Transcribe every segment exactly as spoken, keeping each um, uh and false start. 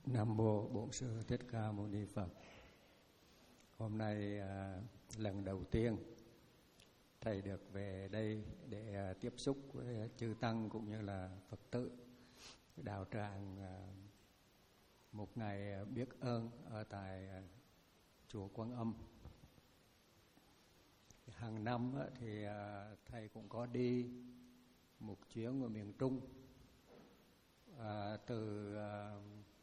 Nam mô Bổn Sư Thích Ca Mâu Ni Phật. Hôm nay à, lần đầu tiên thầy được về đây để à, tiếp xúc với chư tăng cũng như là Phật tử đạo tràng. À, một ngày biết ơn ở tại à, chùa Quan Âm. Hàng năm á, thì à, thầy cũng có đi một chuyến ở miền Trung, à, từ à,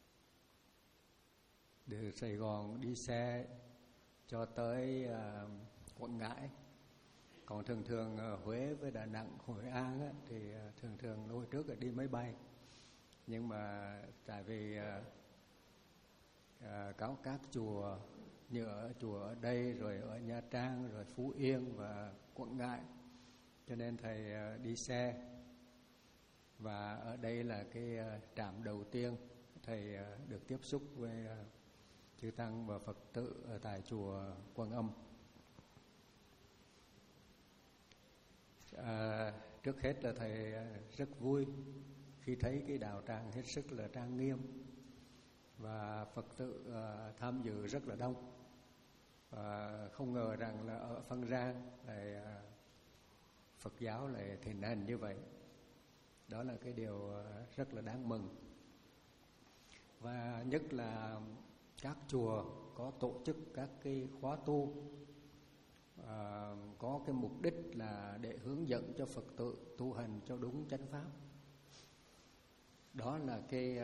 từ Sài Gòn đi xe cho tới uh, Quảng Ngãi. Còn thường thường uh, Huế với Đà Nẵng, Hội An á, thì uh, thường thường hồi trước là đi máy bay. Nhưng mà tại vì uh, uh, có các chùa như ở chùa ở đây, rồi ở Nha Trang, rồi Phú Yên và Quảng Ngãi, cho nên thầy uh, đi xe. Và ở đây là cái uh, trạm đầu tiên thầy uh, được tiếp xúc với uh, chư tăng và Phật tử ở tại chùa Quan Âm. À, trước hết là thầy rất vui khi thấy cái đạo tràng hết sức là trang nghiêm và Phật tử à, tham dự rất là đông. Và không ngờ rằng là ở Phan Rang lại à, Phật giáo lại thịnh hành như vậy. Đó là cái điều rất là đáng mừng. Và nhất là các chùa có tổ chức các cái khóa tu, à, có cái mục đích là để hướng dẫn cho Phật tử tu hành cho đúng chánh pháp. Đó là cái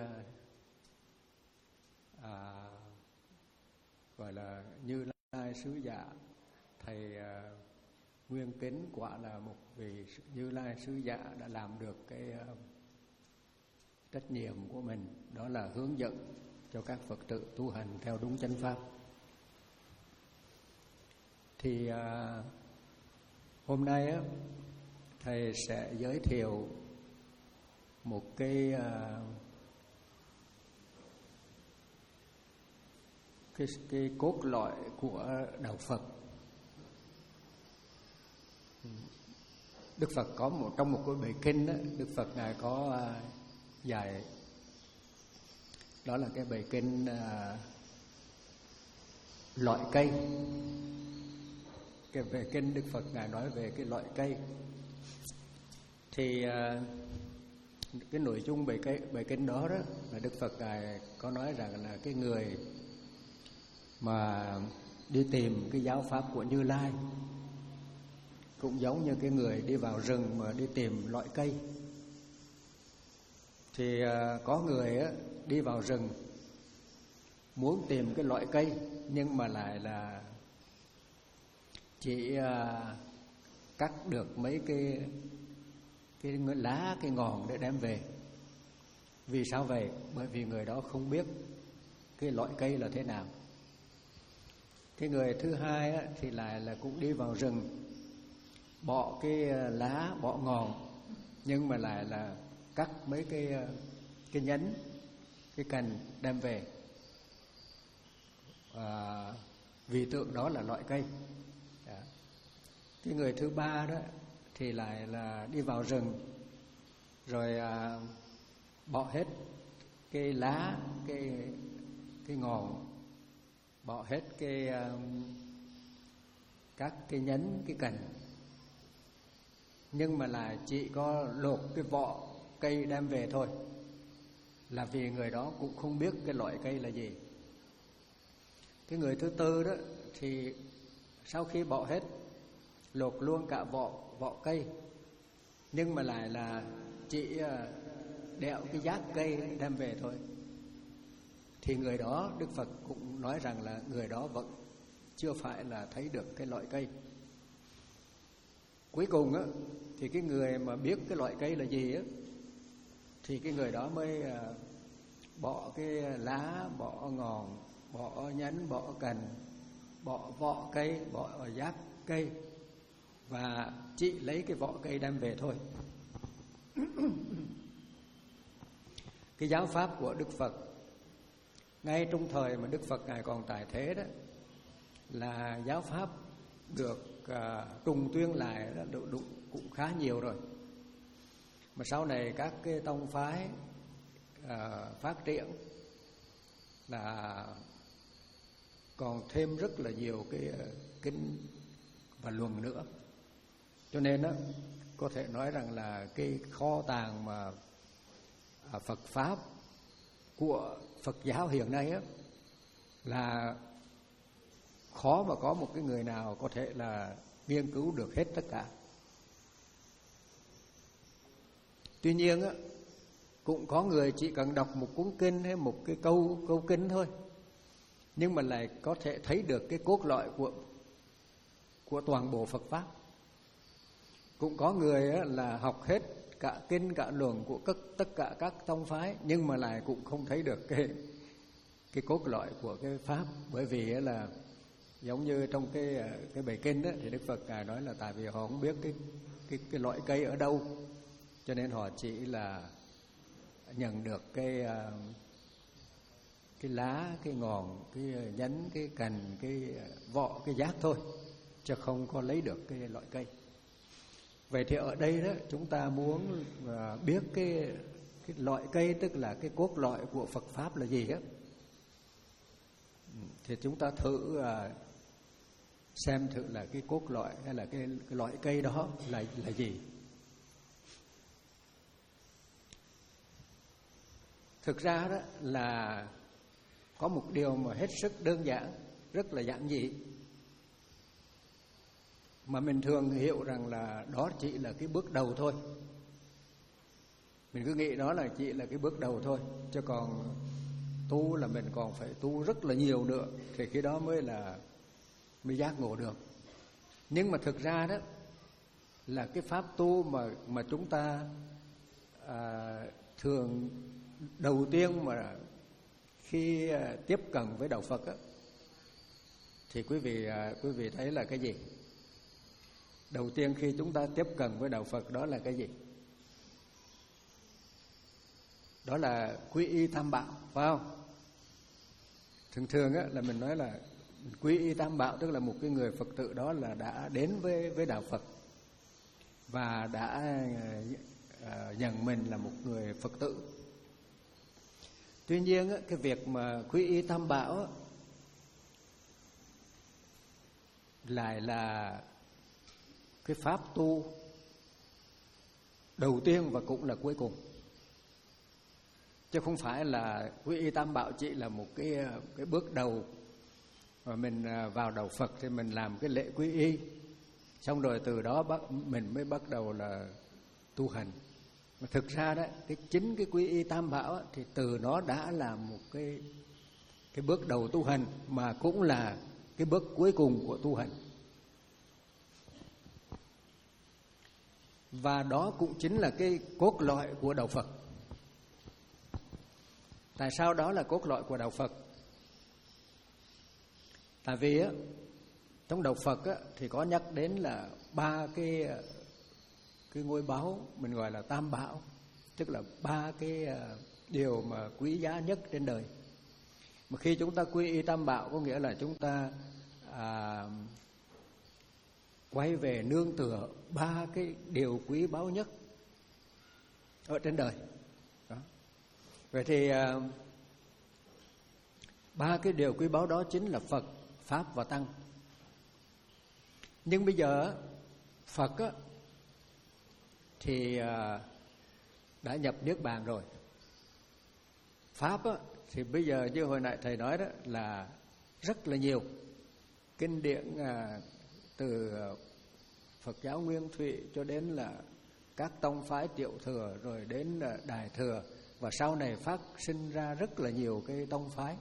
à, gọi là Như Lai Sứ Giả. Thầy à, Nguyên Kính quả là một vị Như Lai Sứ Giả đã làm được cái à, trách nhiệm của mình, đó là hướng dẫn cho các Phật tử tu hành theo đúng chánh pháp. Thì à, hôm nay á, thầy sẽ giới thiệu một cái à, cái cái cốt lõi của đạo Phật. Đức Phật có một trong một cái bài kinh đó, Đức Phật ngài có à, dạy. Đó là cái bài kinh à, loại cây. Cái bài kinh Đức Phật ngài nói về cái loại cây. Thì à, cái nội dung bài cây bài kinh đó đó là Đức Phật ngài có nói rằng là cái người mà đi tìm cái giáo pháp của Như Lai cũng giống như cái người đi vào rừng mà đi tìm loại cây. Thì à, có người á, đi vào rừng muốn tìm cái loại cây nhưng mà lại là chỉ à, cắt được mấy cái cái lá, cái ngọn để đem về. Vì sao vậy? Bởi vì người đó không biết cái loại cây là thế nào. Cái người thứ hai á, thì lại là cũng đi vào rừng, bỏ cái lá, bỏ ngọn, nhưng mà lại là cắt mấy cái cái nhánh, cái cành đem về, à, vì tưởng đó là loại cây. Đó. Cái người thứ ba đó thì lại là đi vào rừng rồi à, bỏ hết cái lá, cái cái ngọn, bỏ hết cái à, các cái nhánh, cái cành, nhưng mà là chỉ có lột cái vỏ cây đem về thôi. Là vì người đó cũng không biết cái loại cây là gì. Cái người thứ tư đó thì sau khi bỏ hết, lột luôn cả vỏ vỏ cây, nhưng mà lại là chỉ đẽo cái giác cây đem về thôi. Thì người đó Đức Phật cũng nói rằng là người đó vẫn chưa phải là thấy được cái loại cây. Cuối cùng á, thì cái người mà biết cái loại cây là gì á, thì cái người đó mới bỏ cái lá, bỏ ngọn, bỏ nhánh, bỏ cành, bỏ vỏ cây, bỏ giác cây, và chỉ lấy cái vỏ cây đem về thôi. Cái giáo pháp của Đức Phật ngay trong thời mà Đức Phật ngài còn tại thế đó là giáo pháp được uh, trùng tuyên lại đó, đủ, đủ, cũng khá nhiều rồi. Mà sau này các cái tông phái uh, phát triển là còn thêm rất là nhiều cái kinh và luận nữa. Cho nên đó, có thể nói rằng là cái kho tàng mà Phật Pháp của Phật giáo hiện nay á, là khó mà có một cái người nào có thể là nghiên cứu được hết tất cả. Tuy nhiên á, cũng có người chỉ cần đọc một cuốn kinh hay một cái câu câu kinh thôi, nhưng mà lại có thể thấy được cái cốt lõi của của toàn bộ Phật Pháp. Cũng có người á, là học hết cả kinh cả luận của các, tất cả các tông phái, nhưng mà lại cũng không thấy được cái cái cốt lõi của cái pháp. Bởi vì là giống như trong cái cái bài kinh đó, thì Đức Phật Ngài nói là tại vì họ không biết cái cái cái loại cây ở đâu, cho nên họ chỉ là nhận được cái cái lá, cái ngọn, cái nhánh, cái cành, cái vỏ, cái giác thôi, chứ không có lấy được cái loại cây. Vậy thì ở đây đó, chúng ta muốn biết cái cái loại cây, tức là cái cốt lõi của Phật Pháp là gì á, thì chúng ta thử xem thử là cái cốt lõi hay là cái, cái loại cây đó là là gì. Thực ra đó là có một điều mà hết sức đơn giản, rất là giản dị, mà mình thường hiểu rằng là đó chỉ là cái bước đầu thôi. Mình cứ nghĩ đó là chỉ là cái bước đầu thôi, chứ còn tu là mình còn phải tu rất là nhiều nữa, thì khi đó mới là mới giác ngộ được. Nhưng mà thực ra đó là cái pháp tu mà mà chúng ta à, thường đầu tiên mà khi à, tiếp cận với đạo Phật á, thì quý vị à, quý vị thấy là cái gì? Đầu tiên khi chúng ta tiếp cận với đạo Phật đó là cái gì? Đó là quy y tam bảo, phải không? Thường thường á, là mình nói là quy y tam bảo, tức là một cái người Phật tử đó là đã đến với với đạo Phật và đã uh, nhận mình là một người Phật tử. Tuy nhiên á, cái việc mà quy y tam bảo á, lại là cái pháp tu đầu tiên và cũng là cuối cùng, chứ không phải là quy y tam bảo chỉ là một cái cái bước đầu mà mình vào đạo Phật thì mình làm cái lễ quy y, xong rồi từ đó bắt mình mới bắt đầu là tu hành. Mà thực ra đó, cái chính cái quy y tam bảo á, thì từ nó đã là một cái cái bước đầu tu hành, mà cũng là cái bước cuối cùng của tu hành. Và đó cũng chính là cái cốt lõi của đạo Phật. Tại sao đó là cốt lõi của đạo Phật? Tại vì á, trong đạo Phật á, thì có nhắc đến là ba cái cái ngôi báu, mình gọi là tam bảo, tức là ba cái điều mà quý giá nhất trên đời. Mà khi chúng ta quy y tam bảo có nghĩa là chúng ta à, quay về nương tựa ba cái điều quý báu nhất ở trên đời. Đó. Vậy thì à, ba cái điều quý báu đó chính là Phật, Pháp và Tăng. Nhưng bây giờ Phật á, thì à, đã nhập Niết Bàn rồi. Pháp á, thì bây giờ như hồi nãy thầy nói đó là rất là nhiều kinh điển à, từ Phật giáo Nguyên Thủy cho đến là các tông phái Tiểu Thừa, rồi đến Đại Thừa, và sau này phát sinh ra rất là nhiều cái tông phái.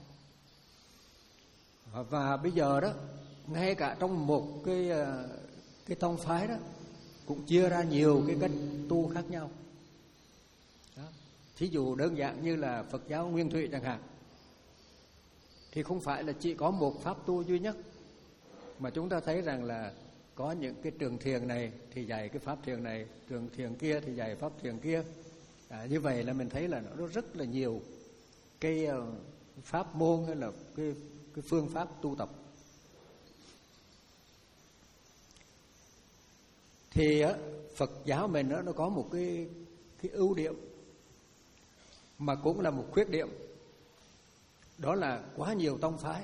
Và bây giờ đó, ngay cả trong một cái cái tông phái đó cũng chia ra nhiều cái cách tu khác nhau. Đó. Thí dụ đơn giản như là Phật giáo Nguyên Thủy chẳng hạn, thì không phải là chỉ có một pháp tu duy nhất, mà chúng ta thấy rằng là có những cái trường thiền này thì dạy cái pháp thiền này, trường thiền kia thì dạy pháp thiền kia. À, như vậy là mình thấy là nó rất là nhiều cái pháp môn hay là cái, cái phương pháp tu tập. Thì á, Phật giáo mình đó, nó có một cái cái ưu điểm mà cũng là một khuyết điểm, đó là quá nhiều tông phái.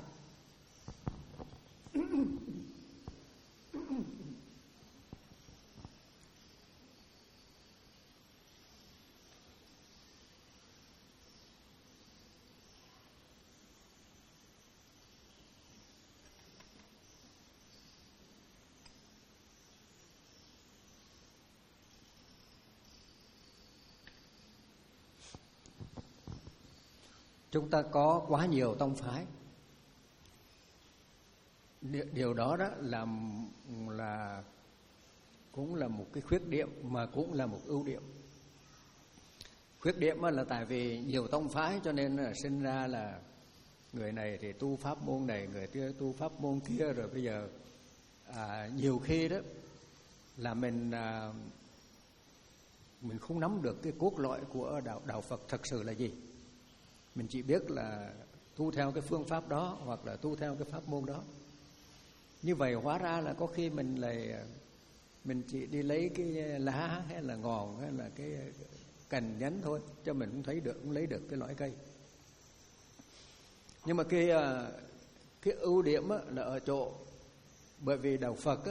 Chúng ta có quá nhiều tông phái. Điều đó đó là là cũng là một cái khuyết điểm mà cũng là một ưu điểm. Khuyết điểm là tại vì nhiều tông phái cho nên là sinh ra là người này thì tu pháp môn này, người kia tu pháp môn kia, rồi bây giờ à, nhiều khi đó là mình à, mình không nắm được cái cốt lõi của đạo đạo Phật thật sự là gì. Mình chỉ biết là tu theo cái phương pháp đó hoặc là tu theo cái pháp môn đó. Như vậy hóa ra là có khi mình lại mình chỉ đi lấy cái lá hay là ngọn hay là cái cành nhánh thôi, cho mình cũng thấy được, cũng lấy được cái loại cây. Nhưng mà cái cái ưu điểm là ở chỗ, bởi vì đạo Phật á,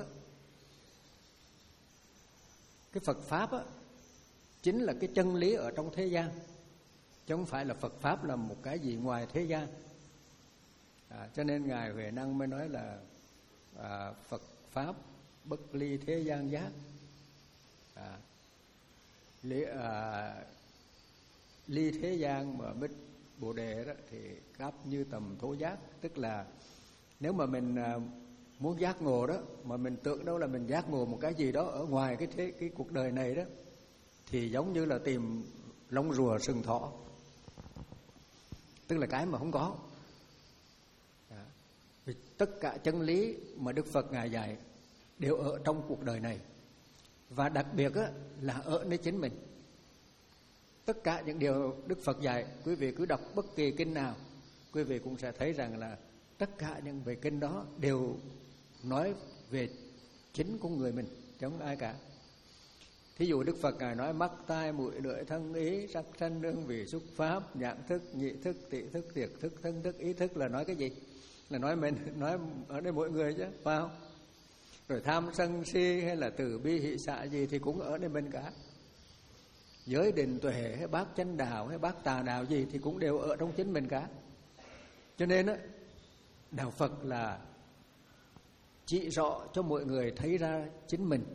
cái Phật pháp á, chính là cái chân lý ở trong thế gian, chứ không phải là Phật pháp là một cái gì ngoài thế gian. À, cho nên Ngài Huệ Năng mới nói là à, Phật pháp bất ly thế gian giác. À, ly, à, ly thế gian mà bích Bồ Đề đó thì cáp như tầm thố giác. Tức là nếu mà mình à, muốn giác ngộ đó, mà mình tưởng đâu là mình giác ngộ một cái gì đó ở ngoài cái thế cái cuộc đời này đó, thì giống như là tìm lông rùa sừng thỏ, tức là cái mà không có. À, vì tất cả chân lý mà Đức Phật Ngài dạy đều ở trong cuộc đời này, và đặc biệt á, là ở nơi chính mình. Tất cả những điều Đức Phật dạy, quý vị cứ đọc bất kỳ kinh nào, quý vị cũng sẽ thấy rằng là tất cả những bài kinh đó đều nói về chính con người mình, chứ không ai cả. Thí dụ Đức Phật Ngài nói mắt tai mũi lưỡi thân ý sắc thân hương vị xúc pháp nhãn thức nhị thức tị thức tiệt thức thân thức ý thức, là nói cái gì? Là nói mình, nói ở đây mỗi người chứ, phải không? Rồi tham sân si hay là từ bi hỷ xả gì thì cũng ở đây mình cả. Giới định tuệ hay bát chánh đạo hay bát tà đạo gì thì cũng đều ở trong chính mình cả. Cho nên á, đạo Phật là chỉ rõ cho mọi người thấy ra chính mình,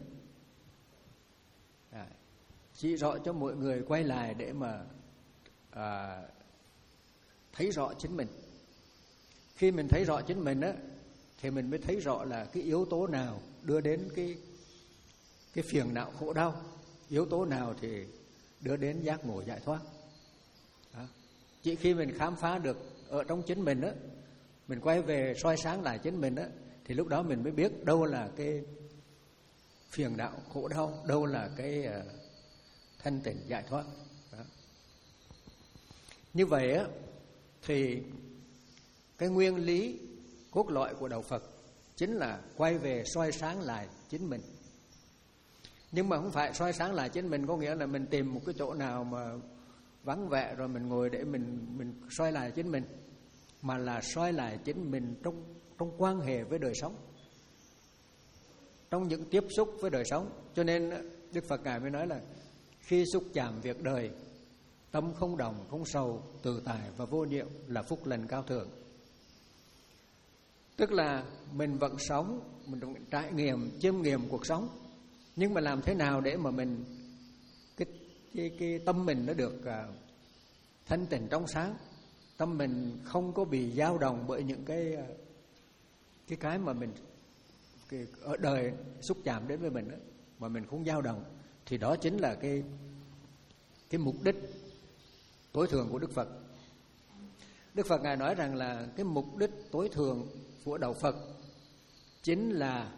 à, chỉ rõ cho mọi người quay lại để mà à, thấy rõ chính mình. Khi mình thấy rõ chính mình á, thì mình mới thấy rõ là cái yếu tố nào đưa đến cái cái phiền não khổ đau, yếu tố nào thì đưa đến giác ngộ giải thoát. Đó. Chỉ khi mình khám phá được ở trong chính mình á, mình quay về soi sáng lại chính mình á, thì lúc đó mình mới biết đâu là cái phiền não khổ đau, đâu là cái uh, thanh tịnh giải thoát. Đó. Như vậy á, thì cái nguyên lý cốt lõi của đạo Phật chính là quay về soi sáng lại chính mình. Nhưng mà không phải soi sáng lại chính mình có nghĩa là mình tìm một cái chỗ nào mà vắng vẻ rồi mình ngồi để mình mình soi lại chính mình, mà là soi lại chính mình trong trong quan hệ với đời sống, trong những tiếp xúc với đời sống. Cho nên Đức Phật Ngài mới nói là khi xúc chạm việc đời, tâm không đồng, không sầu, tự tại và vô nhiễu là phúc lành cao thượng. Tức là mình vẫn sống, mình vẫn trải nghiệm, chiêm nghiệm cuộc sống, nhưng mà làm thế nào để mà mình cái cái, cái tâm mình nó được uh, thanh tịnh trong sáng, tâm mình không có bị dao động bởi những cái cái cái mà mình cái, ở đời xúc chạm đến với mình đó, mà mình không dao động, thì đó chính là cái cái mục đích tối thượng của Đức Phật. Đức Phật Ngài nói rằng là cái mục đích tối thượng của đạo Phật chính là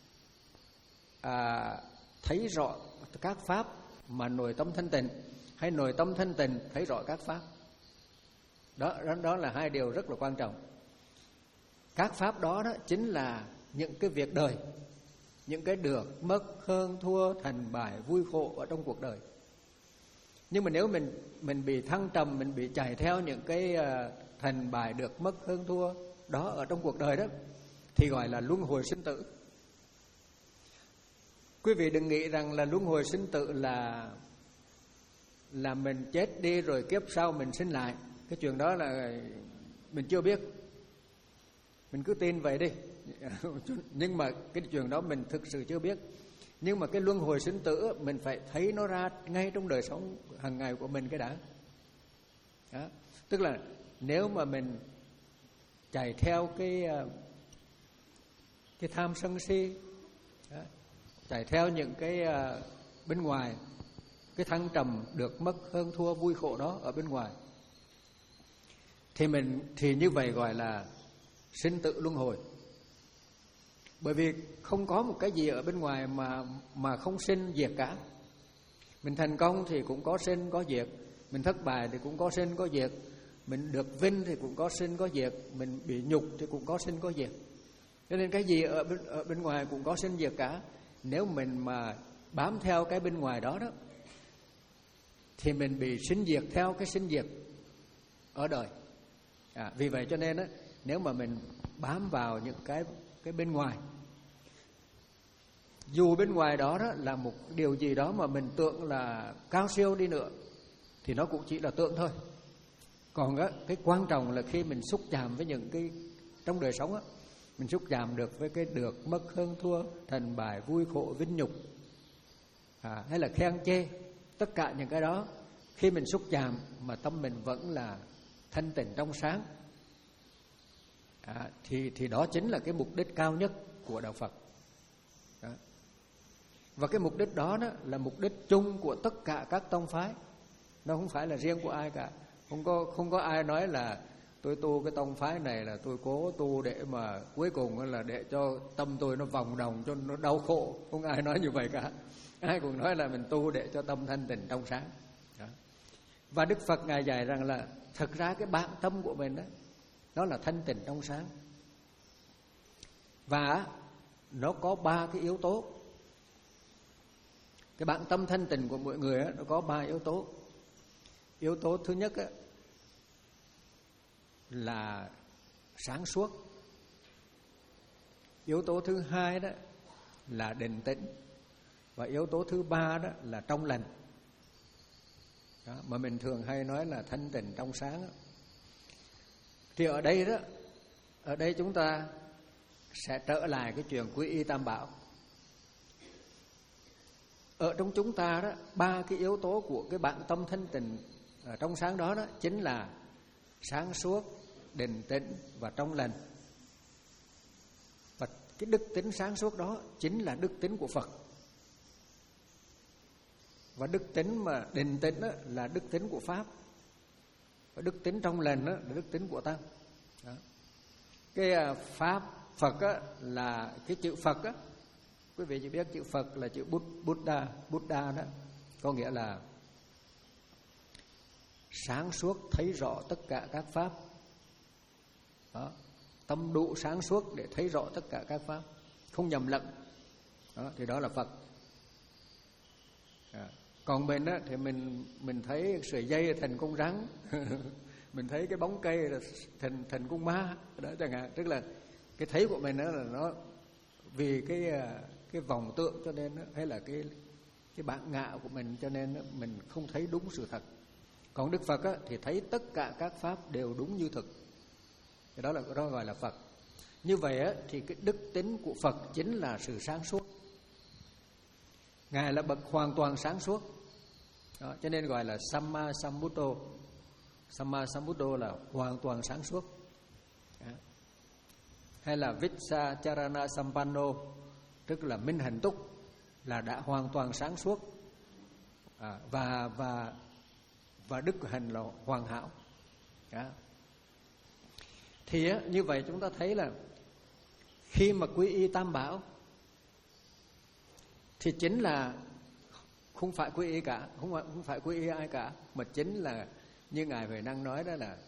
à, thấy rõ các pháp mà nội tâm thanh tịnh, hay nội tâm thanh tịnh thấy rõ các pháp. Đó, đó, đó là hai điều rất là quan trọng. Các pháp đó, đó chính là những cái việc đời, những cái được mất hơn thua thành bại vui khổ ở trong cuộc đời. Nhưng mà nếu mình mình bị thăng trầm, mình bị chạy theo những cái uh, thành bại được mất hơn thua đó ở trong cuộc đời đó, thì gọi là luân hồi sinh tử. Quý vị đừng nghĩ rằng là luân hồi sinh tử là là mình chết đi rồi kiếp sau mình sinh lại. Cái chuyện đó là mình chưa biết, mình cứ tin vậy đi. Nhưng mà cái chuyện đó mình thực sự chưa biết. Nhưng mà cái luân hồi sinh tử mình phải thấy nó ra ngay trong đời sống hàng ngày của mình cái đã. Đó. Tức là nếu mà mình chạy theo cái cái tham sân si, đó, chạy theo những cái uh, bên ngoài, cái thăng trầm được mất hơn thua vui khổ đó ở bên ngoài, thì mình thì như vậy gọi là sinh tử luân hồi. Bởi vì không có một cái gì ở bên ngoài mà mà không sinh diệt cả. Mình thành công thì cũng có sinh có diệt, mình thất bại thì cũng có sinh có diệt, mình được vinh thì cũng có sinh có diệt, mình bị nhục thì cũng có sinh có diệt. Cho nên cái gì ở bên, ở bên ngoài cũng có sinh diệt cả. Nếu mình mà bám theo cái bên ngoài đó đó, thì mình bị sinh diệt theo cái sinh diệt ở đời. À, vì vậy cho nên đó, nếu mà mình bám vào những cái cái bên ngoài, dù bên ngoài đó, đó là một điều gì đó mà mình tưởng là cao siêu đi nữa, thì nó cũng chỉ là tượng thôi. Còn á, cái quan trọng là khi mình xúc chạm với những cái trong đời sống á, mình xúc chạm được với cái được mất hơn thua, thành bại vui khổ vinh nhục, à, hay là khen chê, tất cả những cái đó khi mình xúc chạm mà tâm mình vẫn là thanh tịnh trong sáng, à, thì thì đó chính là cái mục đích cao nhất của đạo Phật. Đó. Và cái mục đích đó, đó là mục đích chung của tất cả các tông phái, nó không phải là riêng của ai cả. Không có không có ai nói là tôi tu cái tông phái này là tôi cố tu để mà cuối cùng là để cho tâm tôi nó vòng đồng, cho nó đau khổ. Không ai nói như vậy cả. Ai cũng nói là mình tu để cho tâm thanh tịnh trong sáng. Đó. Và Đức Phật Ngài dạy rằng là thật ra cái bản tâm của mình đó, nó là thanh tịnh trong sáng. Và nó có ba cái yếu tố. Cái bản tâm thanh tịnh của mỗi người đó, nó có ba yếu tố. Yếu tố thứ nhất đó, là sáng suốt. Yếu tố thứ hai đó là định tĩnh. Và yếu tố thứ ba đó là trong lành. Đó, mà mình thường hay nói là thanh tịnh trong sáng đó. Thì ở đây đó, ở đây chúng ta sẽ trở lại cái chuyện quy y tam bảo. Ở trong chúng ta đó, ba cái yếu tố của cái bản tâm thanh tịnh ở trong sáng đó đó chính là sáng suốt, định tĩnh và trong lành. Và cái đức tính sáng suốt đó chính là đức tính của Phật. Và đức tính mà định tĩnh đó là đức tính của Pháp. Và đức tính trong lành đó là đức tính của Tăng. Đó. Cái Pháp Phật đó là cái chữ Phật đó. Quý vị chỉ biết chữ Phật là chữ Buddha, Buddha đó, có nghĩa là sáng suốt thấy rõ tất cả các pháp. Đó. Tâm đủ sáng suốt để thấy rõ tất cả các pháp, không nhầm lẫn. Đó, thì đó là Phật. À. Còn mình á, thì mình mình thấy sợi dây thành con rắn, mình thấy cái bóng cây là thành thành con ma đó chẳng hạn. Tức là cái thấy của mình đó là nó vì cái cái vòng tượng cho nên đó, hay là cái cái bản ngã của mình cho nên đó, mình không thấy đúng sự thật. Còn Đức Phật á, thì thấy tất cả các pháp đều đúng như thực. Thì đó là đó gọi là Phật. Như vậy á, thì cái đức tính của Phật chính là sự sáng suốt. Ngài là bậc hoàn toàn sáng suốt. Đó, cho nên gọi là Samma Sambuddho. Samma Sambuddho là hoàn toàn sáng suốt. Đó. Hay là Vissacharana Sampanno, tức là minh hạnh túc, là đã hoàn toàn sáng suốt. À, và và và đức hành là hoàn hảo. Đó. Thì á, như vậy chúng ta thấy là khi mà quy y tam bảo thì chính là không phải quy y cả, không phải, không phải quy y ai cả, mà chính là như Ngài Huệ Năng nói đó là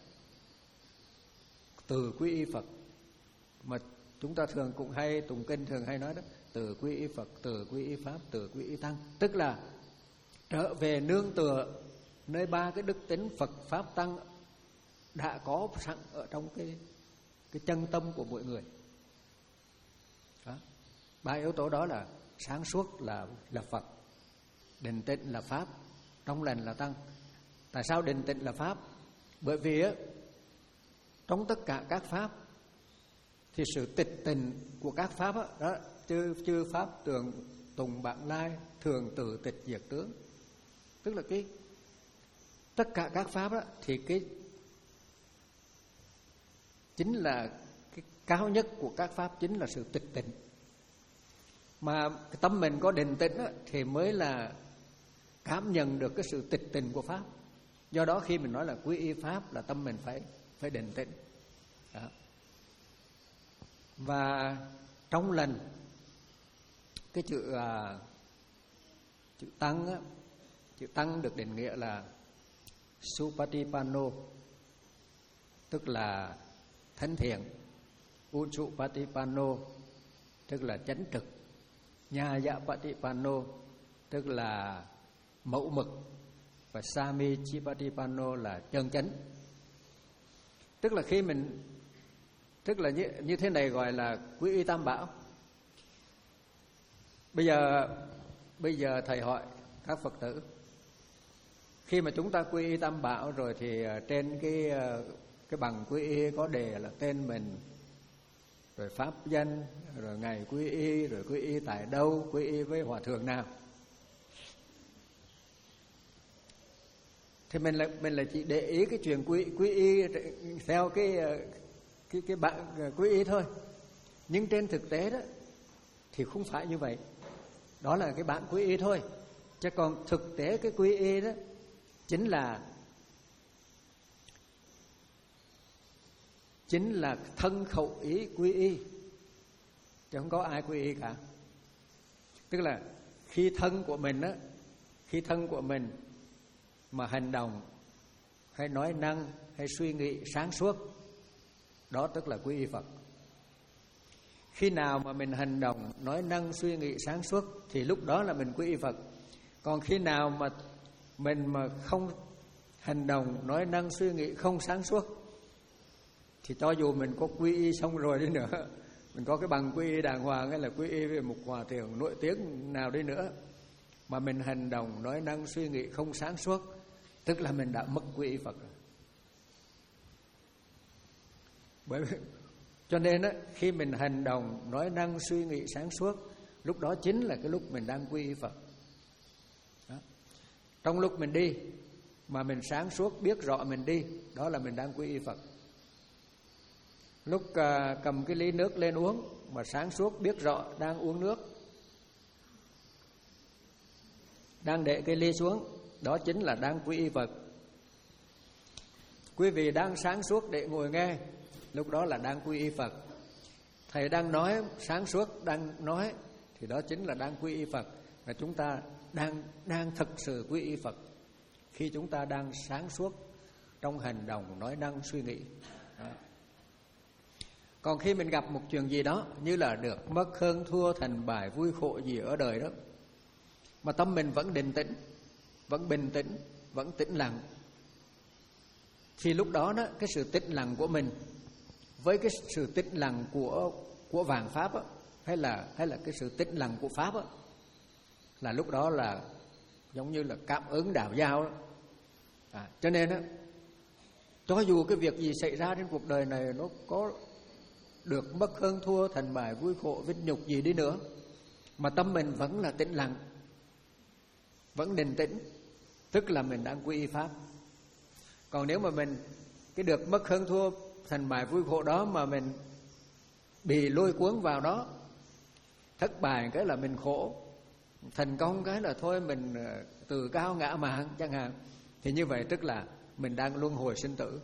từ quy y Phật. Mà chúng ta thường cũng hay tụng kinh thường hay nói đó, từ quy y Phật, từ quy y Pháp, từ quy y Tăng, tức là trở về nương tựa nơi ba cái đức tính Phật Pháp Tăng đã có sẵn ở trong cái cái chân tâm của mỗi người. Đó. Ba yếu tố đó là sáng suốt là là Phật, định tĩnh là Pháp, trong lành là Tăng. Tại sao định tĩnh là Pháp? Bởi vì á, trong tất cả các Pháp thì sự tịch tình của các Pháp á, đó, chư, chư Pháp tường tùng bạn lai, thường tử tịch diệt tướng. Tức là cái tất cả các Pháp đó, thì cái chính là cái cao nhất của các Pháp chính là sự tịch tịnh. Mà cái tâm mình có định tĩnh đó, thì mới là cảm nhận được cái sự tịch tịnh của Pháp. Do đó khi mình nói là quy y Pháp là tâm mình phải phải định tĩnh. Đó. Và trong lành, cái chữ à, chữ tăng á, chữ tăng được định nghĩa là Supatipanno, tức là thánh thiện. Uchupatipanno tức là chánh trực. Nyayapatipanno tức là mẫu mực. Và Samichipatipanno là chân chánh. Tức là khi mình tức là như, như thế này gọi là quy y tam bảo. Bây giờ bây giờ thầy hỏi các Phật tử, khi mà chúng ta quy y tam bảo rồi thì trên cái cái bằng quy y có đề là tên mình, rồi pháp danh, rồi ngày quy y, rồi quy y tại đâu, quy y với hòa thượng nào. Thì mình là mình là chỉ để ý cái chuyện quy quy y theo cái cái cái bạn quy y thôi. Nhưng trên thực tế đó thì không phải như vậy. Đó là cái bạn quy y thôi. Chứ còn thực tế cái quy y đó chính là chính là thân khẩu ý quy y, chứ không có ai quy y cả. Tức là khi thân của mình á, khi thân của mình mà hành động hay nói năng hay suy nghĩ sáng suốt, đó tức là quy y Phật. Khi nào mà mình hành động nói năng suy nghĩ sáng suốt thì lúc đó là mình quy y Phật. Còn khi nào mà mình mà không hành động nói năng suy nghĩ không sáng suốt thì cho dù mình có quy y xong rồi đi nữa, mình có cái bằng quy y đàng hoàng hay là quy y về một hòa thượng nổi tiếng nào đi nữa, mà mình hành động nói năng suy nghĩ không sáng suốt, tức là mình đã mất quy y Phật rồi. Bởi vì cho nên á, khi mình hành động nói năng suy nghĩ sáng suốt, lúc đó chính là cái lúc mình đang quy y Phật. Đó. Trong lúc mình đi mà mình sáng suốt biết rõ mình đi, đó là mình đang quy y Phật. Lúc uh, cầm cái ly nước lên uống mà sáng suốt biết rõ đang uống nước, đang để cái ly xuống, đó chính là đang quy y Phật. Quý vị đang sáng suốt để ngồi nghe, lúc đó là đang quy y Phật. Thầy đang nói sáng suốt đang nói thì đó chính là đang quy y Phật. Và chúng ta đang đang thực sự quy y Phật khi chúng ta đang sáng suốt trong hành động, nói năng, suy nghĩ. Đó. Còn khi mình gặp một chuyện gì đó như là được mất hơn thua thành bại vui khổ gì ở đời đó, mà tâm mình vẫn định tĩnh, vẫn bình tĩnh, vẫn tĩnh lặng, thì lúc đó đó cái sự tĩnh lặng của mình với cái sự tĩnh lặng của của vạn pháp á, hay là hay là cái sự tĩnh lặng của pháp á, là lúc đó là giống như là cảm ứng đạo giao đó. À, cho nên á, cho dù cái việc gì xảy ra trên cuộc đời này nó có được mất hơn thua thành bại vui khổ vinh nhục gì đi nữa, mà tâm mình vẫn là tĩnh lặng, vẫn định tĩnh, tức là mình đang quy y pháp. Còn nếu mà mình cái được mất hơn thua thành bại vui khổ đó mà mình bị lôi cuốn vào đó, thất bại cái là mình khổ, thành công cái là thôi mình tự cao ngã mạn chẳng hạn, thì như vậy tức là mình đang luân hồi sinh tử.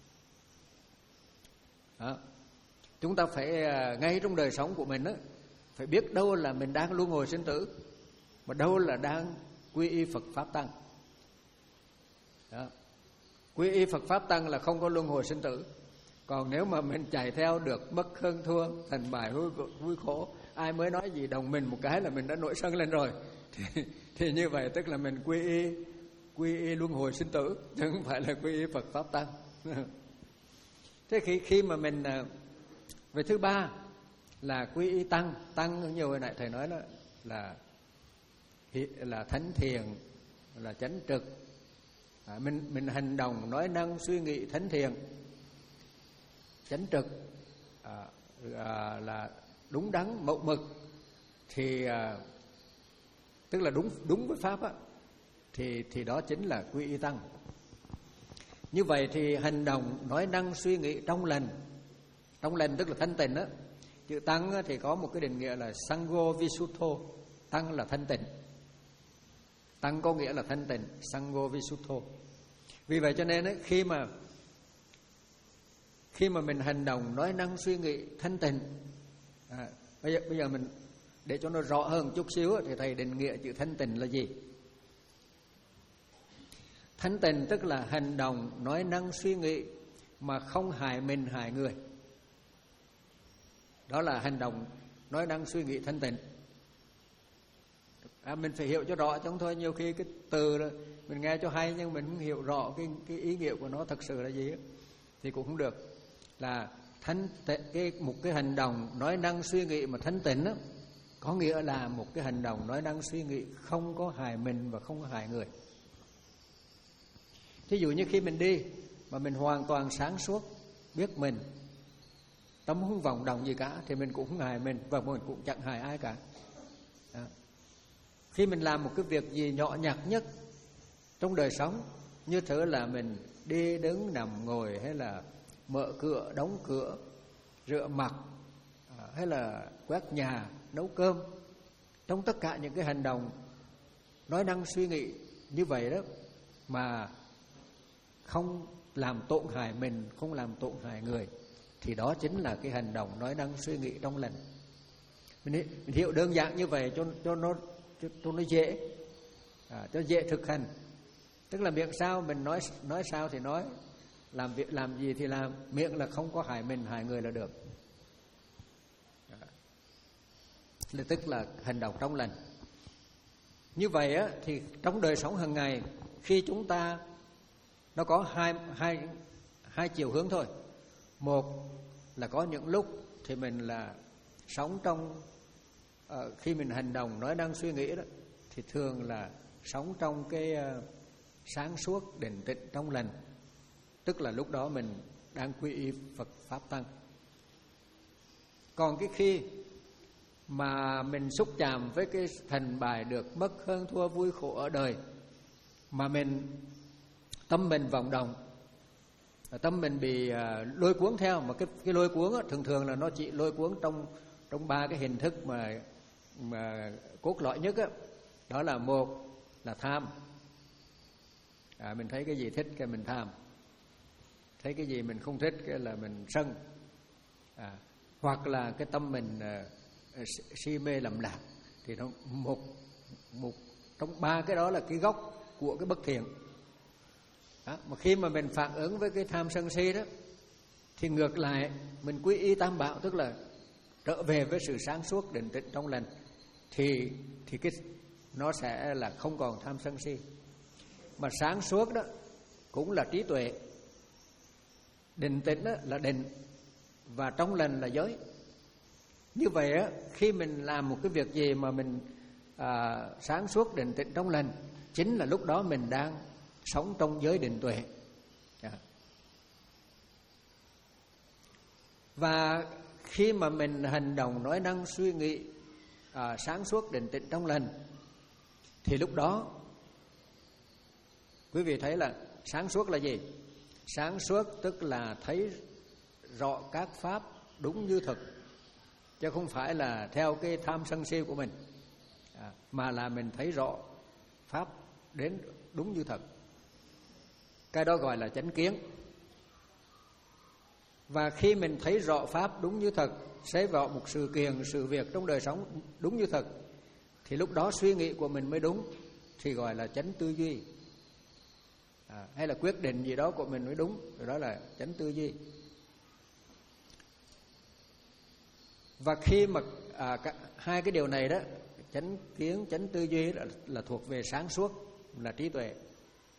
Đó. Chúng ta phải ngay trong đời sống của mình đó, phải biết đâu là mình đang luân hồi sinh tử, mà đâu là đang quy y Phật Pháp Tăng. Đó. Quy y Phật Pháp Tăng là không có luân hồi sinh tử. Còn nếu mà mình chạy theo được mất hơn thua thành bại vui, vui khổ, ai mới nói gì đồng mình một cái là mình đã nổi sân lên rồi, thì, thì như vậy tức là mình quy y quy y luân hồi sinh tử, chứ không phải là quy y Phật Pháp Tăng. Thế khi khi mà mình về thứ ba là quy y tăng, tăng nhiều hồi nãy thầy nói đó là là thánh thiền, là chánh trực, à, mình mình hành động nói năng suy nghĩ thánh thiền, chánh trực, à, à, là đúng đắn mẫu mực, thì à, tức là đúng đúng với pháp á, thì thì đó chính là quy y tăng. Như vậy thì hành động nói năng suy nghĩ trong lành, trong lành tức là thanh tịnh á. Chữ tăng á, thì có một cái định nghĩa là sangho visuddho, tăng là thanh tịnh, tăng có nghĩa là thanh tịnh, sangho visuddho. Vì vậy cho nên ấy, khi mà khi mà mình hành động nói năng suy nghĩ thanh tịnh, à, bây giờ bây giờ mình để cho nó rõ hơn chút xíu thì thầy định nghĩa chữ thanh tịnh là gì. Thanh tịnh tức là hành động nói năng suy nghĩ mà không hại mình hại người, đó là hành động nói năng suy nghĩ thanh tịnh. À, mình phải hiểu cho rõ, chứ không thôi nhiều khi cái từ đó, mình nghe cho hay nhưng mình không hiểu rõ cái cái ý nghĩa của nó thật sự là gì ấy, thì cũng không được. Là thanh tịnh, cái một cái hành động nói năng suy nghĩ mà thanh tịnh đó, có nghĩa là một cái hành động nói năng suy nghĩ không có hại mình và không có hại người. Thí dụ như khi mình đi mà mình hoàn toàn sáng suốt, biết mình, tâm không vọng động gì cả, thì mình cũng không hại mình và mình cũng chẳng hại ai cả. Đó. Khi mình làm một cái việc gì nhỏ nhặt nhất trong đời sống, như thế là mình đi đứng nằm ngồi, hay là mở cửa đóng cửa, rửa mặt, hay là quét nhà, nấu cơm, trong tất cả những cái hành động nói năng suy nghĩ như vậy đó mà không làm tổn hại mình, không làm tổn hại người, thì đó chính là cái hành động nói năng suy nghĩ trong lành. Mình, mình hiểu đơn giản như vậy cho cho nó cho, cho nó dễ, à, cho dễ thực hành. Tức là miệng sao mình nói nói sao thì nói, làm việc làm gì thì làm, miệng là không có hại mình hại người là được. Là tức là hành động trong lành. Như vậy á, thì trong đời sống hàng ngày, khi chúng ta nó có hai hai hai chiều hướng thôi. Một là có những lúc thì mình là sống trong uh, khi mình hành động nói năng suy nghĩ đó, thì thường là sống trong cái uh, sáng suốt định tĩnh trong lành, tức là lúc đó mình đang quy y Phật Pháp Tăng. Còn cái khi mà mình xúc chạm với cái thành bại được mất hơn thua vui khổ ở đời, mà mình tâm mình vọng động, tâm mình bị uh, lôi cuốn theo, mà cái cái lôi cuốn á, thường thường là nó chỉ lôi cuốn trong trong ba cái hình thức mà mà cốt lõi nhất á. Đó, đó là một là tham, à, mình thấy cái gì thích cái mình tham, thấy cái gì mình không thích cái là mình sân, à, hoặc là cái tâm mình uh, si mê lầm lạc, thì nó một một trong ba cái đó là cái gốc của cái bất thiện. Đó, mà khi mà mình phản ứng với cái tham sân si đó, thì ngược lại mình quy y tam bảo, tức là trở về với sự sáng suốt định tĩnh trong lành, thì thì cái nó sẽ là không còn tham sân si. Mà sáng suốt đó cũng là trí tuệ, định tĩnh đó là định, và trong lành là giới. Như vậy á, khi mình làm một cái việc gì mà mình à, sáng suốt định tĩnh trong lành, chính là lúc đó mình đang sống trong giới định tuệ. Và khi mà mình hành động nói năng suy nghĩ à, sáng suốt định tĩnh trong lành, thì lúc đó quý vị thấy là sáng suốt là gì? Sáng suốt tức là thấy rõ các pháp đúng như thực, chứ không phải là theo cái tham sân si của mình, à, mà là mình thấy rõ pháp đến đúng như thật. Cái đó gọi là chánh kiến. Và khi mình thấy rõ pháp đúng như thật, thấy rõ một sự kiện, sự việc trong đời sống đúng như thật, thì lúc đó suy nghĩ của mình mới đúng, thì gọi là chánh tư duy, à, hay là quyết định gì đó của mình mới đúng, rồi đó là chánh tư duy. Và khi mà à, cả, hai cái điều này đó, chánh kiến, chánh tư duy là, là thuộc về sáng suốt, là trí tuệ.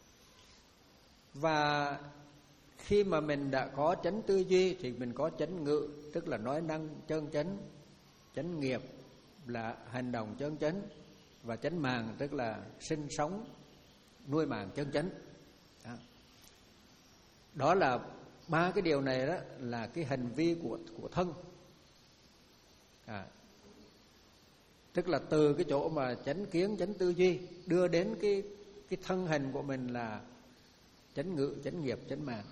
Và khi mà mình đã có chánh tư duy thì mình có chánh ngữ, tức là nói năng chân chánh, chánh nghiệp là hành động chân chánh, và chánh mạng tức là sinh sống nuôi mạng chân chánh. Đó, đó là ba cái điều này đó là cái hành vi của của thân. À, tức là từ cái chỗ mà chánh kiến, chánh tư duy đưa đến cái cái thân hình của mình là chánh ngữ, chánh nghiệp, chánh mạng.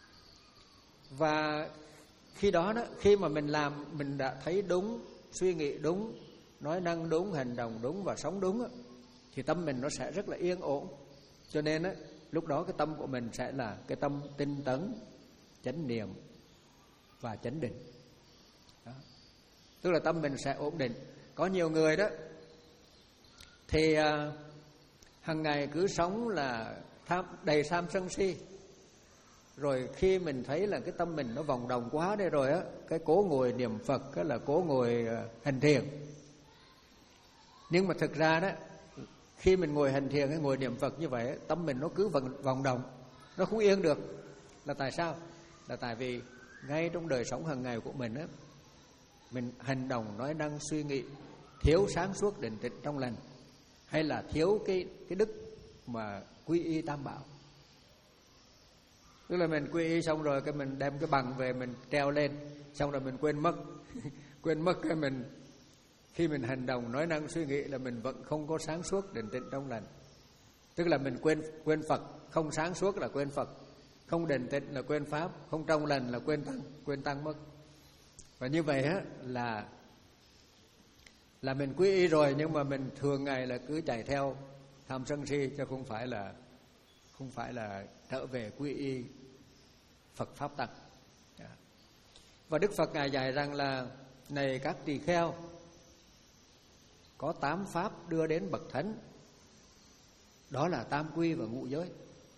Và khi đó đó, khi mà mình làm, mình đã thấy đúng, suy nghĩ đúng, nói năng đúng, hành động đúng và sống đúng đó, thì tâm mình nó sẽ rất là yên ổn. Cho nên đó, lúc đó cái tâm của mình sẽ là cái tâm tinh tấn, chánh niệm và chánh định. Đó, tức là tâm mình sẽ ổn định. Có nhiều người đó thì à, hàng ngày cứ sống là tham, đầy tham sân si. Rồi khi mình thấy là cái tâm mình nó vòng đồng quá đây rồi á, cái cố ngồi niệm Phật, cái là cố ngồi hành thiền. Nhưng mà thực ra đó, khi mình ngồi hành thiền hay ngồi niệm Phật như vậy, tâm mình nó cứ vòng, vòng đồng, nó không yên được. Là tại sao? Là tại vì ngay trong đời sống hàng ngày của mình á, mình hành động, nói năng, suy nghĩ thiếu sáng suốt, định tĩnh, trong lành, hay là thiếu cái cái đức mà quy y tam bảo. Tức là mình quy y xong rồi cái mình đem cái bằng về mình treo lên, xong rồi mình quên mất quên mất cái mình khi mình hành động, nói năng, suy nghĩ là mình vẫn không có sáng suốt, định tĩnh, trong lành. Tức là mình quên quên Phật, không sáng suốt là quên Phật, không định tĩnh là quên pháp, không trong lành là quên tăng, quên tăng mất. Và như vậy á là là mình quy y rồi, nhưng mà mình thường ngày là cứ chạy theo tham sân si, chứ không phải là không phải là trở về quy y Phật pháp tăng. Và Đức Phật ngài dạy rằng là này các tỳ kheo, có tám pháp đưa đến bậc thánh, đó là tam quy và ngũ giới.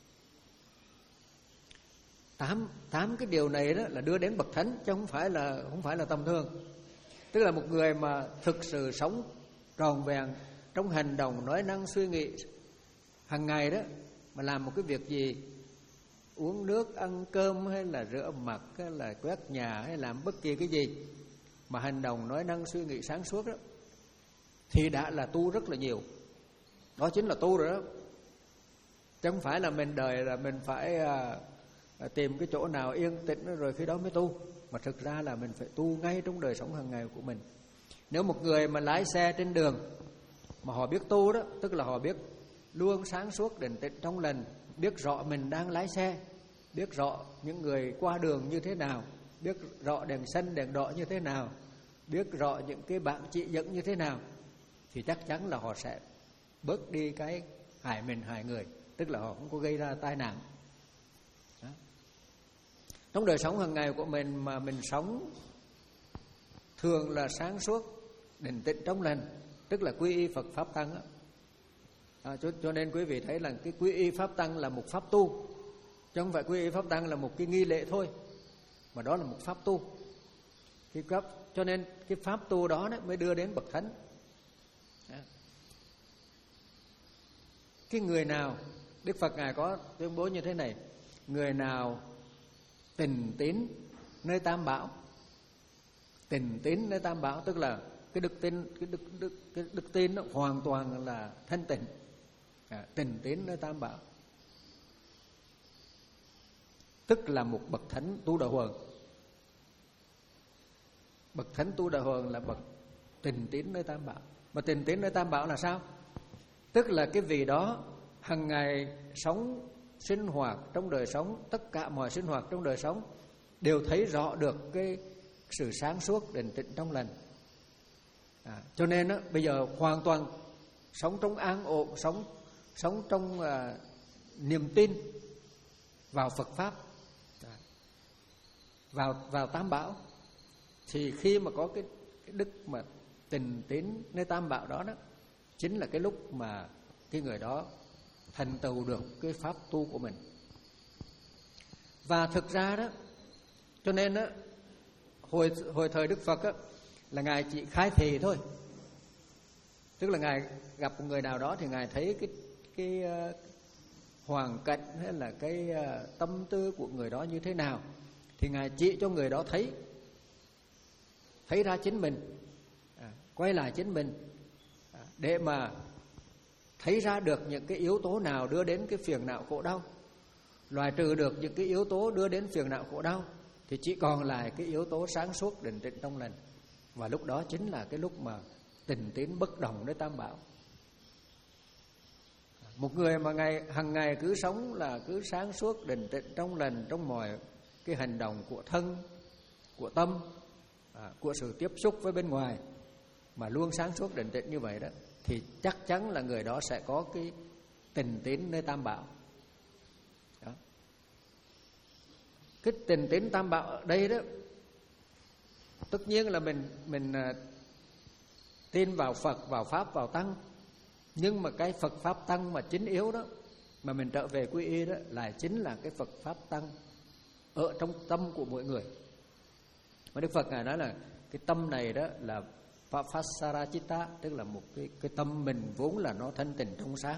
Tám tám cái điều này đó là đưa đến bậc thánh, chứ không phải là không phải là tầm thường. Tức là một người mà thực sự sống tròn vẹn trong hành động, nói năng, suy nghĩ hàng ngày đó, mà làm một cái việc gì, uống nước, ăn cơm, hay là rửa mặt, hay là quét nhà, hay làm bất kỳ cái gì mà hành động, nói năng, suy nghĩ sáng suốt đó, thì đã là tu rất là nhiều. Đó chính là tu rồi đó. Chứ không phải là mình đợi là mình phải à, tìm cái chỗ nào yên tĩnh rồi khi đó mới tu. Mà thực ra là mình phải tu ngay trong đời sống hàng ngày của mình. Nếu một người mà lái xe trên đường mà họ biết tu đó, tức là họ biết luôn sáng suốt, định tĩnh, trong lành, biết rõ mình đang lái xe, biết rõ những người qua đường như thế nào, biết rõ đèn xanh, đèn đỏ như thế nào, biết rõ những cái bạn chỉ dẫn như thế nào, thì chắc chắn là họ sẽ bớt đi cái hại mình hại người, tức là họ không có gây ra tai nạn. Đó. Trong đời sống hàng ngày của mình mà mình sống thường là sáng suốt, định tĩnh, trong lành, tức là quy y Phật pháp tăng. À, cho, cho nên quý vị thấy là cái quy y pháp tăng là một pháp tu, chứ không phải quy y pháp tăng là một cái nghi lễ thôi, mà đó là một pháp tu. Cái cấp, cho nên cái pháp tu đó, đó mới đưa đến bậc thánh. À. Cái người nào, Đức Phật ngài có tuyên bố như thế này: người nào tình tín nơi tam bảo. Tình tín nơi tam bảo tức là cái đức tin, cái đức đức cái đức tin nó hoàn toàn là thanh tịnh. À, tình tín nơi tam bảo tức là một bậc thánh tu đà huần. Bậc thánh tu đà huần là bậc tình tín nơi tam bảo. Mà tình tín nơi tam bảo là sao? Tức là cái vị đó hàng ngày sống sinh hoạt trong đời sống, tất cả mọi sinh hoạt trong đời sống đều thấy rõ được cái sự sáng suốt, định tĩnh, trong lành. À, cho nên đó, bây giờ hoàn toàn sống trong an ổn, sống sống trong uh, niềm tin vào Phật pháp, à, vào vào tam bảo. Thì khi mà có cái, cái đức mà tình tín nơi tam bảo đó, đó chính là cái lúc mà cái người đó thành tựu được cái pháp tu của mình. Và thực ra đó, cho nên đó, hồi hồi thời Đức Phật đó, là ngài chỉ khai thị thôi. Tức là ngài gặp một người nào đó thì ngài thấy cái cái hoàn cảnh hay là cái tâm tư của người đó như thế nào, thì Ngài chỉ cho người đó thấy thấy ra chính mình, à, quay lại chính mình, à, để mà thấy ra được những cái yếu tố nào đưa đến cái phiền não khổ đau, loại trừ được những cái yếu tố đưa đến phiền não khổ đau, thì chỉ còn lại cái yếu tố sáng suốt định tĩnh trong lành. Và lúc đó chính là cái lúc mà tình tín bất động với tam bảo. Một người mà ngày hàng ngày cứ sống là cứ sáng suốt định tĩnh trong lành trong mọi cái hành động của thân, của tâm, à, của sự tiếp xúc với bên ngoài, mà luôn sáng suốt định tĩnh như vậy đó, thì chắc chắn là người đó sẽ có cái tình tín nơi tam bảo. Đó. Cái tình tín tam bảo ở đây đó, tất nhiên là mình mình tin vào Phật, vào Pháp, vào Tăng, nhưng mà cái Phật Pháp Tăng mà chính yếu đó, mà mình trở về quy y đó, là chính là cái Phật Pháp Tăng ở trong tâm của mỗi người. Mà Đức Phật Ngài nói là cái tâm này đó là Papasarachitta, tức là một cái, cái tâm mình vốn là nó thanh tịnh trong sáng.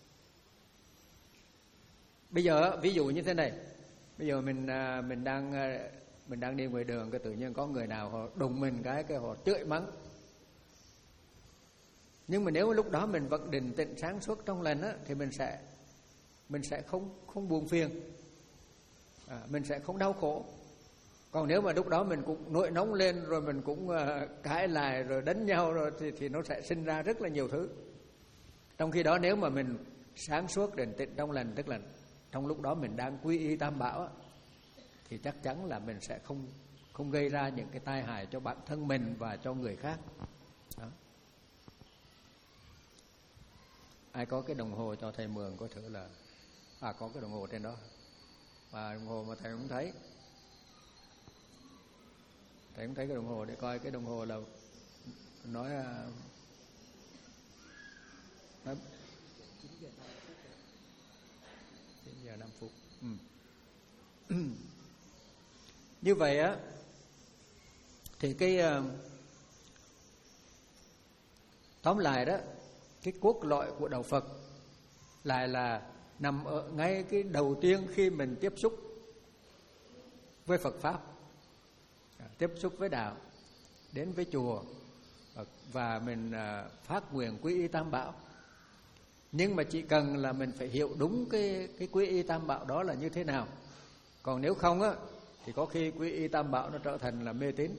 Bây giờ ví dụ như thế này, bây giờ mình mình đang mình đang đi ngoài đường, cái tự nhiên có người nào họ đụng mình cái cái họ chửi mắng. Nhưng mà nếu lúc đó mình vẫn định tĩnh sáng suốt trong lành á, thì mình sẽ mình sẽ không không buồn phiền, à, mình sẽ không đau khổ. Còn nếu mà lúc đó mình cũng nổi nóng lên, rồi mình cũng uh, cãi lại, rồi đánh nhau, rồi thì, thì nó sẽ sinh ra rất là nhiều thứ. Trong khi đó nếu mà mình sáng suốt định tĩnh trong lành, tức là trong lúc đó mình đang quy y tam bảo á, thì chắc chắn là mình sẽ không không gây ra những cái tai hại cho bản thân mình và cho người khác. Đó. Ai có cái đồng hồ cho thầy mượn có thử là à có cái đồng hồ trên đó, và đồng hồ mà thầy không thấy, thầy không thấy cái đồng hồ, để coi cái đồng hồ là nói nói chín giờ năm phút. Ừ. Như vậy á, thì cái uh, tóm lại đó, cái cốt lõi của đạo Phật lại là nằm ở ngay cái đầu tiên khi mình tiếp xúc với Phật Pháp, tiếp xúc với đạo, đến với chùa và mình uh, phát nguyện quy y tam bảo. Nhưng mà chỉ cần là mình phải hiểu đúng cái cái quy y tam bảo đó là như thế nào. Còn nếu không á, thì có khi quy y tam bảo nó trở thành là mê tín,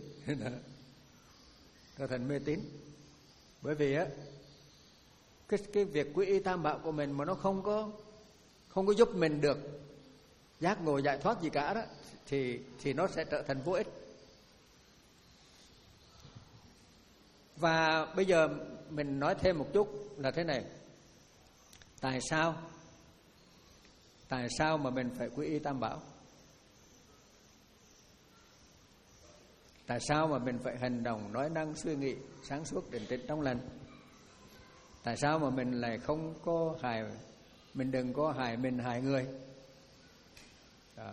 trở thành mê tín. Bởi vì á, cái cái việc quy y tam bảo của mình mà nó không có không có giúp mình được giác ngộ giải thoát gì cả đó, thì thì nó sẽ trở thành vô ích. Và bây giờ mình nói thêm một chút là thế này: tại sao tại sao mà mình phải quy y tam bảo? Tại sao mà mình phải hành động, nói năng, suy nghĩ sáng suốt định tĩnh trong lành? Tại sao mà mình lại không có hại, mình đừng có hại mình hại người? Đó.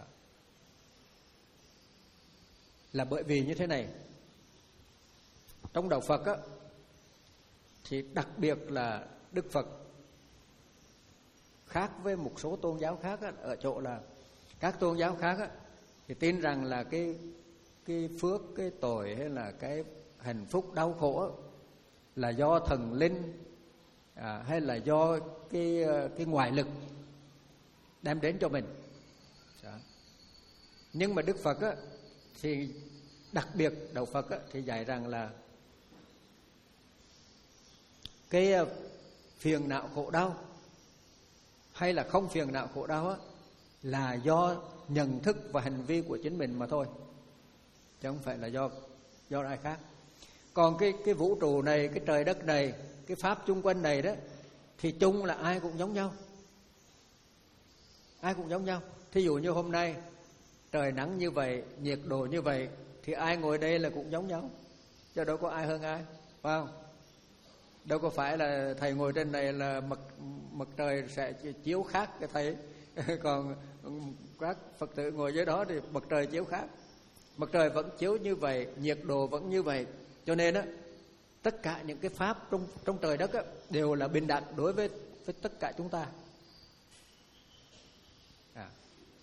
Là bởi vì như thế này, trong đạo Phật á, thì đặc biệt là Đức Phật khác với một số tôn giáo khác á, ở chỗ là các tôn giáo khác á, thì tin rằng là cái cái phước, cái tội hay là cái hạnh phúc đau khổ á, là do thần linh, à, hay là do cái cái ngoại lực đem đến cho mình. Đó. Nhưng mà Đức Phật á, thì đặc biệt đạo Phật á, thì dạy rằng là cái phiền não khổ đau hay là không phiền não khổ đau á, là do nhận thức và hành vi của chính mình mà thôi, chứ không phải là do do ai khác. Còn cái cái vũ trụ này, cái trời đất này, cái pháp chung quanh này đó, thì chung là ai cũng giống nhau, ai cũng giống nhau. Thí dụ như hôm nay trời nắng như vậy, nhiệt độ như vậy, thì ai ngồi đây là cũng giống nhau, chứ đâu có ai hơn ai, phải không? Đâu có phải là thầy ngồi trên này là mặt mặt trời sẽ chiếu khác cái thầy, còn các Phật tử ngồi dưới đó thì mặt trời chiếu khác. Mặt trời vẫn chiếu như vậy, nhiệt độ vẫn như vậy, cho nên á, tất cả những cái pháp trong trong trời đất á, đều là bình đẳng đối với với tất cả chúng ta.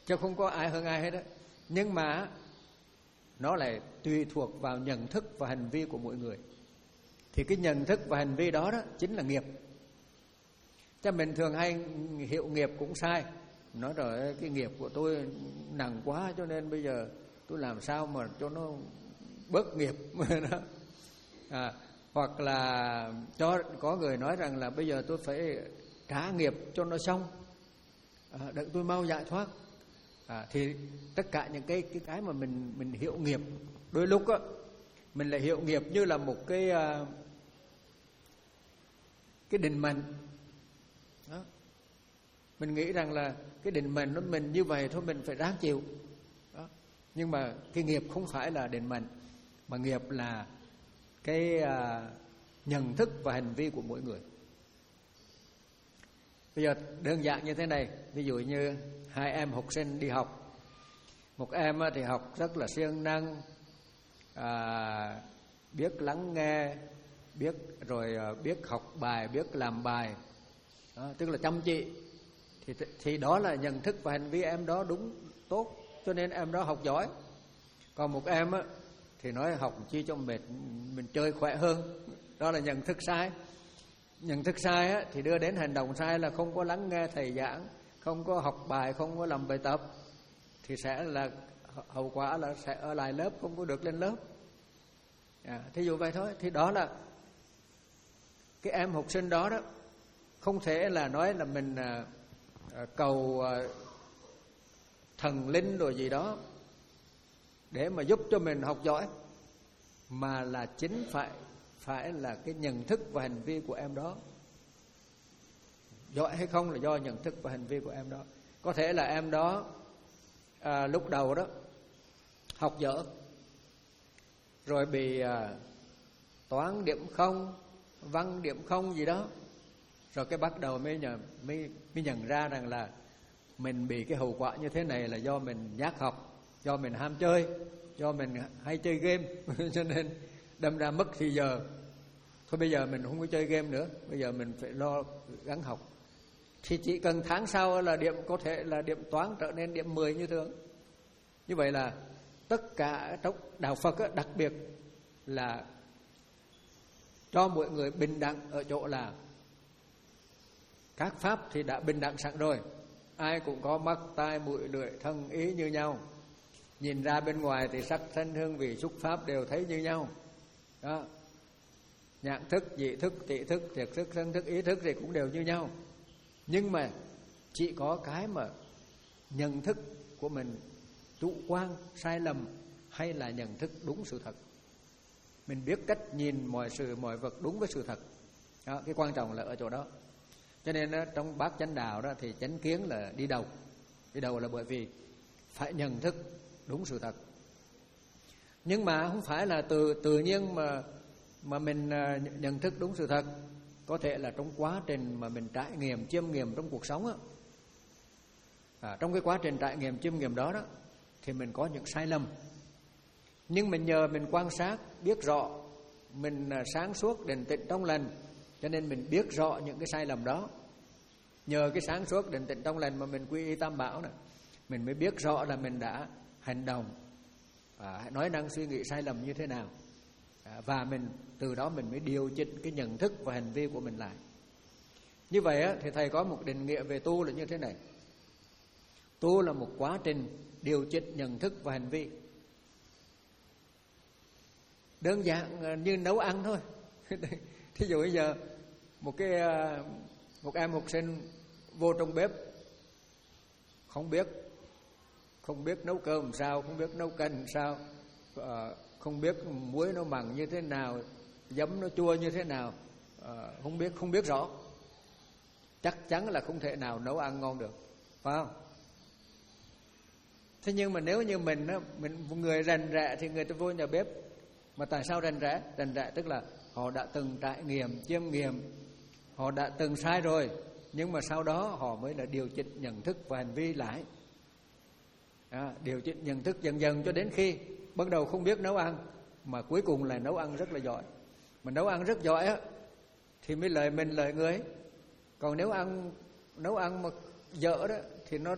chứ không có ai hơn ai hết á. Nhưng mà nó lại tùy thuộc vào nhận thức và hành vi của mỗi người. Thì cái nhận thức và hành vi đó đó chính là nghiệp. Cho mình thường hay hiệu nghiệp cũng sai. Nói rồi cái nghiệp của tôi nặng quá cho nên bây giờ tôi làm sao mà cho nó bớt nghiệp. à, Hoặc là cho có người nói rằng là bây giờ tôi phải trả nghiệp cho nó xong, à, đợi tôi mau giải thoát. À, thì tất cả những cái cái cái mà mình mình hiệu nghiệp, đôi lúc á mình lại hiệu nghiệp như là một cái uh, cái định mệnh. Đó. Mình nghĩ rằng là cái định mệnh nó mình như vậy thôi, mình phải ráng chịu. Đó. Nhưng mà cái nghiệp không phải là định mệnh, mà nghiệp là cái uh, nhận thức và hành vi của mỗi người. Bây giờ đơn giản như thế này, ví dụ như hai em học sinh đi học. Một em thì học rất là siêng năng, à, biết lắng nghe, biết rồi biết học bài, biết làm bài, đó, tức là chăm chỉ. Thì, thì đó là nhận thức và hành vi em đó đúng, tốt, cho nên em đó học giỏi. Còn một em á, thì nói học chi cho mệt, mình chơi khỏe hơn, đó là nhận thức sai. Nhận thức sai á, thì đưa đến hành động sai là không có lắng nghe thầy giảng, không có học bài, không có làm bài tập, thì sẽ là hậu quả là sẽ ở lại lớp, không có được lên lớp. À, thí dụ vậy thôi. Thì đó là cái em học sinh đó đó, không thể là nói là mình à, cầu à, thần linh rồi gì đó để mà giúp cho mình học giỏi, mà là chính phải phải là cái nhận thức và hành vi của em đó. Giỏi hay không là do nhận thức và hành vi của em đó. Có thể là em đó à, lúc đầu đó học dở, rồi bị à, toán điểm không, văn điểm không gì đó, rồi cái bắt đầu mới nhận, mới, mới nhận ra rằng là mình bị cái hậu quả như thế này là do mình nhát học, do mình ham chơi, do mình hay chơi game cho nên đâm ra mất thì giờ. Thôi bây giờ mình không có chơi game nữa, bây giờ mình phải lo gắng học. Thì chỉ cần tháng sau là điểm có thể là điểm toán trở nên điểm mười như thường. Như vậy là tất cả trong đạo Phật á, đặc biệt là cho mọi người bình đẳng ở chỗ là các pháp thì đã bình đẳng sẵn rồi. Ai cũng có mắt, tai, mũi, lưỡi, thân, ý như nhau. Nhìn ra bên ngoài thì sắc, thanh, hương, vị, xúc, pháp đều thấy như nhau. Đó. Nhãn thức, dị thức, tỷ thức, thiệt thức, thân thức, ý thức thì cũng đều như nhau. Nhưng mà chỉ có cái mà nhận thức của mình chủ quan, sai lầm, hay là nhận thức đúng sự thật. Mình biết cách nhìn mọi sự, mọi vật đúng với sự thật. Đó, cái quan trọng là ở chỗ đó. Cho nên đó, trong bát chánh đạo đó thì chánh kiến là đi đầu. Đi đầu là bởi vì phải nhận thức đúng sự thật. Nhưng mà không phải là từ tự nhiên mà mà mình nhận thức đúng sự thật. Có thể là trong quá trình mà mình trải nghiệm, chiêm nghiệm trong cuộc sống á, à, trong cái quá trình trải nghiệm, chiêm nghiệm đó đó, thì mình có những sai lầm. Nhưng mình nhờ mình quan sát, biết rõ, mình sáng suốt, định tĩnh, trong lành, cho nên mình biết rõ những cái sai lầm đó. Nhờ cái sáng suốt, định tĩnh, trong lành mà mình quy y tam bảo này, mình mới biết rõ là mình đã hành động, à, nói năng suy nghĩ sai lầm như thế nào, à, và mình từ đó mình mới điều chỉnh cái nhận thức và hành vi của mình lại. Như vậy á, thì thầy có một định nghĩa về tu là như thế này. Tu là một quá trình điều chỉnh nhận thức và hành vi. Đơn giản như nấu ăn thôi. Thí dụ bây giờ một cái một em học sinh vô trong bếp, không biết không biết nấu cơm làm sao, không biết nấu canh làm sao, không biết muối nó mặn như thế nào, giấm nó chua như thế nào, không biết không biết rõ, chắc chắn là không thể nào nấu ăn ngon được, phải không? Thế nhưng mà nếu như mình á, mình một người rành rẽ thì người ta vô nhà bếp. Mà tại sao rành rẽ? Rành rẽ tức là họ đã từng trải nghiệm, chiêm nghiệm, họ đã từng sai rồi, nhưng mà sau đó họ mới là điều chỉnh nhận thức và hành vi lại. À, điều chỉnh nhận thức dần dần cho đến khi bắt đầu không biết nấu ăn, mà cuối cùng là nấu ăn rất là giỏi. Mà nấu ăn rất giỏi á, thì mới lợi mình lợi người. Còn nếu ăn nấu ăn mà dở đó thì nó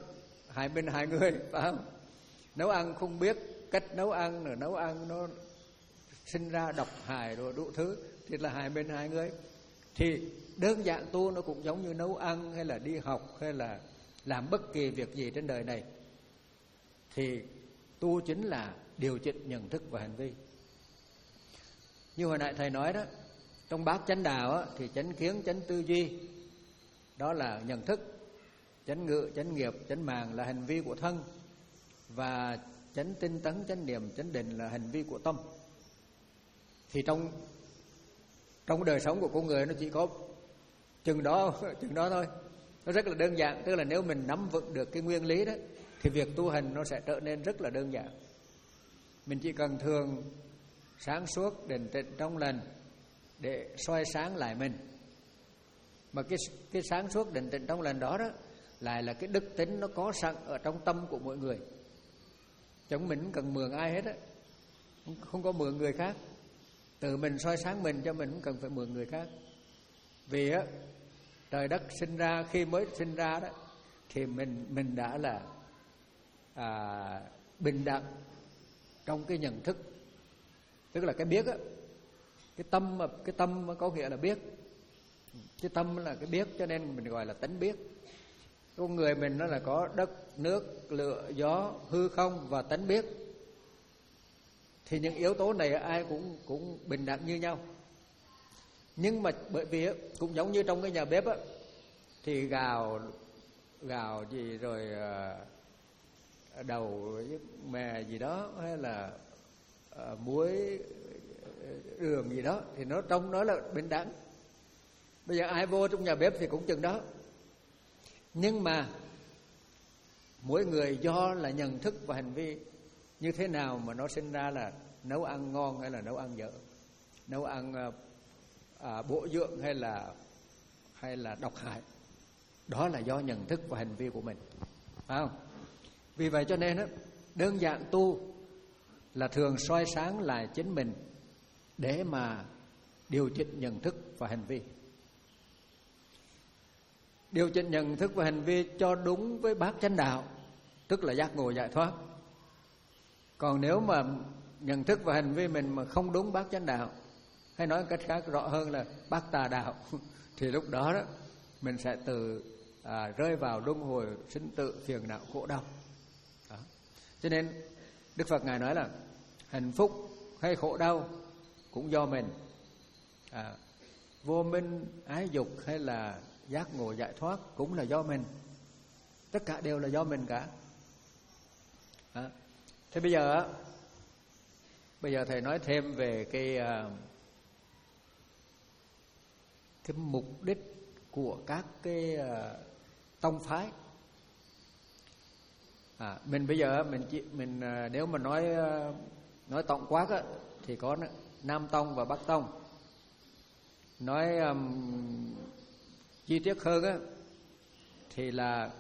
hai bên hai người, phải không? Nấu ăn không biết cách nấu ăn, rồi nấu ăn nó sinh ra độc hại rồi đủ thứ, thì là hai bên hai người. Thì đơn giản tu nó cũng giống như nấu ăn hay là đi học hay là làm bất kỳ việc gì trên đời này. Thì tu chính là điều chỉnh nhận thức và hành vi. Như hồi nãy thầy nói đó, trong bát chánh đạo á, thì chánh kiến, chánh tư duy đó là nhận thức, chánh ngữ, chánh nghiệp, chánh mạng là hành vi của thân, và chánh tinh tấn, chánh niệm, chánh định là hành vi của tâm. Thì trong trong đời sống của con người nó chỉ có chừng đó chừng đó thôi. Nó rất là đơn giản, tức là nếu mình nắm vững được cái nguyên lý đó thì việc tu hành nó sẽ trở nên rất là đơn giản. Mình chỉ cần thường sáng suốt, định tĩnh, trong lành để soi sáng lại mình. Mà cái cái sáng suốt, định tĩnh, trong lành đó đó lại là cái đức tính nó có sẵn ở trong tâm của mỗi người. Chúng mình không cần mượn ai hết á, không có mượn người khác. Tự mình soi sáng mình cho mình, không cần phải mượn người khác. Vì á, trời đất sinh ra, khi mới sinh ra đó thì mình mình đã là à, bình đẳng trong cái nhận thức, tức là cái biết á. Cái tâm cái tâm có nghĩa là biết. Cái tâm là cái biết, cho nên mình gọi là tánh biết. Con người mình nó là có đất, nước, lửa, gió, hư không và tánh biết. Thì những yếu tố này ai cũng cũng bình đẳng như nhau. Nhưng mà bởi vì cũng giống như trong cái nhà bếp á, thì gạo gạo gì rồi đầu mè gì đó, hay là muối, đường gì đó, thì nó trong nó là bình đẳng. Bây giờ ai vô trong nhà bếp thì cũng chừng đó. Nhưng mà mỗi người do là nhận thức và hành vi như thế nào mà nó sinh ra là nấu ăn ngon hay là nấu ăn dở, nấu ăn à, bổ dưỡng hay là hay là độc hại. Đó là do nhận thức và hành vi của mình, phải không? Vì vậy cho nên đó, đơn giản tu là thường soi sáng lại chính mình để mà điều chỉnh nhận thức và hành vi. Điều chỉnh nhận thức và hành vi cho đúng với bát chánh đạo, tức là giác ngộ giải thoát. Còn nếu mà nhận thức và hành vi mình mà không đúng bát chánh đạo, hay nói cách khác rõ hơn là bát tà đạo, thì lúc đó đó mình sẽ tự à, rơi vào luân hồi sinh tử, phiền não, khổ đau. Đó. Cho nên Đức Phật Ngài nói là hạnh phúc hay khổ đau cũng do mình, à, vô minh, ái dục hay là giác ngộ giải thoát cũng là do mình. Tất cả đều là do mình cả. Đó. Thế bây giờ bây giờ thầy nói thêm về cái cái mục đích của các cái tông phái. À, mình bây giờ mình chỉ, mình nếu mà nói nói tổng quát á, thì có Nam Tông và Bắc Tông. Nói um, chi tiết hơn á, thì là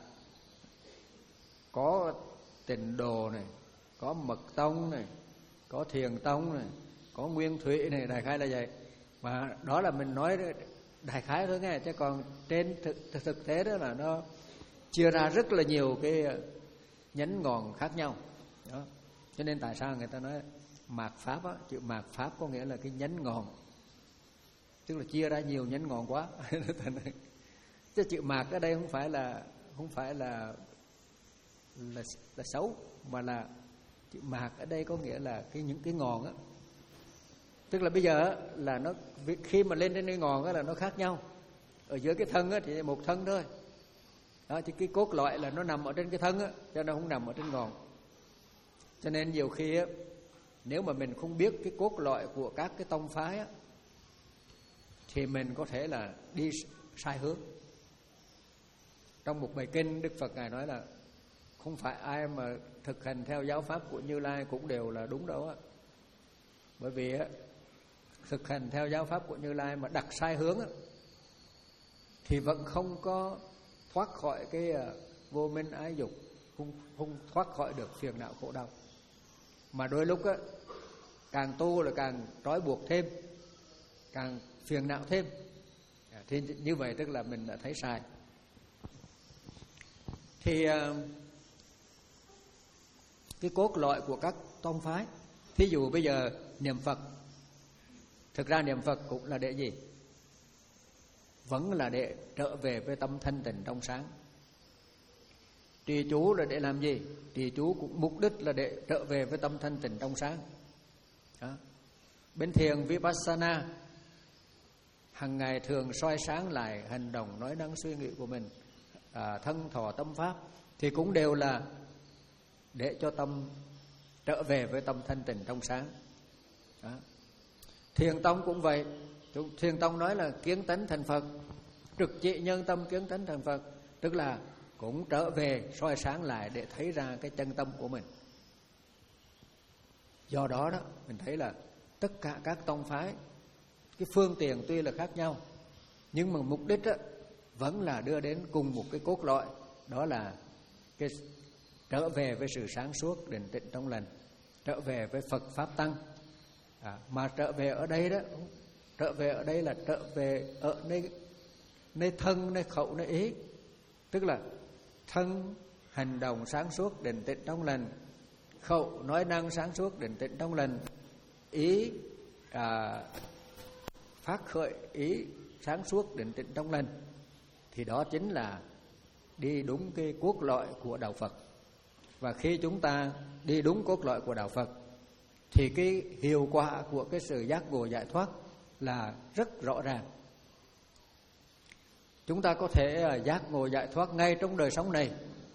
có Tịnh Độ này, có Mật Tông này, có Thiền Tông này, có Nguyên Thủy này, đại khái là vậy. Mà đó là mình nói đại khái thôi nghe, chứ còn trên thực, thực tế đó là nó chia ra rất là nhiều cái nhánh ngọn khác nhau. Đó. Cho nên tại sao người ta nói mạt pháp á, chữ mạt pháp có nghĩa là cái nhánh ngọn, tức là chia ra nhiều nhánh ngọn quá. Chứ chữ mạt ở đây không phải là không phải là là, là xấu, mà là chữ mạt ở đây có nghĩa là cái những cái ngọn á. Tức là bây giờ là nó khi mà lên trên cái ngọn á là nó khác nhau. Ở dưới cái thân á thì một thân thôi. Đó, thì cái cốt lõi là nó nằm ở trên cái thân á, cho nó không nằm ở trên ngọn. Cho nên nhiều khi á, nếu mà mình không biết cái cốt lõi của các cái tông phái á, thì mình có thể là đi sai hướng. Trong một bài kinh, Đức Phật Ngài nói là không phải ai mà thực hành theo giáo pháp của Như Lai cũng đều là đúng đâu á. Bởi vì á, thực hành theo giáo pháp của Như Lai mà đặt sai hướng á, thì vẫn không có thoát khỏi cái vô minh ái dục, không, không thoát khỏi được phiền não khổ đau. Mà đôi lúc á, càng tu là càng trói buộc thêm, càng phiền não thêm. Thì như vậy tức là mình đã thấy sai. Thì cái cốt lõi của các tông phái. Thí dụ bây giờ niệm Phật, thực ra niệm Phật cũng là để gì? Vẫn là để trở về với tâm thanh tịnh trong sáng. Trì chú là để làm gì? Trì chú cũng mục đích là để trở về với tâm thanh tịnh trong sáng. Đó. Bên thiền Vipassana, hàng ngày thường soi sáng lại hành động, nói năng, suy nghĩ của mình, à, thân thọ tâm pháp, thì cũng đều là để cho tâm trở về với tâm thanh tịnh trong sáng. Đó. Thiền tông cũng vậy. Thiền tông nói là kiến tánh thành Phật, trực trị nhân tâm kiến tánh thành Phật, tức là cũng trở về soi sáng lại để thấy ra cái chân tâm của mình. Do đó đó mình thấy là tất cả các tông phái, cái phương tiện tuy là khác nhau, nhưng mà mục đích đó vẫn là đưa đến cùng một cái cốt lõi, đó là cái trở về với sự sáng suốt, định tĩnh trong lành, trở về với Phật pháp tăng. À, mà trở về ở đây đó, trở về ở đây là trở về ở nơi nơi thân, nơi khẩu, nơi ý, tức là thân hành động sáng suốt, định tĩnh trong lành, khẩu nói năng sáng suốt, định tĩnh trong lành, ý à, phát khởi ý sáng suốt, định tĩnh trong lành, thì đó chính là đi đúng cái cốt lõi của đạo Phật. Và khi chúng ta đi đúng cốt lõi của đạo Phật thì cái hiệu quả của cái sự giác ngộ giải thoát là rất rõ ràng. Chúng ta có thể giác ngộ giải thoát ngay trong đời sống này,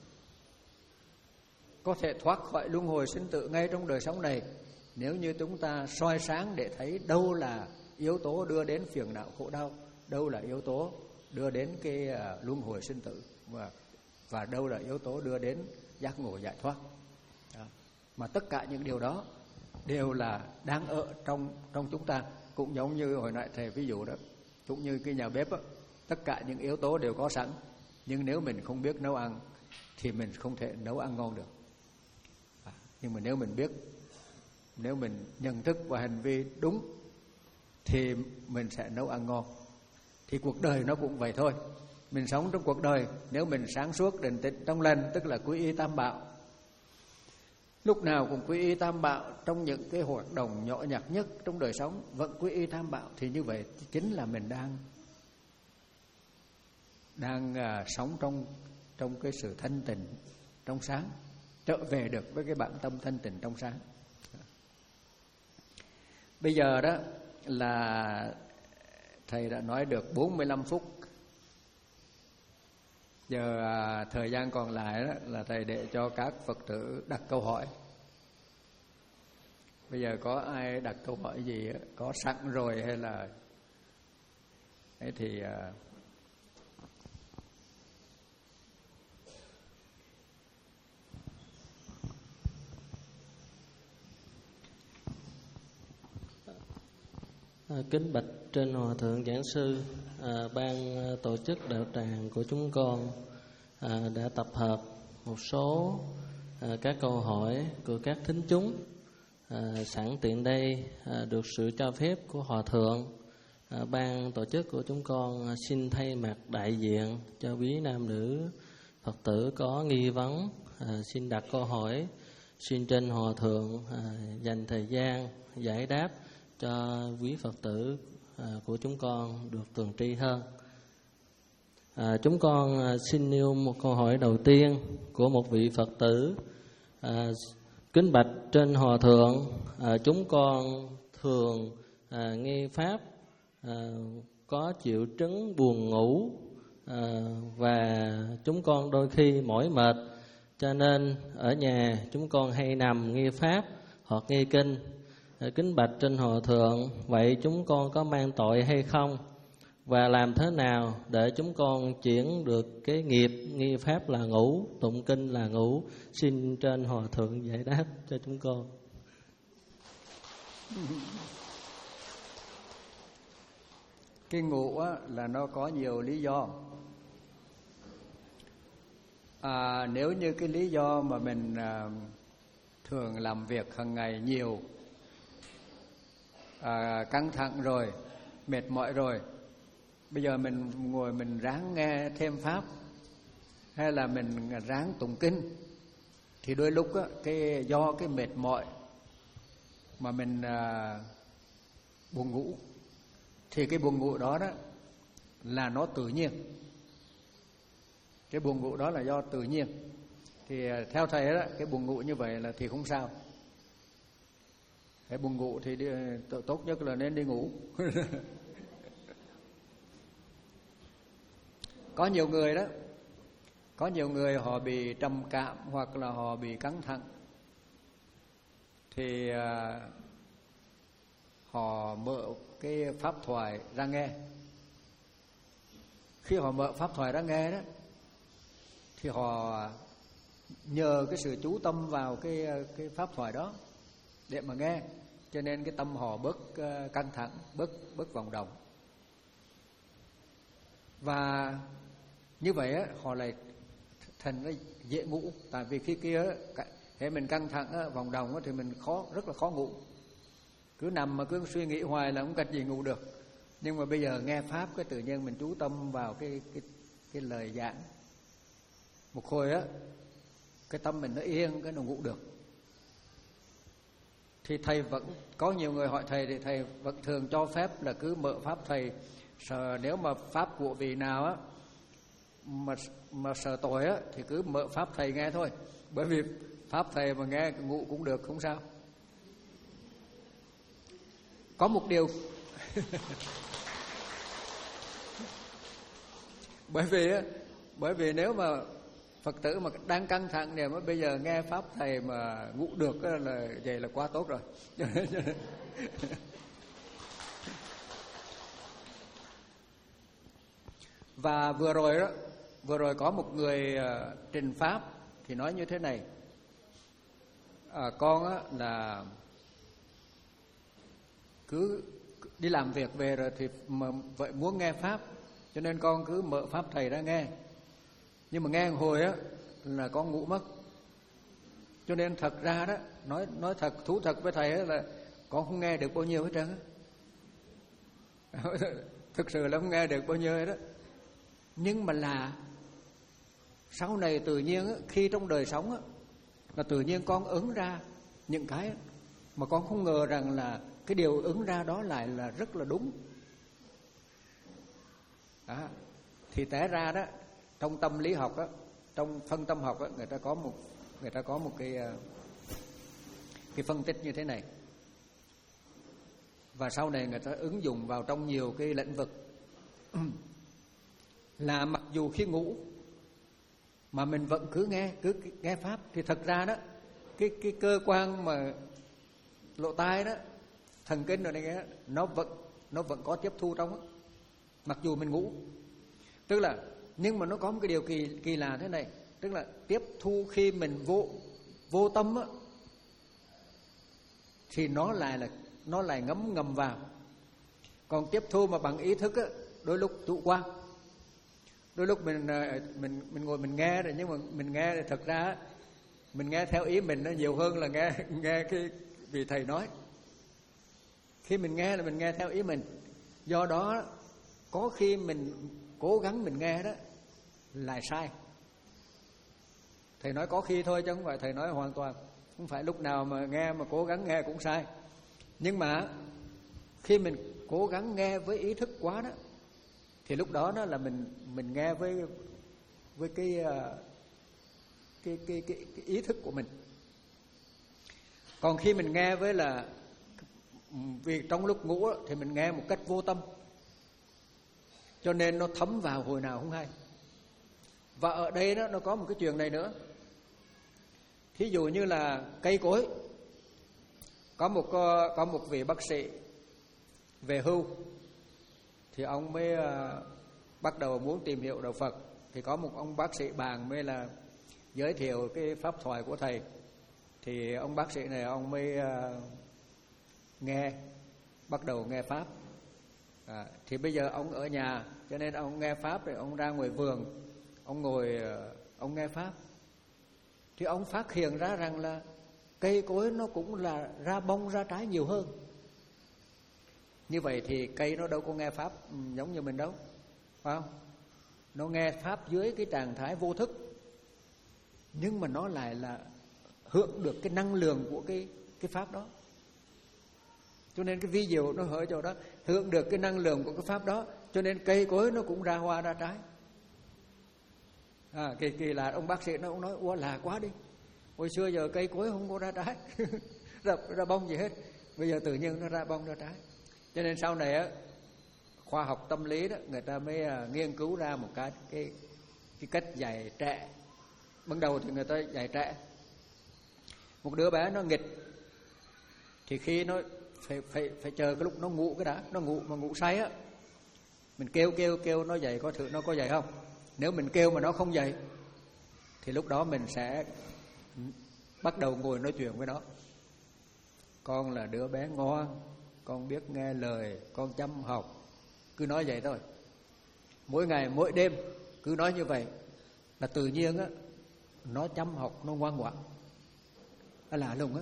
có thể thoát khỏi luân hồi sinh tử ngay trong đời sống này, nếu như chúng ta soi sáng để thấy đâu là yếu tố đưa đến phiền não khổ đau, đâu là yếu tố đưa đến cái luân hồi sinh tử, và và đâu là yếu tố đưa đến giác ngộ giải thoát. Đó. Mà tất cả những điều đó đều là đang ở trong trong chúng ta. Cũng giống như hồi nãy thầy ví dụ đó, cũng như cái nhà bếp đó, tất cả những yếu tố đều có sẵn, nhưng nếu mình không biết nấu ăn thì mình không thể nấu ăn ngon được. À, nhưng mà nếu mình biết, nếu mình nhận thức và hành vi đúng thì mình sẽ nấu ăn ngon. Thì cuộc đời nó cũng vậy thôi. Mình sống trong cuộc đời, nếu mình sáng suốt, định tĩnh trong lành, tức là quy y tam bảo, lúc nào cũng quy y tam bảo trong những cái hoạt động nhỏ nhặt nhất trong đời sống, vẫn quy y tam bảo, thì như vậy chính là mình đang đang à, sống trong trong cái sự thanh tịnh trong sáng, trở về được với cái bản tâm thanh tịnh trong sáng. Bây giờ đó là thầy đã nói được bốn mươi lăm phút. Giờ à, thời gian còn lại đó là thầy để cho các Phật tử đặt câu hỏi. Bây giờ có ai đặt câu hỏi gì có sẵn rồi hay là ấy thì à, À, kính bạch trên Hòa Thượng Giảng Sư, à, ban tổ chức đạo tràng của chúng con à, đã tập hợp một số à, các câu hỏi của các thính chúng. À, sẵn tiện đây à, được sự cho phép của Hòa Thượng, à, ban tổ chức của chúng con xin thay mặt đại diện cho quý nam nữ Phật tử có nghi vấn à, xin đặt câu hỏi, xin trên Hòa Thượng à, dành thời gian giải đáp cho quý Phật tử à, của chúng con được tường tri hơn. À, chúng con à, xin nêu một câu hỏi đầu tiên của một vị Phật tử. À, kính bạch trên Hòa Thượng, à, chúng con thường à, nghe pháp à, có triệu chứng buồn ngủ à, và chúng con đôi khi mỏi mệt, cho nên ở nhà chúng con hay nằm nghe pháp hoặc nghe kinh. Kính bạch trên Hòa Thượng, vậy chúng con có mang tội hay không? Và làm thế nào để chúng con chuyển được cái nghiệp nghi pháp là ngủ, tụng kinh là ngủ? Xin trên Hòa Thượng giải đáp cho chúng con. Cái ngủ á, là nó có nhiều lý do. À, nếu như cái lý do mà mình à, thường làm việc hàng ngày nhiều, À, căng thẳng rồi, mệt mỏi rồi, bây giờ mình ngồi mình ráng nghe thêm pháp hay là mình ráng tụng kinh thì đôi lúc á, cái do cái mệt mỏi mà mình à, buồn ngủ, thì cái buồn ngủ đó đó là nó tự nhiên. Cái buồn ngủ đó là do tự nhiên. Thì à, theo thầy đó, cái buồn ngủ như vậy là thì không sao. Cái buồn ngủ thì đi, tốt nhất là nên đi ngủ. Có nhiều người đó, có nhiều người họ bị trầm cảm hoặc là họ bị căng thẳng, thì à, họ mở cái pháp thoại ra nghe. Khi họ mở pháp thoại ra nghe đó, thì họ nhờ cái sự chú tâm vào cái cái pháp thoại đó để mà nghe, cho nên cái tâm họ bớt uh, căng thẳng, bớt bớt vòng động. Và như vậy á, họ lại thành nó dễ ngủ. Tại vì khi kia thế mình căng thẳng á, vòng động á, thì mình khó rất là khó ngủ. Cứ nằm mà cứ suy nghĩ hoài là không cách gì ngủ được. Nhưng mà bây giờ nghe pháp cái tự nhiên mình chú tâm vào cái cái cái lời giảng, một hồi á cái tâm mình nó yên, cái nó ngủ được. Thì thầy vẫn có nhiều người hỏi thầy, thì thầy vẫn thường cho phép là cứ mở pháp thầy. Sợ nếu mà pháp của vị nào á mà mà sợ tội á thì cứ mở pháp thầy nghe thôi, bởi vì pháp thầy mà nghe ngủ cũng được, không sao. Có một điều bởi vì á bởi vì nếu mà Phật tử mà đang căng thẳng này mà bây giờ nghe pháp thầy mà ngủ được là vậy là quá tốt rồi. Và vừa rồi đó, vừa rồi có một người uh, trình pháp thì nói như thế này: à, con á, là cứ đi làm việc về rồi thì mà vậy muốn nghe pháp, cho nên con cứ mở pháp thầy ra nghe. Nhưng mà nghe một hồi á là con ngủ mất. Cho nên thật ra đó, nói nói thật thú thật với thầy á, là con không nghe được bao nhiêu hết trơn á. Thực sự là không nghe được bao nhiêu hết đó. Nhưng mà là sau này tự nhiên á, khi trong đời sống á, là tự nhiên con ứng ra những cái mà con không ngờ rằng là cái điều ứng ra đó lại là rất là đúng. Đó. Thì té ra đó, trong tâm lý học á, trong phân tâm học á, người ta có một người ta có một cái cái phân tích như thế này. Và sau này người ta ứng dụng vào trong nhiều cái lĩnh vực. Là mặc dù khi ngủ mà mình vẫn cứ nghe, cứ nghe pháp, thì thật ra đó cái cái cơ quan mà lỗ tai đó, thần kinh rồi này kia, nó vẫn nó vẫn có tiếp thu trong đó, mặc dù mình ngủ. Tức là nhưng mà nó có một cái điều kỳ kỳ lạ thế này, tức là tiếp thu khi mình vô vô tâm á, thì nó lại là nó lại ngấm ngầm vào. Còn tiếp thu mà bằng ý thức á, đôi lúc chủ quan. Đôi lúc mình mình mình ngồi mình nghe rồi, nhưng mà mình nghe thì thật ra mình nghe theo ý mình nó nhiều hơn là nghe nghe cái vị thầy nói. Khi mình nghe là mình nghe theo ý mình. Do đó có khi mình cố gắng mình nghe đó lại sai. Thầy nói có khi thôi chứ không phải thầy nói hoàn toàn. Không phải lúc nào mà nghe mà cố gắng nghe cũng sai. Nhưng mà khi mình cố gắng nghe với ý thức quá đó, thì lúc đó đó là mình mình nghe với với cái cái cái cái, cái ý thức của mình. Còn khi mình nghe với là vì trong lúc ngủ thì mình nghe một cách vô tâm, cho nên nó thấm vào hồi nào không hay. Và ở đây đó nó có một cái chuyện này nữa. Thí dụ như là cây cối, có một có một vị bác sĩ về hưu, thì ông mới uh, bắt đầu muốn tìm hiểu đạo Phật. Thì có một ông bác sĩ bạn mới là giới thiệu cái pháp thoại của thầy. Thì ông bác sĩ này ông mới uh, nghe, bắt đầu nghe pháp. À, thì bây giờ ông ở nhà, cho nên ông nghe pháp rồi ông ra ngoài vườn, ông ngồi uh, ông nghe pháp. Thì ông phát hiện ra rằng là cây cối nó cũng là ra bông ra trái nhiều hơn. Như vậy thì cây nó đâu có nghe pháp giống như mình đâu, phải không? Nó nghe pháp dưới cái trạng thái vô thức, nhưng mà nó lại là hưởng được cái năng lượng của cái cái pháp đó. Cho nên cái vi diệu nó ở chỗ đó, hưởng được cái năng lượng của cái pháp đó, cho nên cây cối nó cũng ra hoa ra trái. À, kỳ kỳ là ông bác sĩ nó cũng nói ủa là quá đi, hồi xưa giờ cây cối không có ra trái ra, ra bông gì hết, bây giờ tự nhiên nó ra bông ra trái. Cho nên sau này á, khoa học tâm lý đó người ta mới uh, nghiên cứu ra một cái cái cái cách dạy trẻ. Ban đầu thì người ta dạy trẻ, một đứa bé nó nghịch thì khi nó phải phải phải chờ cái lúc nó ngủ cái đã, nó ngủ mà ngủ say á, mình kêu kêu kêu nó dậy có thử nó có dậy không. Nếu mình kêu mà nó không dậy thì lúc đó mình sẽ bắt đầu ngồi nói chuyện với nó. Con là đứa bé ngoan, con biết nghe lời, con chăm học, cứ nói vậy thôi. Mỗi ngày mỗi đêm cứ nói như vậy là tự nhiên á, nó chăm học, nó ngoan ngoãn. Nó lạ lùng á.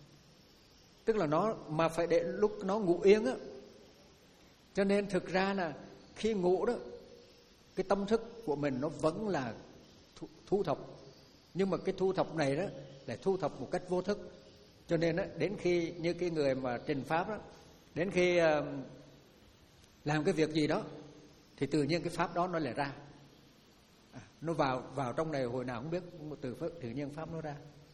Tức là nó mà phải để lúc nó ngủ yên á. Cho nên thực ra là khi ngủ đó, cái tâm thức của mình nó vẫn là thu, thu thập. Nhưng mà cái thu thập này đó là thu thập một cách vô thức. Cho nên đó, đến khi như cái người mà trình pháp đó, đến khi uh, làm cái việc gì đó thì tự nhiên cái pháp đó nó lại ra. À, nó vào vào trong này hồi nào không biết, từ tự nhiên pháp nó ra.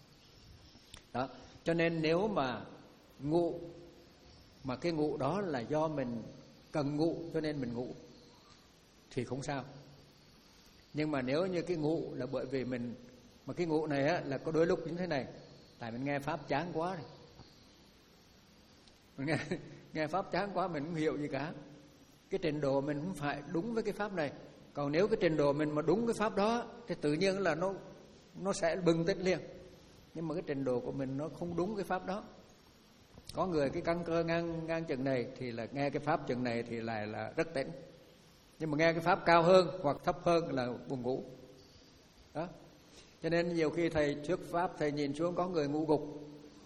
Đó. Cho nên nếu mà ngủ mà cái ngủ đó là do mình cần ngủ cho nên mình ngủ thì không sao. Nhưng mà nếu như cái ngủ là bởi vì mình, mà cái ngủ này á, là có đôi lúc như thế này, tại mình nghe pháp chán quá rồi, mình nghe, nghe pháp chán quá mình không hiểu gì cả, cái trình độ mình không phải đúng với cái pháp này. Còn nếu cái trình độ mình mà đúng cái pháp đó thì tự nhiên là nó nó sẽ bừng tỉnh liền. Nhưng mà cái trình độ của mình nó không đúng cái pháp đó. Có người cái căn cơ ngang ngang chừng này thì là nghe cái pháp chừng này thì lại là rất tỉnh. Nhưng mà nghe cái pháp cao hơn hoặc thấp hơn là buồn ngủ. Đó. Cho nên nhiều khi thầy thuyết pháp, thầy nhìn xuống có người ngủ gục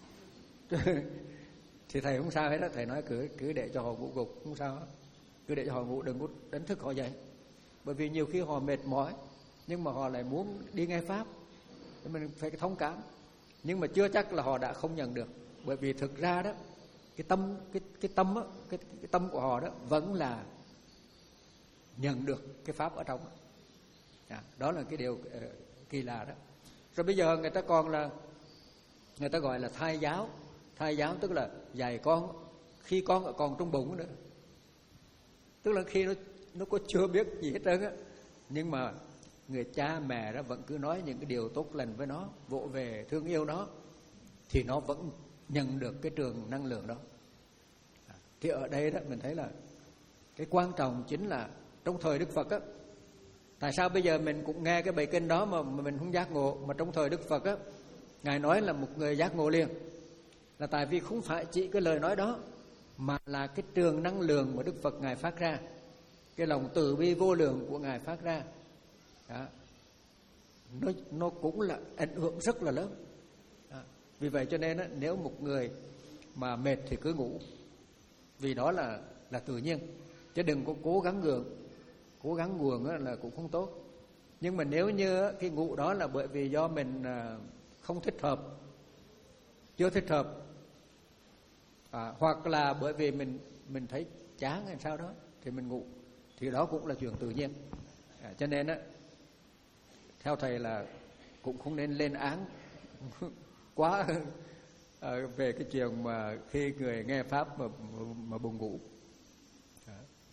thì thầy không sao hết đó, thầy nói cứ cứ để cho họ ngủ gục, không sao hết. Cứ để cho họ ngủ, đừng có đánh thức họ dậy. Bởi vì nhiều khi họ mệt mỏi nhưng mà họ lại muốn đi nghe pháp, thì mình phải thông cảm. Nhưng mà chưa chắc là họ đã không nhận được. Bởi vì thực ra đó, cái tâm cái cái tâm đó, cái, cái tâm của họ đó vẫn là nhận được cái pháp ở trong đó. À, đó là cái điều uh, kỳ lạ đó. Rồi bây giờ người ta còn là người ta gọi là thai giáo. Thai giáo tức là dạy con khi con còn trong bụng nữa. Tức là khi nó nó có chưa biết gì hết trơn á, nhưng mà người cha mẹ đó vẫn cứ nói những cái điều tốt lành với nó, vỗ về thương yêu nó, thì nó vẫn nhận được cái trường năng lượng đó. À, thì ở đây đó mình thấy là cái quan trọng chính là trong thời Đức Phật á, tại sao bây giờ mình cũng nghe cái bài kinh đó mà, mà mình không giác ngộ, mà trong thời Đức Phật á, Ngài nói là một người giác ngộ liền, là tại vì không phải chỉ cái lời nói đó, mà là cái trường năng lượng mà Đức Phật Ngài phát ra, cái lòng từ bi vô lượng của Ngài phát ra. Đó. Nó, nó cũng là ảnh hưởng rất là lớn. Đó. Vì vậy cho nên á, nếu một người mà mệt thì cứ ngủ, vì đó là là tự nhiên, chứ đừng có cố gắng gượng. Cố gắng nguồn là cũng không tốt. Nhưng mà nếu như cái ngủ đó là bởi vì do mình không thích hợp, chưa thích hợp, à, hoặc là bởi vì mình mình thấy chán hay sao đó thì mình ngủ, thì đó cũng là chuyện tự nhiên. À, cho nên á, theo thầy là cũng không nên lên án quá à, về cái chuyện mà khi người nghe pháp mà mà, mà buồn ngủ. À.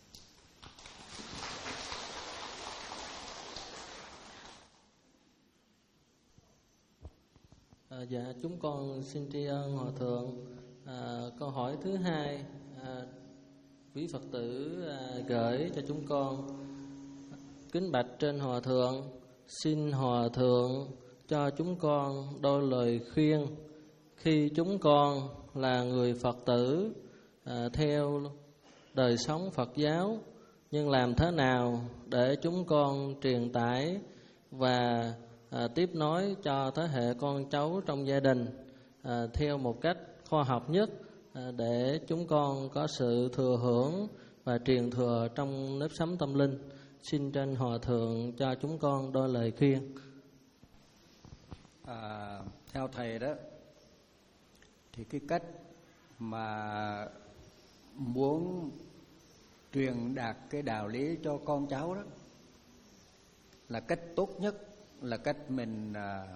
À, dạ chúng con xin tri ân Hòa Thượng. À, câu hỏi thứ hai, à, quý Phật tử à, gửi cho chúng con: kính bạch trên Hòa Thượng, xin Hòa Thượng cho chúng con đôi lời khuyên khi chúng con là người Phật tử à, theo đời sống Phật giáo, nhưng làm thế nào để chúng con truyền tải và à, tiếp nối cho thế hệ con cháu trong gia đình à, theo một cách khoa học nhất à, để chúng con có sự thừa hưởng và truyền thừa trong nếp sống tâm linh. Xin trên Hòa Thượng cho chúng con đôi lời khuyên. À, theo thầy đó thì cái cách mà muốn truyền đạt cái đạo lý cho con cháu đó là cách tốt nhất là cách mình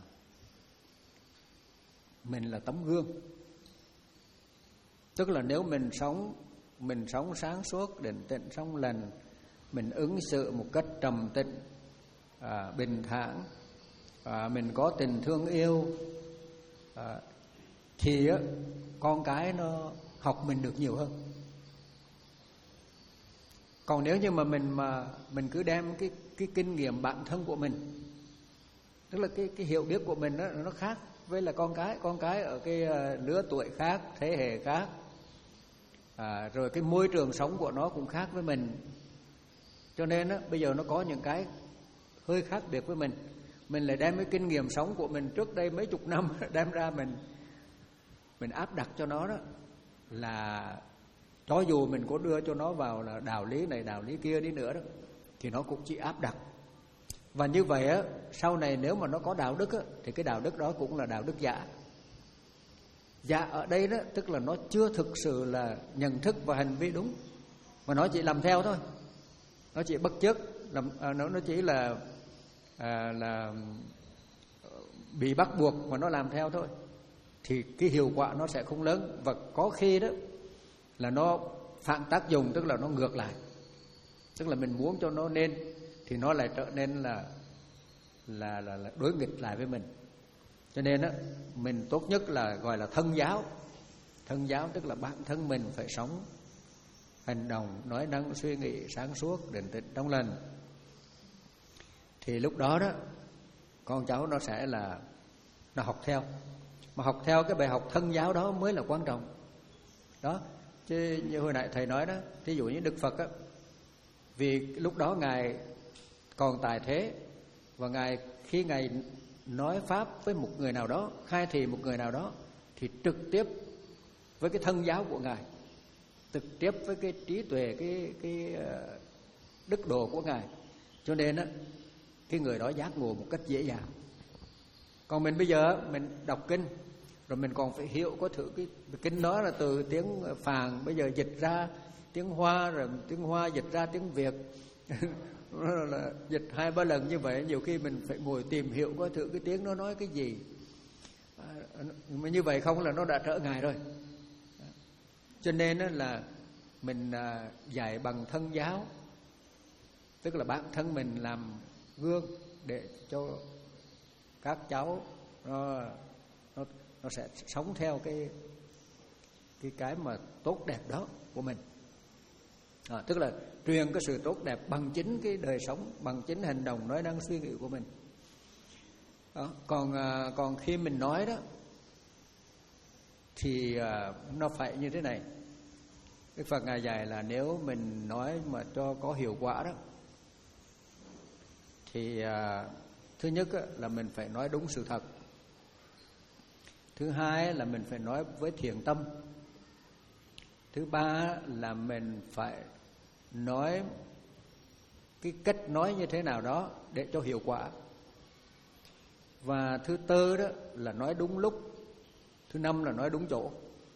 mình là tấm gương. Tức là nếu mình sống mình sống sáng suốt, định tĩnh, sống lành, mình ứng xử một cách trầm tĩnh, à, bình thản, à, mình có tình thương yêu, à, thì á, con cái nó học mình được nhiều hơn. Còn nếu như mà mình mà mình cứ đem cái cái kinh nghiệm bản thân của mình, tức là cái cái hiểu biết của mình đó, nó khác với là con cái, con cái ở cái uh, lứa tuổi khác, thế hệ khác, à, rồi cái môi trường sống của nó cũng khác với mình, cho nên đó, bây giờ nó có những cái hơi khác biệt với mình. Mình lại đem cái kinh nghiệm sống của mình trước đây mấy chục năm đem ra mình mình áp đặt cho nó đó, là cho dù mình có đưa cho nó vào là đạo lý này đạo lý kia đi nữa đó, thì nó cũng chỉ áp đặt. Và như vậy á, sau này nếu mà nó có đạo đức á, thì cái đạo đức đó cũng là đạo đức giả. Giả ở đây đó tức là nó chưa thực sự là nhận thức và hành vi đúng, mà nó chỉ làm theo thôi, nó chỉ bắt chước, làm à, nó nó chỉ là à, là bị bắt buộc mà nó làm theo thôi, thì cái hiệu quả nó sẽ không lớn. Và có khi đó là nó phản tác dụng, tức là nó ngược lại, tức là mình muốn cho nó nên thì nó lại trở nên là là là, là đối nghịch lại với mình. Cho nên á, mình tốt nhất là gọi là thân giáo. Thân giáo tức là bản thân mình phải sống, hành động, nói năng, suy nghĩ sáng suốt, định tĩnh, trong lành. Thì lúc đó đó con cháu nó sẽ là nó học theo. Mà học theo cái bài học thân giáo đó mới là quan trọng. Đó, chứ như hồi nãy thầy nói đó, thí dụ như Đức Phật á, vì lúc đó Ngài còn tại thế, và Ngài khi Ngài nói pháp với một người nào đó, khai thị một người nào đó, thì trực tiếp với cái thân giáo của Ngài, trực tiếp với cái trí tuệ, cái cái đức độ của Ngài, cho nên á, cái người đó giác ngộ một cách dễ dàng. Còn mình bây giờ mình đọc kinh rồi mình còn phải hiểu có thử cái kinh đó là từ tiếng Phạn bây giờ dịch ra tiếng Hoa, rồi tiếng Hoa dịch ra tiếng Việt là dịch hai ba lần như vậy, nhiều khi mình phải ngồi tìm hiểu coi thử cái tiếng nó nói cái gì. À, mà như vậy không là nó đã trở ngại rồi. Cho nên là mình dạy bằng thân giáo, tức là bản thân mình làm gương để cho các cháu nó nó nó sẽ sống theo cái cái cái mà tốt đẹp đó của mình. À, tức là truyền cái sự tốt đẹp bằng chính cái đời sống, bằng chính hành động, nói năng, suy nghĩ của mình. Đó. Còn à, còn khi mình nói đó thì à, nó phải như thế này. Đức Phật Ngài dạy là nếu mình nói mà cho có hiệu quả đó, thì à, thứ nhất á, là mình phải nói đúng sự thật. Thứ hai là mình phải nói với thiện tâm. Thứ ba là mình phải nói cái cách nói như thế nào đó để cho hiệu quả. Và thứ tư đó là nói đúng lúc. Thứ năm là nói đúng chỗ.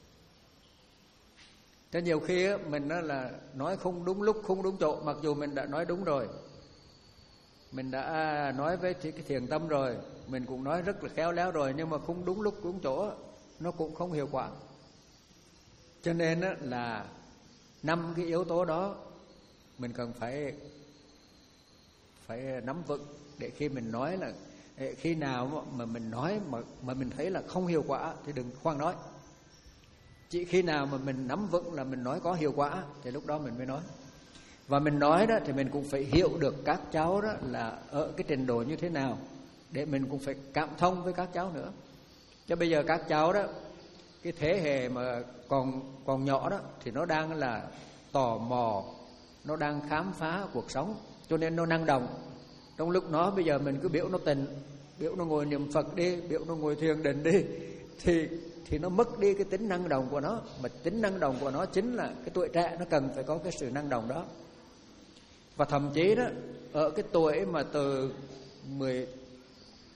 Thế nhiều khi á, mình đó là nói không đúng lúc, không đúng chỗ, mặc dù mình đã nói đúng rồi, mình đã nói với cái thiện tâm rồi, mình cũng nói rất là khéo léo rồi, nhưng mà không đúng lúc, đúng chỗ, nó cũng không hiệu quả. Cho nên là năm cái yếu tố đó mình cần phải phải nắm vững, để khi mình nói là khi nào mà mình nói mà mà mình thấy là không hiệu quả thì đừng khoan nói. Chỉ khi nào mà mình nắm vững là mình nói có hiệu quả thì lúc đó mình mới nói. Và mình nói đó thì mình cũng phải hiểu được các cháu đó là ở cái trình độ như thế nào, để mình cũng phải cảm thông với các cháu nữa. Chứ bây giờ các cháu đó, cái thế hệ mà còn còn nhỏ đó thì nó đang là tò mò, nó đang khám phá cuộc sống, cho nên nó năng động. Trong lúc nó bây giờ mình cứ biểu nó tịnh, biểu nó ngồi niệm Phật đi, biểu nó ngồi thiền định đi, thì thì nó mất đi cái tính năng động của nó. Mà tính năng động của nó chính là cái tuổi trẻ, nó cần phải có cái sự năng động đó. Và thậm chí đó, ở cái tuổi mà từ mười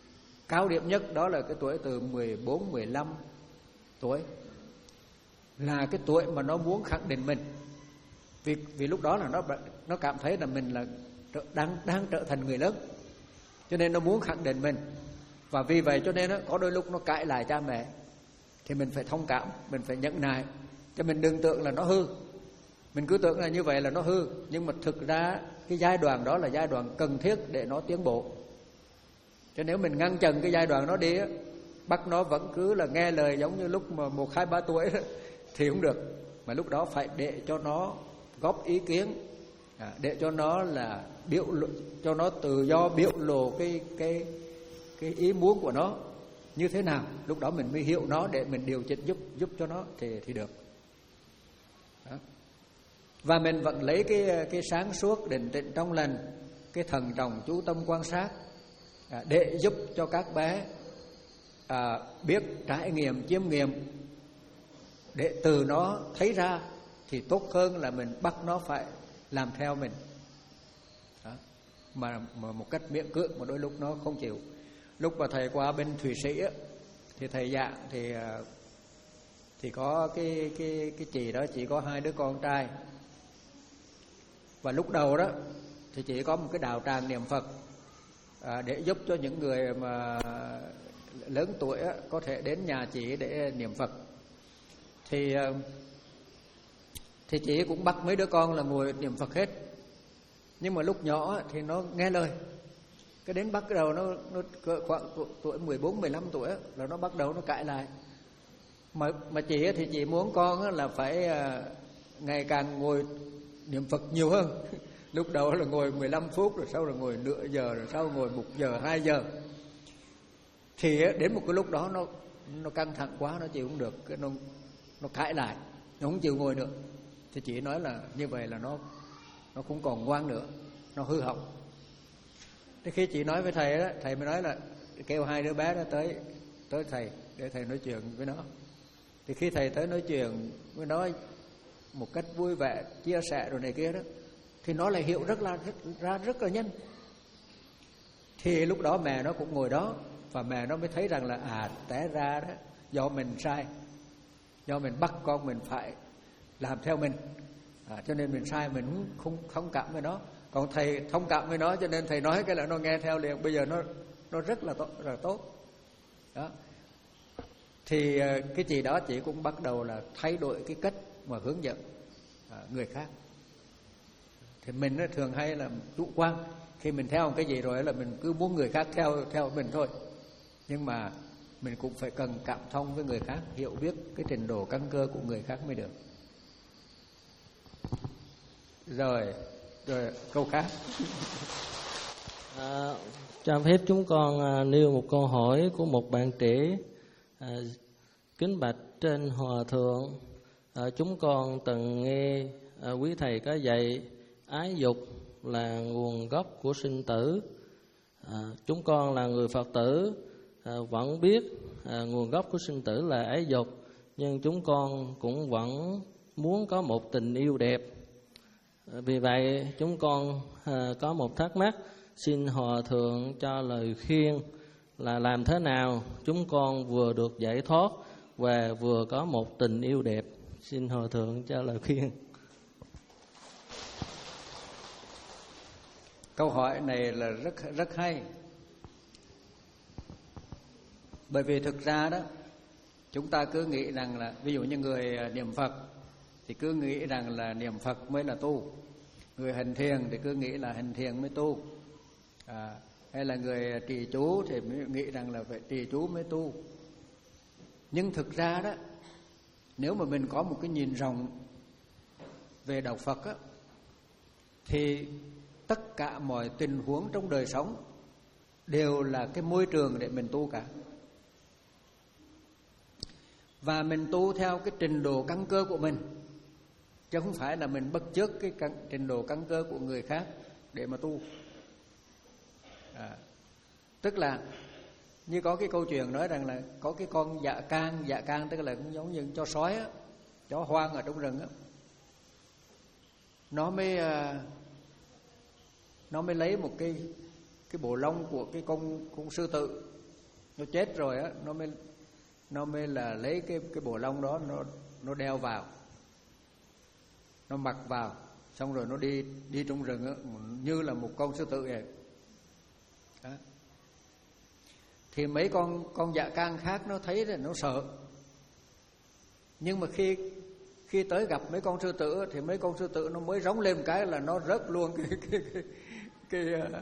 cao điểm nhất đó là cái tuổi từ mười bốn, mười lăm tuổi, là cái tuổi mà nó muốn khẳng định mình. Vì vì lúc đó là nó nó cảm thấy là mình là đang đang trở thành người lớn, cho nên nó muốn khẳng định mình. Và vì vậy cho nên đó, có đôi lúc nó cãi lại cha mẹ, thì mình phải thông cảm, mình phải nhẫn nại, cho mình đừng tưởng là nó hư. Mình cứ tưởng là như vậy là nó hư, nhưng mà thực ra cái giai đoạn đó là giai đoạn cần thiết để nó tiến bộ. Cho nếu mình ngăn chặn cái giai đoạn nó đi, bắt nó vẫn cứ là nghe lời giống như lúc mà một hai ba tuổi đó, thì không được. Mà lúc đó phải để cho nó góp ý kiến, để cho nó là biểu lộ, cho nó tự do biểu lộ cái cái cái ý muốn của nó như thế nào. Lúc đó mình mới hiểu nó để mình điều chỉnh giúp giúp cho nó thì thì được. Đó. Và mình vẫn lấy cái cái sáng suốt, định tĩnh, trong lành, cái thận trọng, chú tâm quan sát, à, để giúp cho các bé à, biết trải nghiệm, chiêm nghiệm, để từ nó thấy ra thì tốt hơn là mình bắt nó phải làm theo mình. Đó. Mà, mà một cách miễn cưỡng, mà đôi lúc nó không chịu. Lúc mà thầy qua bên Thụy Sĩ á, thì thầy dạng thì thì có cái cái cái chị đó, chỉ có hai đứa con trai. Và lúc đầu đó thì chỉ có một cái đạo tràng niệm Phật, à, để giúp cho những người mà lớn tuổi á, có thể đến nhà chị để niệm Phật. Thì thì chị cũng bắt mấy đứa con là ngồi niệm Phật hết. Nhưng mà lúc nhỏ thì nó nghe lời. Cái đến bắt đầu nó, nó khoảng tuổi mười bốn, mười lăm tuổi là nó bắt đầu nó cãi lại. Mà, mà chị thì chị muốn con là phải ngày càng ngồi niệm Phật nhiều hơn. Lúc đầu là ngồi mười lăm phút, rồi sau là ngồi nửa giờ, rồi sau ngồi một giờ, hai giờ. Thì đến một cái lúc đó nó nó căng thẳng quá, nó chịu không được, nó nó cãi lại, nó không chịu ngồi nữa. Thì chị nói là như vậy là nó nó cũng còn ngoan nữa, nó hư hỏng. Thế khi chị nói với thầy đó, thầy mới nói là kêu hai đứa bé đó tới tới thầy để thầy nói chuyện với nó. Thì khi thầy tới nói chuyện với nó một cách vui vẻ, chia sẻ rồi này kia đó, thì nó lại hiểu rất là ra rất là nhanh. Thì lúc đó mẹ nó cũng ngồi đó, và mẹ nó mới thấy rằng là à, té ra đó do mình sai, do mình bắt con mình phải làm theo mình, à, cho nên mình sai, mình không không thông cảm với nó. Còn thầy thông cảm với nó, cho nên thầy nói cái là nó nghe theo liền. Bây giờ nó nó rất là tốt, rất là tốt. Đó. Thì cái chị đó chị cũng bắt đầu là thay đổi cái cách mà hướng dẫn à, người khác. Thì mình nó thường hay là chủ quan, khi mình theo một cái gì rồi là mình cứ muốn người khác theo theo mình thôi. Nhưng mà mình cũng phải cần cảm thông với người khác, hiểu biết cái trình độ căn cơ của người khác mới được. Rồi, rồi câu khác. À, cho phép chúng con à, nêu một câu hỏi của một bạn trẻ. À, kính bạch trên hòa thượng, à, chúng con từng nghe à, quý thầy có dạy ái dục là nguồn gốc của sinh tử. À, chúng con là người Phật tử à, vẫn biết à, nguồn gốc của sinh tử là ái dục, nhưng chúng con cũng vẫn muốn có một tình yêu đẹp. À, vì vậy chúng con à, có một thắc mắc, xin hòa thượng cho lời khuyên là làm thế nào chúng con vừa được giải thoát và vừa có một tình yêu đẹp. Xin hòa thượng cho lời khuyên. Câu hỏi này là rất rất hay. Bởi vì thực ra đó, chúng ta cứ nghĩ rằng là ví dụ như người niệm Phật thì cứ nghĩ rằng là niệm Phật mới là tu, người hành thiền thì cứ nghĩ là hành thiền mới tu, à, hay là người trì chú thì mới nghĩ rằng là phải trì chú mới tu. Nhưng thực ra đó, nếu mà mình có một cái nhìn rộng về đạo Phật á, thì tất cả mọi tình huống trong đời sống đều là cái môi trường để mình tu cả. Và mình tu theo cái trình độ căn cơ của mình, chứ không phải là mình bắt chước cái căn, trình độ căn cơ của người khác để mà tu. À, tức là như có cái câu chuyện nói rằng là có cái con dạ can, dạ can tức là cũng giống như chó sói á, chó hoang ở trong rừng á, nó mới nó mới lấy một cái cái bộ lông của cái con con sư tử, Nó chết rồi á, nó mới nó mới là lấy cái cái bộ lông đó nó nó đeo vào, nó mặc vào, xong rồi nó đi đi trong rừng á, như là một con sư tử vậy. Đó. Thì mấy con con dạ can khác nó thấy thì nó sợ. Nhưng mà khi khi tới gặp mấy con sư tử thì mấy con sư tử nó mới rống lên một cái là nó rớt luôn cái cái cái cái, cái,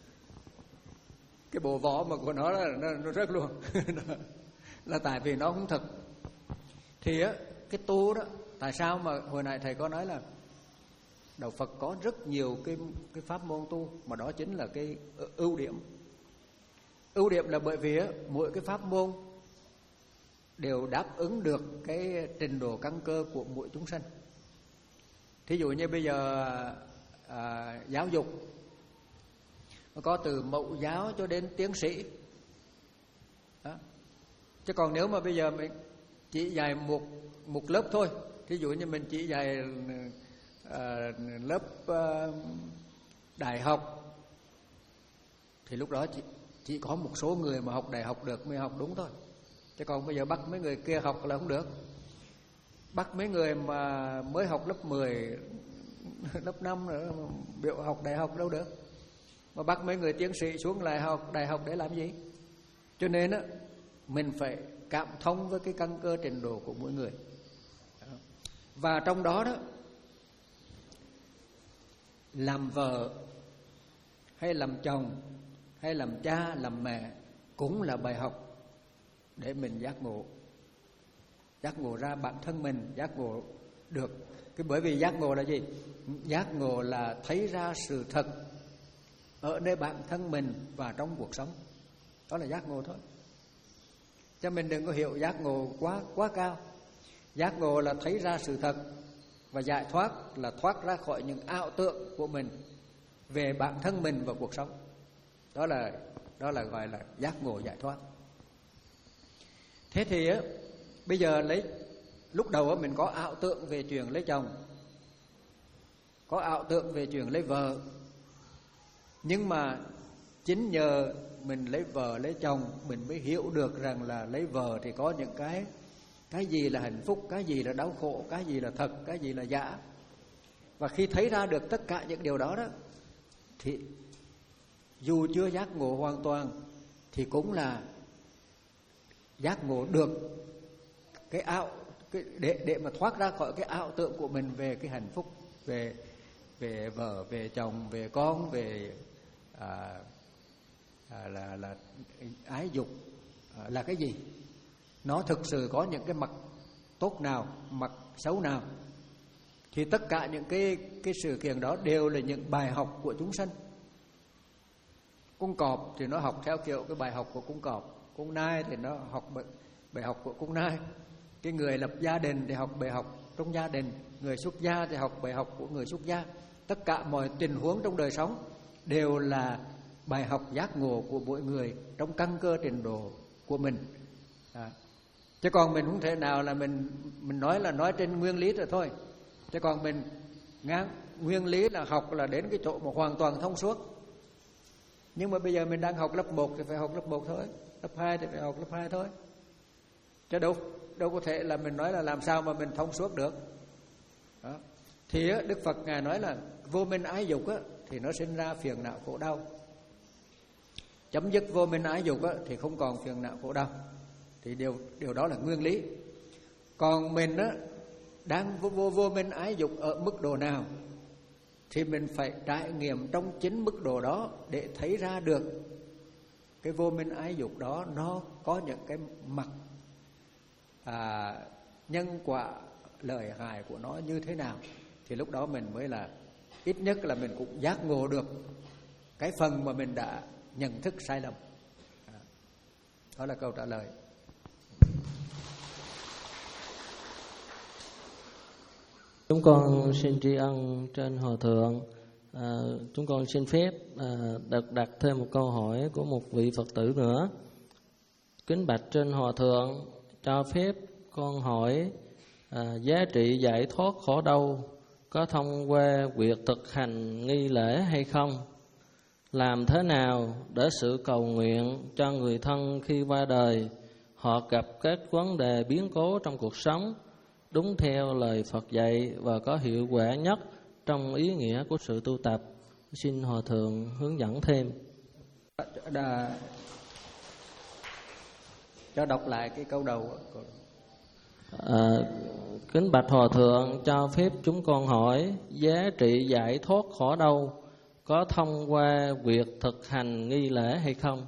cái bộ vỏ mà của nó là nó, nó rớt luôn. Là tại vì nó không thực. Thì á, cái tu đó, tại sao mà hồi nãy thầy có nói là đạo Phật có rất nhiều cái cái pháp môn tu, mà đó chính là cái ưu điểm. Ưu điểm là bởi vì á, mỗi cái pháp môn đều đáp ứng được cái trình độ căn cơ của mỗi chúng sanh. Thí dụ như bây giờ à, giáo dục nó có từ mẫu giáo cho đến tiến sĩ đó. Chứ còn nếu mà bây giờ mình chỉ dạy một một lớp thôi, thí dụ như mình chỉ dạy à, lớp à, đại học, thì lúc đó chỉ, chỉ có một số người mà học đại học được mới học đúng thôi. Chứ còn bây giờ bắt mấy người kia học là không được. Bắt mấy người mà mới học lớp mười, lớp năm nữa biểu học đại học đâu được. Mà bắt mấy người tiến sĩ xuống lại học đại học để làm gì? Cho nên á, mình phải cảm thông với cái căn cơ trình độ của mỗi người. Và trong đó đó, làm vợ hay làm chồng hay làm cha làm mẹ cũng là bài học để mình giác ngộ. Giác ngộ ra bản thân mình, giác ngộ được cái, bởi vì giác ngộ là gì? Giác ngộ là thấy ra sự thật ở nơi bản thân mình và trong cuộc sống. Đó là giác ngộ thôi. Cho mình đừng có hiểu giác ngộ quá quá cao. Giác ngộ là thấy ra sự thật, và giải thoát là thoát ra khỏi những ảo tưởng của mình về bản thân mình và cuộc sống. Đó là đó là gọi là giác ngộ giải thoát. Thế thì á, bây giờ lấy lúc đầu á, mình có ảo tưởng về chuyện lấy chồng, có ảo tưởng về chuyện lấy vợ. Nhưng mà chính nhờ mình lấy vợ lấy chồng, mình mới hiểu được rằng là lấy vợ thì có những cái cái gì là hạnh phúc, cái gì là đau khổ, cái gì là thật, cái gì là giả. Và khi thấy ra được tất cả những điều đó đó, thì dù chưa giác ngộ hoàn toàn thì cũng là giác ngộ được cái ảo, cái để để mà thoát ra khỏi cái ảo tưởng của mình về cái hạnh phúc, về về vợ, về chồng, về con, về à, à, là là ái dục à, là cái gì, nó thực sự có những cái mặt tốt nào, mặt xấu nào. Thì tất cả những cái cái sự kiện đó đều là những bài học của chúng sanh. Con cọp thì nó học theo kiểu cái bài học của con cọp, con nai thì nó học bài học của con nai. Cái người lập gia đình thì học bài học trong gia đình, người xuất gia thì học bài học của người xuất gia. Tất cả mọi tình huống trong đời sống đều là bài học giác ngộ của mỗi người trong căn cơ trình độ của mình. À. Chứ còn mình không thể nào là mình mình nói là nói trên nguyên lý rồi thôi. Chứ còn mình ngang nguyên lý là học là đến cái chỗ mà hoàn toàn thông suốt. Nhưng mà bây giờ mình đang học lớp một thì phải học lớp một thôi, lớp hai thì phải học lớp hai thôi. Chứ đâu đâu có thể là mình nói là làm sao mà mình thông suốt được. Đó. Thì Đức Phật Ngài nói là vô minh ái dục á, thì nó sinh ra phiền não khổ đau. Chấm dứt vô minh ái dục á, thì không còn phiền não khổ đau. Thì điều điều đó là nguyên lý. Còn mình á, đang vô, vô vô minh ái dục ở mức độ nào thì mình phải trải nghiệm trong chính mức độ đó để thấy ra được cái vô minh ái dục đó nó có những cái mặt à, nhân quả lợi hại của nó như thế nào. Thì lúc đó mình mới là ít nhất là mình cũng giác ngộ được cái phần mà mình đã nhận thức sai lầm. Đó là câu trả lời. Chúng con xin tri ân trên Hòa Thượng. À, chúng con xin phép à, được đặt thêm một câu hỏi của một vị Phật tử nữa. Kính bạch trên Hòa Thượng, cho phép con hỏi à, giá trị giải thoát khổ đau có thông qua việc thực hành nghi lễ hay không? Làm thế nào để sự cầu nguyện cho người thân khi qua đời họ gặp các vấn đề biến cố trong cuộc sống đúng theo lời Phật dạy và có hiệu quả nhất trong ý nghĩa của sự tu tập? Xin Hòa Thượng hướng dẫn thêm. Đã, cho đọc lại cái câu đầu. À, kính bạch Hòa Thượng, cho phép chúng con hỏi giá trị giải thoát khỏi đau có thông qua việc thực hành nghi lễ hay không?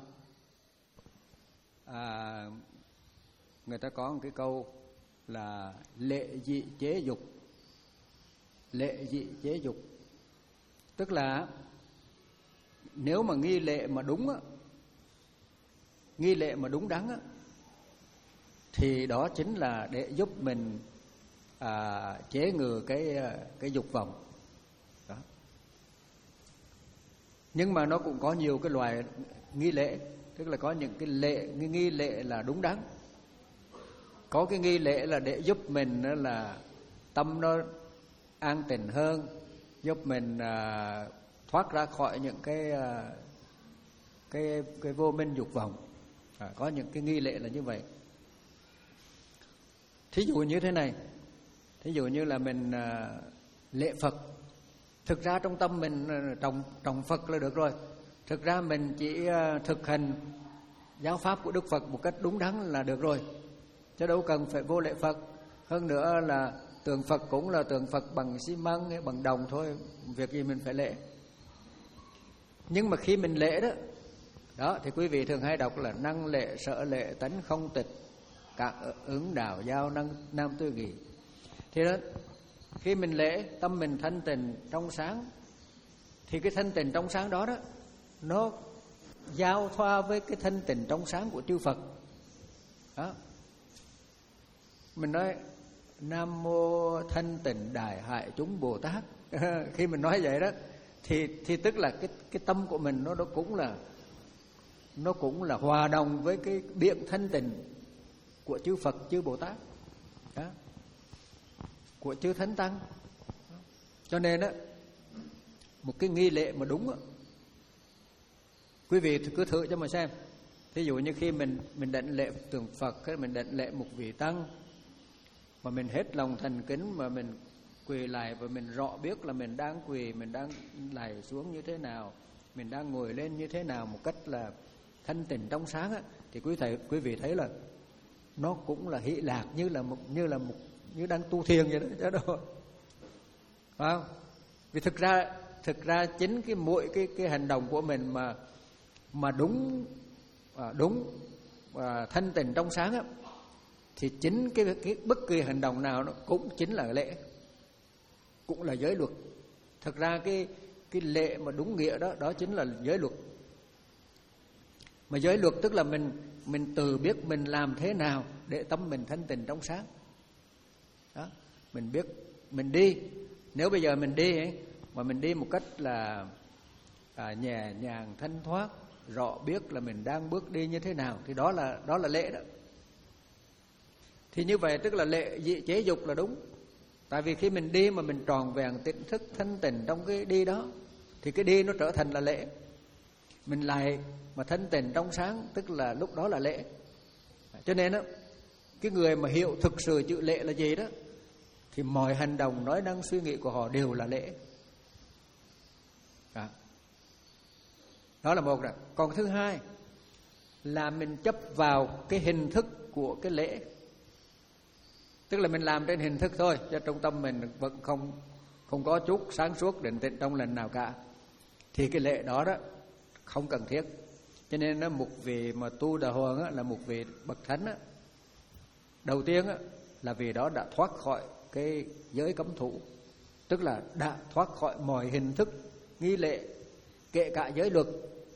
À, người ta có một cái câu là lệ dị chế dục. Lệ dị chế dục tức là nếu mà nghi lễ mà đúng á, nghi lễ mà đúng đắn á, thì đó chính là để giúp mình à, chế ngừa cái cái dục vọng đó. Nhưng mà nó cũng có nhiều cái loại nghi lễ, tức là có những cái lễ nghi, nghi lễ là đúng đắn, có cái nghi lễ là để giúp mình đó là tâm nó an tịnh hơn, giúp mình à, thoát ra khỏi những cái à, cái cái vô minh dục vọng. À, có những cái nghi lễ là như vậy. Thí dụ như thế này, thí dụ như là mình à, lễ Phật, thực ra trong tâm mình trồng trồng Phật là được rồi. Thực ra mình chỉ à, thực hành giáo pháp của Đức Phật một cách đúng đắn là được rồi, chứ đâu cần phải vô lễ Phật. Hơn nữa là tượng Phật cũng là tượng Phật bằng xi măng, bằng đồng thôi, việc gì mình phải lễ. Nhưng mà khi mình lễ đó, đó thì quý vị thường hay đọc là năng lễ sở lễ tánh không tịch, các ứng đạo giao năng nam tư nghị. Thì đó, khi mình lễ tâm mình thanh tịnh trong sáng, thì cái thanh tịnh trong sáng đó đó nó giao thoa với cái thanh tịnh trong sáng của chư Phật. Đó. Mình nói Nam mô thanh tịnh đại hại chúng Bồ Tát. Khi mình nói vậy đó thì thì tức là cái cái tâm của mình nó nó cũng là nó cũng là hòa đồng với cái điện thanh tịnh của chư Phật, chư Bồ Tát. Đó. Của chư Thánh Tăng. Đó. Cho nên á, một cái nghi lễ mà đúng á, quý vị cứ thử cho mà xem. Thí dụ như khi mình mình đảnh lễ tượng Phật, hay mình đảnh lễ một vị tăng mà mình hết lòng thành kính, mà mình quỳ lại và mình rõ biết là mình đang quỳ, mình đang lạy xuống như thế nào, mình đang ngồi lên như thế nào một cách là thanh tịnh trong sáng á, thì quý thầy quý vị thấy là nó cũng là hỷ lạc, như là một như là một như đang tu thiền vậy đó, chứ đâu, phải không? Vì thực ra thực ra chính cái mỗi cái cái hành động của mình mà mà đúng à, đúng và thanh tịnh trong sáng á, thì chính cái, cái bất kỳ hành động nào nó cũng chính là lễ, cũng là giới luật. Thực ra cái cái lễ mà đúng nghĩa đó đó chính là giới luật. Mà giới luật tức là mình mình tự biết mình làm thế nào để tâm mình thanh tịnh trong sáng. Đó, mình biết mình đi, nếu bây giờ mình đi ấy, mà mình đi một cách là à, nhẹ nhàng thanh thoát, rõ biết là mình đang bước đi như thế nào, thì đó là đó là lễ đó. Thì như vậy tức là lễ dị chế dục là đúng. Tại vì khi mình đi mà mình tròn vẹn tỉnh thức thanh tịnh trong cái đi đó, thì cái đi nó trở thành là lễ. Mình lại mà thanh tịnh trong sáng, tức là lúc đó là lễ. Cho nên đó, cái người mà hiểu thực sự chữ lễ là gì đó, thì mọi hành động, nói năng, suy nghĩ của họ đều là lễ. Đó, đó là một rồi. Còn thứ hai là mình chấp vào cái hình thức của cái lễ. Tức là mình làm trên hình thức thôi, cho trong tâm mình vẫn không không có chút sáng suốt định tĩnh trong lần nào cả, thì cái lễ đó đó không cần thiết. Cho nên nó một vị mà tu đà hoàng á, là một vị bậc thánh á, đầu tiên á, là vì đó đã thoát khỏi cái giới cấm thủ, tức là đã thoát khỏi mọi hình thức nghi lễ, kể cả giới luật.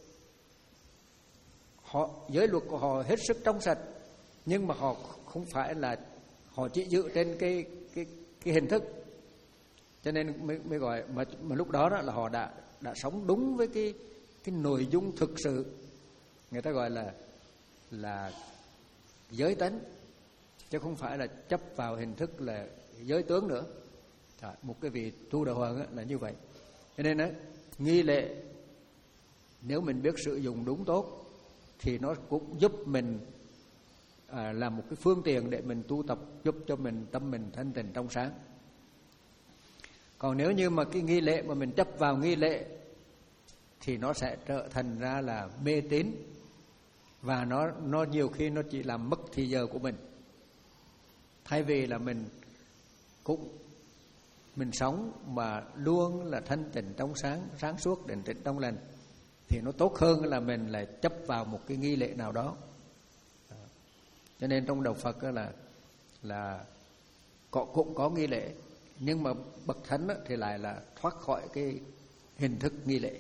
Họ giới luật của họ hết sức trong sạch, nhưng mà họ không phải là họ chỉ giữ trên cái cái cái hình thức. Cho nên mới, mới gọi mà, mà lúc đó, đó là họ đã đã sống đúng với cái cái nội dung thực sự, người ta gọi là là giới tánh, chứ không phải là chấp vào hình thức là giới tướng nữa. Một cái vị tu đà hoàng là như vậy. Cho nên đó, nghi lễ nếu mình biết sử dụng đúng tốt thì nó cũng giúp mình à, là một cái phương tiện để mình tu tập, giúp cho mình tâm mình thanh tịnh trong sáng. Còn nếu như mà cái nghi lễ mà mình chấp vào nghi lễ thì nó sẽ trở thành ra là mê tín, và nó nó nhiều khi nó chỉ làm mất thì giờ của mình. Thay vì là mình cũng mình sống mà luôn là thanh tịnh trong sáng, sáng suốt, định tĩnh trong lành, thì nó tốt hơn là mình lại chấp vào một cái nghi lễ nào đó. Cho nên trong đạo Phật là là có, cũng có nghi lễ, nhưng mà bậc thánh thì lại là thoát khỏi cái hình thức nghi lễ.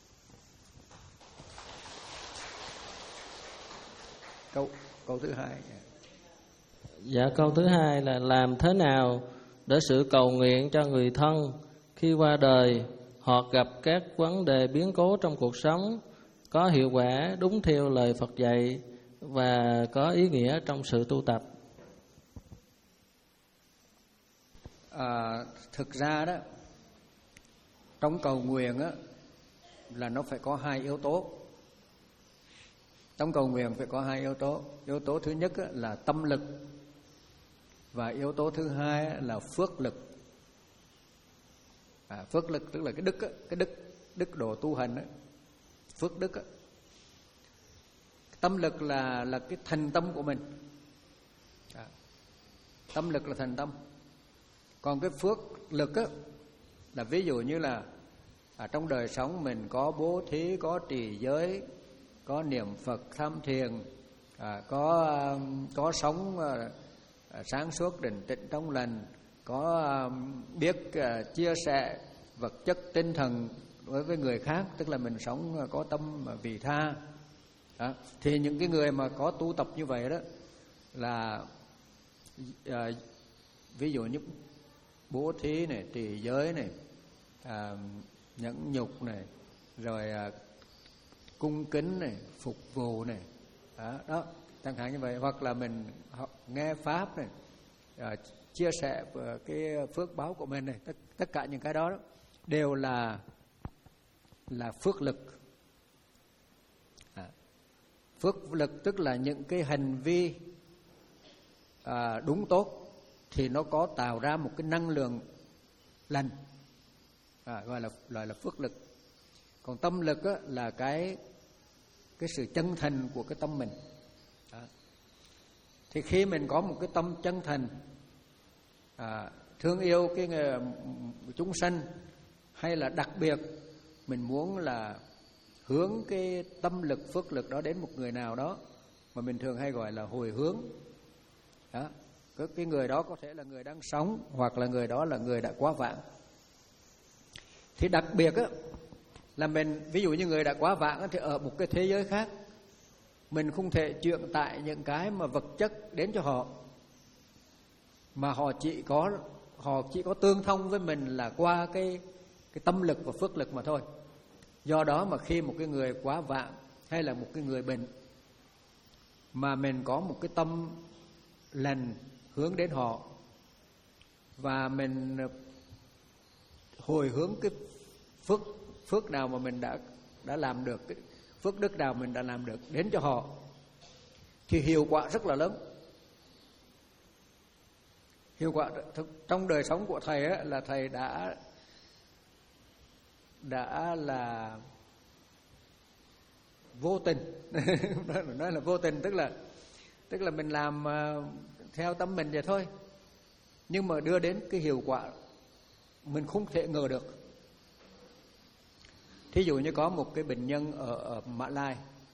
Câu câu thứ hai. Dạ, câu thứ hai là làm thế nào để sự cầu nguyện cho người thân khi qua đời hoặc gặp các vấn đề biến cố trong cuộc sống có hiệu quả đúng theo lời Phật dạy và có ý nghĩa trong sự tu tập? À, thực ra đó, trong cầu nguyện á, là nó phải có hai yếu tố. Trong cầu nguyện phải có hai yếu tố. Yếu tố thứ nhất á, là tâm lực, và yếu tố thứ hai là phước lực. À, phước lực tức là cái đức á, cái đức đức độ tu hành á, phước đức á. Tâm lực là là cái thành tâm của mình. À, tâm lực là thành tâm. Còn cái phước lực á, là ví dụ như là à, trong đời sống mình có bố thí, có trì giới, có niệm Phật tham thiền, à, có à, có sống à, sáng suốt định tĩnh trong lành, có à, biết à, chia sẻ vật chất tinh thần đối với người khác, tức là mình sống à, có tâm à, vị tha. Đó. Thì những cái người mà có tu tập như vậy đó là à, ví dụ như bố thí này, trì giới này, à, nhẫn nhục này, rồi à, cung kính này, phục vụ này, đó, đó chẳng hạn như vậy. Hoặc là mình học, nghe pháp này, à, chia sẻ cái phước báo của mình này, tất, tất cả những cái đó, đó đều là là phước lực. À, phước lực tức là những cái hành vi à, đúng tốt thì nó có tạo ra một cái năng lượng lành, à, gọi là gọi là phước lực. Còn tâm lực á, là cái cái sự chân thành của cái tâm mình. Đó. Thì khi mình có một cái tâm chân thành, à, thương yêu cái người, chúng sanh, hay là đặc biệt mình muốn là hướng cái tâm lực, phước lực đó đến một người nào đó, mà mình thường hay gọi là hồi hướng. Đó. Cái người đó có thể là người đang sống, hoặc là người đó là người đã quá vãng. Thì đặc biệt á, là mình, ví dụ như người đã quá vãng thì ở một cái thế giới khác, mình không thể truyền tải những cái mà vật chất đến cho họ, mà họ chỉ có họ chỉ có tương thông với mình là qua cái cái tâm lực và phước lực mà thôi. Do đó mà khi một cái người quá vãng hay là một cái người bệnh mà mình có một cái tâm lành hướng đến họ, và mình hồi hướng cái phước phước nào mà mình đã đã làm được, cái phước đức nào mình đã làm được đến cho họ, thì hiệu quả rất là lớn. Hiệu quả trong đời sống của thầy á, là thầy đã đã là vô tình nói là vô tình, tức là tức là mình làm theo tâm mình vậy thôi, nhưng mà đưa đến cái hiệu quả mình không thể ngờ được. Thí dụ như có một cái bệnh nhân ở, ở Mã Lai,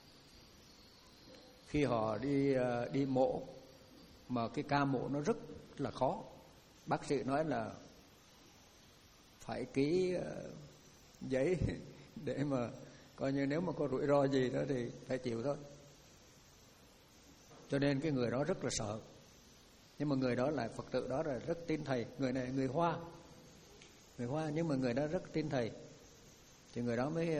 khi họ đi đi mổ, mà cái ca mổ nó rất là khó, bác sĩ nói là phải ký giấy để mà coi như nếu mà có rủi ro gì đó thì phải chịu thôi. Cho nên cái người đó rất là sợ. Nhưng mà người đó lại Phật tử đó là rất tin thầy. Người này người Hoa, người Hoa nhưng mà người đó rất tin thầy. Thì người đó mới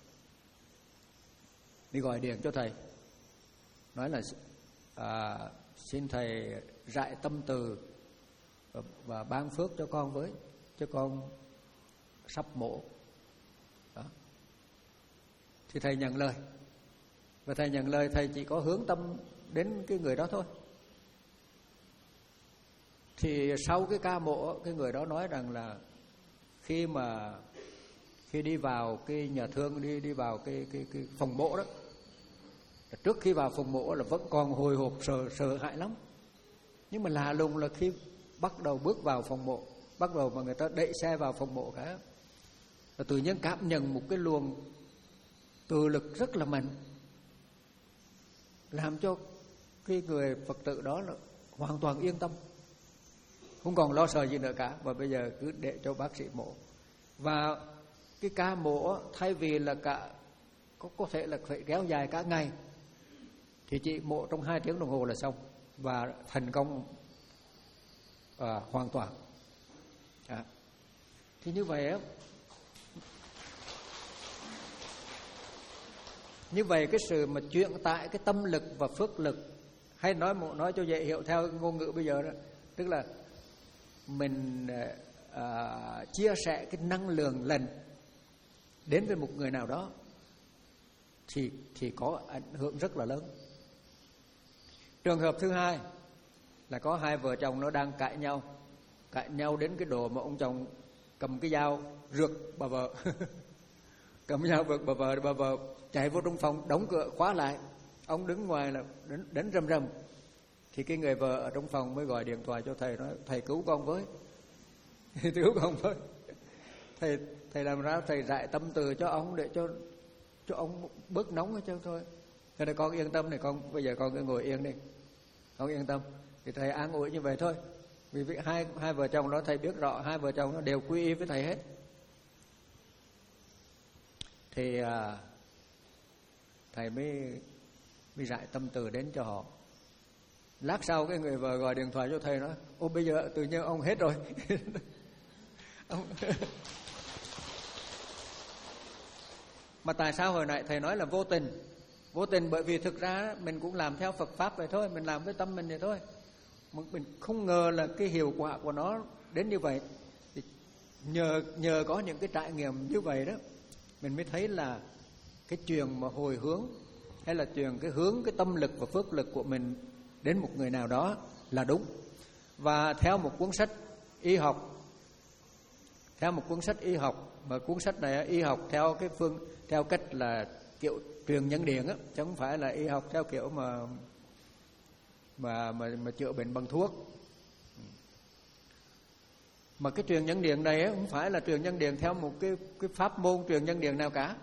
đi gọi điện cho thầy, nói là à, xin thầy rải tâm từ và, và ban phước cho con với, cho con sắp mổ. Đó. thì thầy nhận lời. Và thầy nhận lời, thầy chỉ có hướng tâm đến cái người đó thôi. Thì sau cái ca mộ, cái người đó nói rằng là khi mà khi đi vào cái nhà thương, đi đi vào cái cái cái phòng mộ đó, trước khi vào phòng mộ là vẫn còn hồi hộp sợ sợ hãi lắm. Nhưng mà lạ lùng là khi bắt đầu bước vào phòng mộ, bắt đầu mà người ta đẩy xe vào phòng mộ cả, là tự nhiên cảm nhận một cái luồng từ lực rất là mạnh, làm cho cái người Phật tử đó là hoàn toàn yên tâm, không còn lo sợ gì nữa cả. Và bây giờ cứ để cho bác sĩ mổ. Và cái ca mổ thay vì là cả có, có thể là phải kéo dài cả ngày, thì chị mổ trong hai tiếng đồng hồ là xong và thành công à, hoàn toàn. À. Thì như vậy á, như vậy cái sự mà chuyển tải cái tâm lực và phước lực, hay nói nói cho dễ hiểu theo ngôn ngữ bây giờ đó, tức là mình à, chia sẻ cái năng lượng lành đến với một người nào đó thì thì có ảnh hưởng rất là lớn. Trường hợp thứ hai là có hai vợ chồng nó đang cãi nhau, cãi nhau đến cái độ mà ông chồng cầm cái dao rượt bà vợ, cầm dao rượt bà vợ, bà vợ chạy vô trong phòng đóng cửa khóa lại, ông đứng ngoài là đến, đến rầm rầm. Thì cái người vợ ở trong phòng mới gọi điện thoại cho thầy, nói thầy cứu con với, cứu con với. Thầy thầy làm ra thầy rải tâm từ cho ông để cho cho ông bớt nóng hết trơn thôi. Thế này con yên tâm này, con bây giờ con cứ ngồi yên đi, con yên tâm. Thì thầy an ủi như vậy thôi. Vì hai hai vợ chồng đó thầy biết rõ hai vợ chồng nó đều quy y với thầy hết. Thì à, thầy mới mới rải tâm từ đến cho họ. Lát sau cái người vợ gọi điện thoại cho thầy nói: ô bây giờ tự nhiên ông hết rồi. ông... Mà tại sao hồi nãy thầy nói là vô tình? Vô tình bởi vì thực ra mình cũng làm theo Phật Pháp vậy thôi, mình làm với tâm mình vậy thôi. Mình không ngờ là cái hiệu quả của nó đến như vậy. Thì nhờ nhờ có những cái trải nghiệm như vậy đó, mình mới thấy là cái chuyện mà hồi hướng, hay là chuyện cái hướng cái tâm lực và phước lực của mình đến một người nào đó là đúng. Và theo một cuốn sách y học, theo một cuốn sách y học, mà cuốn sách này y học theo cái phương theo cách là kiểu truyền nhân điện á, chứ không phải là y học theo kiểu mà mà mà mà chữa bệnh bằng thuốc. Mà cái truyền nhân điện này á, không phải là truyền nhân điện theo một cái cái pháp môn truyền nhân điện nào cả.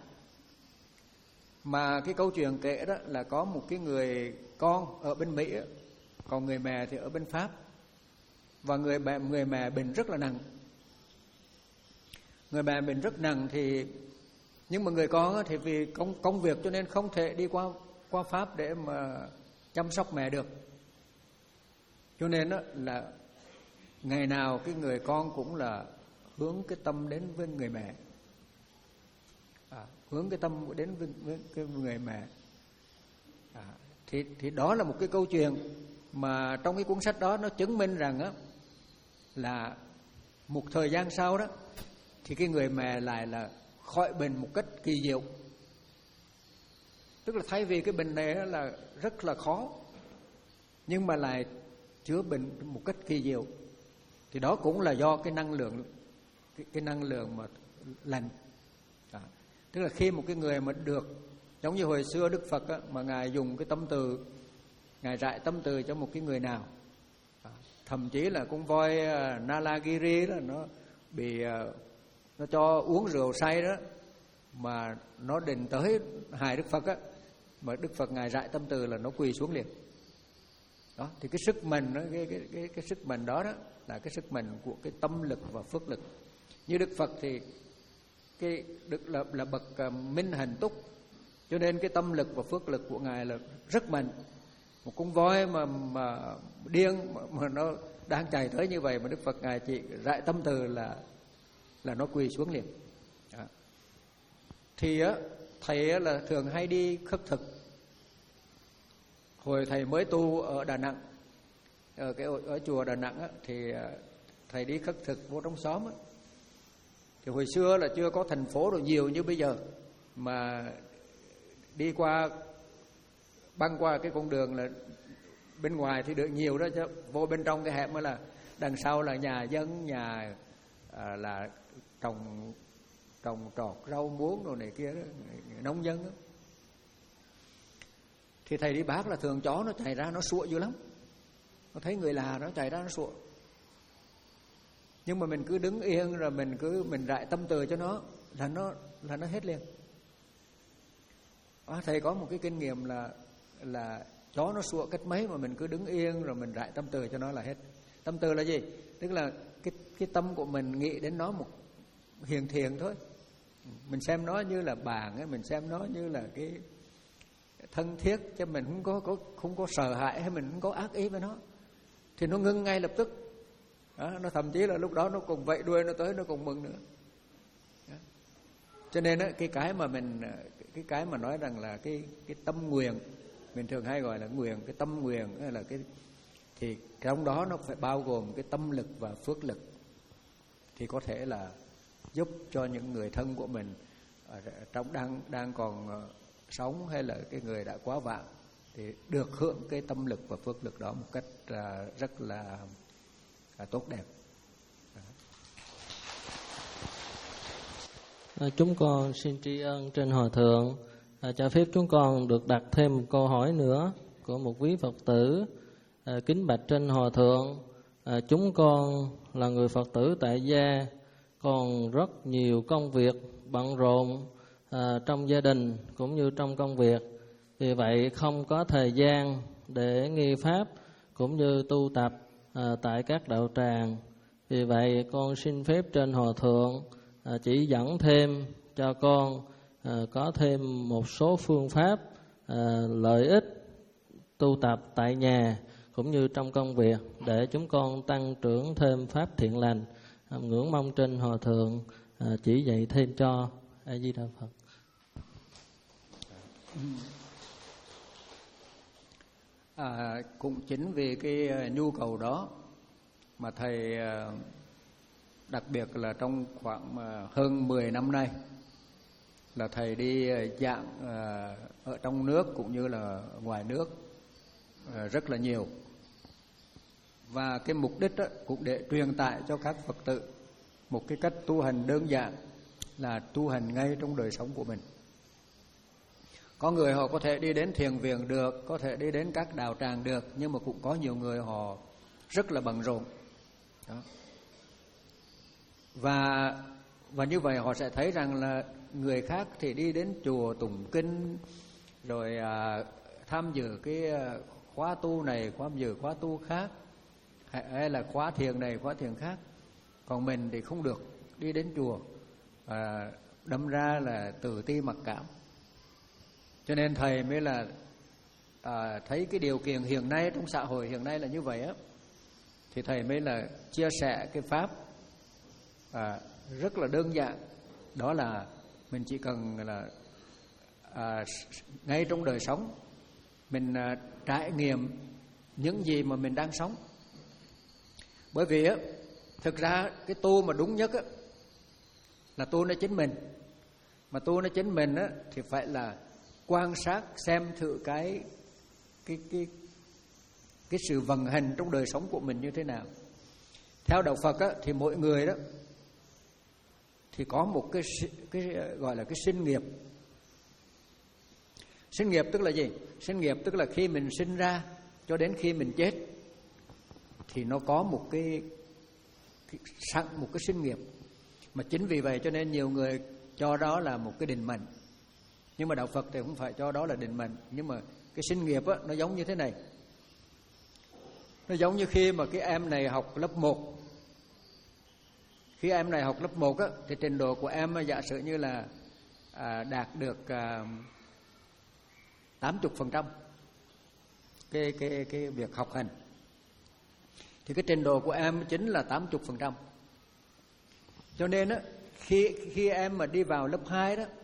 Mà cái câu chuyện kể đó là có một cái người con ở bên Mỹ, còn người mẹ thì ở bên Pháp. Và người mẹ người mẹ bệnh rất là nặng. Người mẹ bệnh rất nặng thì nhưng mà người con thì vì công công việc cho nên không thể đi qua qua Pháp để mà chăm sóc mẹ được. Cho nên đó là ngày nào cái người con cũng là hướng cái tâm đến với người mẹ, à, hướng cái tâm đến với, với cái người mẹ. À, thì thì đó là một cái câu chuyện mà trong cái cuốn sách đó nó chứng minh rằng á là một thời gian sau đó thì cái người mẹ lại là khỏi bệnh một cách kỳ diệu. Tức là thay vì cái bệnh này là rất là khó, nhưng mà lại chữa bệnh một cách kỳ diệu. Thì đó cũng là do cái năng lượng cái, cái năng lượng mà lành. À, tức là khi một cái người mà được, giống như hồi xưa Đức Phật á, mà ngài dùng cái tâm từ, ngài rải tâm từ cho một cái người nào, à, thậm chí là con voi uh, Nalagiri đó, nó bị uh, nó cho uống rượu say đó, mà nó định tới hại Đức Phật á, mà Đức Phật ngài rải tâm từ là nó quỳ xuống liền. Đó, thì cái sức mạnh đó, cái, cái cái cái sức mạnh đó đó là cái sức mạnh của cái tâm lực và phước lực. Như Đức Phật thì cái đức là là bậc uh, minh hạnh túc, cho nên cái tâm lực và phước lực của ngài là rất mạnh. Một con voi mà mà điên mà, mà nó đang chạy tới như vậy mà Đức Phật ngài chỉ rải tâm từ là là nó quỳ xuống liền. Đó. Thì á thầy á, là thường hay đi khất thực. Hồi thầy mới tu ở Đà Nẵng, ở cái ở chùa Đà Nẵng á, thì thầy đi khất thực vô trong xóm á. Thì hồi xưa là chưa có thành phố rồi nhiều như bây giờ, mà đi qua băng qua cái con đường là bên ngoài thì được nhiều đó, chứ vô bên trong cái hẻm mới là đằng sau là nhà dân, nhà à, là trồng trồng trọt rau muống đồ này kia đó, nông dân đó. Thì thầy đi bác là thường chó nó chạy ra nó sủa dữ lắm, nó thấy người lạ nó chạy ra nó sủa. Nhưng mà mình cứ đứng yên rồi mình cứ mình rải tâm từ cho nó là nó là nó hết liền. À, thầy có một cái kinh nghiệm là là chó nó sủa cách mấy mà mình cứ đứng yên rồi mình rải tâm từ cho nó là hết. Tâm từ là gì? Tức là cái cái tâm của mình nghĩ đến nó một hiền thiện thôi. Mình xem nó như là bạn ấy, mình xem nó như là cái thân thiết, chứ mình không có, có không có sợ hãi hay mình không có ác ý với nó, thì nó ngưng ngay lập tức. Đó, nó thậm chí là lúc đó nó cùng vẫy đuôi nó tới, nó cùng mừng nữa. Đó. Cho nên đó, cái cái mà mình cái cái mà nói rằng là cái cái tâm nguyện, mình thường hay gọi là nguyện, cái tâm nguyện hay là cái, thì trong đó nó phải bao gồm cái tâm lực và phước lực, thì có thể là giúp cho những người thân của mình trong đang đang còn sống hay là cái người đã quá vãng thì được hưởng cái tâm lực và phước lực đó một cách rất là, là tốt đẹp. À, chúng con xin tri ân trên Hòa Thượng à, cho phép chúng con được đặt thêm một câu hỏi nữa của một quý Phật tử. À, kính bạch trên Hòa Thượng, à, chúng con là người Phật tử tại gia, còn rất nhiều công việc bận rộn à, trong gia đình cũng như trong công việc, vì vậy không có thời gian để nghi pháp cũng như tu tập à, tại các đạo tràng. Vì vậy con xin phép trên Hòa Thượng à, chỉ dẫn thêm cho con à, có thêm một số phương pháp à, lợi ích tu tập tại nhà cũng như trong công việc để chúng con tăng trưởng thêm pháp thiện lành. À, ngưỡng mong trên Hòa Thượng à, chỉ dạy thêm cho. A Di Đà Phật. À, cũng chính vì cái nhu cầu đó mà thầy đặc biệt là trong khoảng hơn mười năm nay là thầy đi giảng ở trong nước cũng như là ngoài nước rất là nhiều. Và cái mục đích đó cũng để truyền tải cho các Phật tử một cái cách tu hành đơn giản, là tu hành ngay trong đời sống của mình. Có người họ có thể đi đến thiền viện được, có thể đi đến các đạo tràng được, nhưng mà cũng có nhiều người họ rất là bận rộn. Đó. Và và như vậy họ sẽ thấy rằng là người khác thì đi đến chùa tụng kinh, rồi à, tham dự cái khóa tu này, tham dự khóa tu khác, hay là khóa thiền này, khóa thiền khác. Còn mình thì không được đi đến chùa, à, đâm ra là tự ti mặc cảm. Cho nên thầy mới là à, thấy cái điều kiện hiện nay trong xã hội hiện nay là như vậy á, thì thầy mới là chia sẻ cái pháp à, rất là đơn giản. Đó là mình chỉ cần là à, ngay trong đời sống mình à, trải nghiệm những gì mà mình đang sống. Bởi vì á, thực ra cái tu mà đúng nhất á là tu nó chính mình. Mà tu nó chính mình á thì phải là quan sát xem thử cái cái cái cái sự vận hành trong đời sống của mình như thế nào. Theo đạo Phật á thì mỗi người đó thì có một cái cái gọi là cái sinh nghiệp. Sinh nghiệp tức là gì? Sinh nghiệp tức là khi mình sinh ra cho đến khi mình chết thì nó có một cái, cái sẵn một cái sinh nghiệp. Mà chính vì vậy cho nên nhiều người cho đó là một cái định mệnh. Nhưng mà đạo Phật thì không phải cho đó là định mệnh. Nhưng mà cái sinh nghiệp á, nó giống như thế này. Nó giống như khi mà cái em này học lớp một. Khi em này học lớp một á, thì trình độ của em giả sử như là à, đạt được à, tám mươi phần trăm cái, cái, cái việc học hành. Thì cái trình độ của em chính là tám mươi phần trăm. Cho nên á, khi, khi em mà đi vào lớp hai đó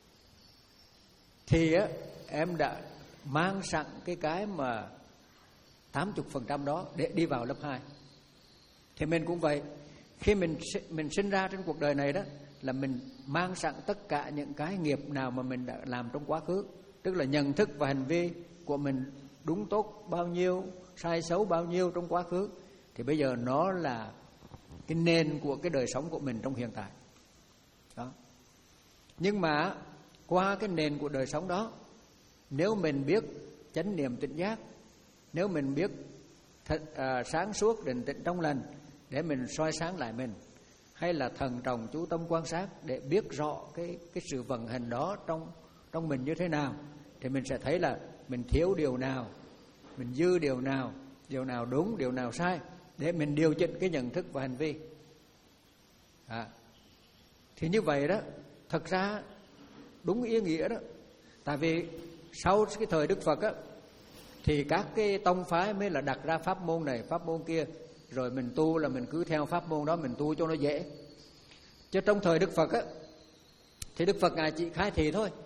thì á, em đã mang sẵn cái cái mà tám mươi phần trăm đó để đi vào lớp hai. Thì mình cũng vậy. Khi mình mình sinh ra trên cuộc đời này đó là mình mang sẵn tất cả những cái nghiệp nào mà mình đã làm trong quá khứ, tức là nhận thức và hành vi của mình đúng tốt bao nhiêu, sai xấu bao nhiêu trong quá khứ, thì bây giờ nó là cái nền của cái đời sống của mình trong hiện tại. Đó. Nhưng mà qua cái nền của đời sống đó, nếu mình biết chánh niệm tỉnh giác, nếu mình biết thật, à, sáng suốt định tĩnh trong lành để mình soi sáng lại mình, hay là thần trọng chú tâm quan sát để biết rõ cái cái sự vận hành đó trong trong mình như thế nào, thì mình sẽ thấy là mình thiếu điều nào, mình dư điều nào, điều nào đúng, điều nào sai, để mình điều chỉnh cái nhận thức và hành vi. À, thì như vậy đó, thật ra đúng ý nghĩa đó. Tại vì sau cái thời Đức Phật á, thì các cái tông phái mới là đặt ra pháp môn này, pháp môn kia, rồi mình tu là mình cứ theo pháp môn đó mình tu cho nó dễ. Chứ trong thời Đức Phật á, thì Đức Phật Ngài chỉ khai thị thôi,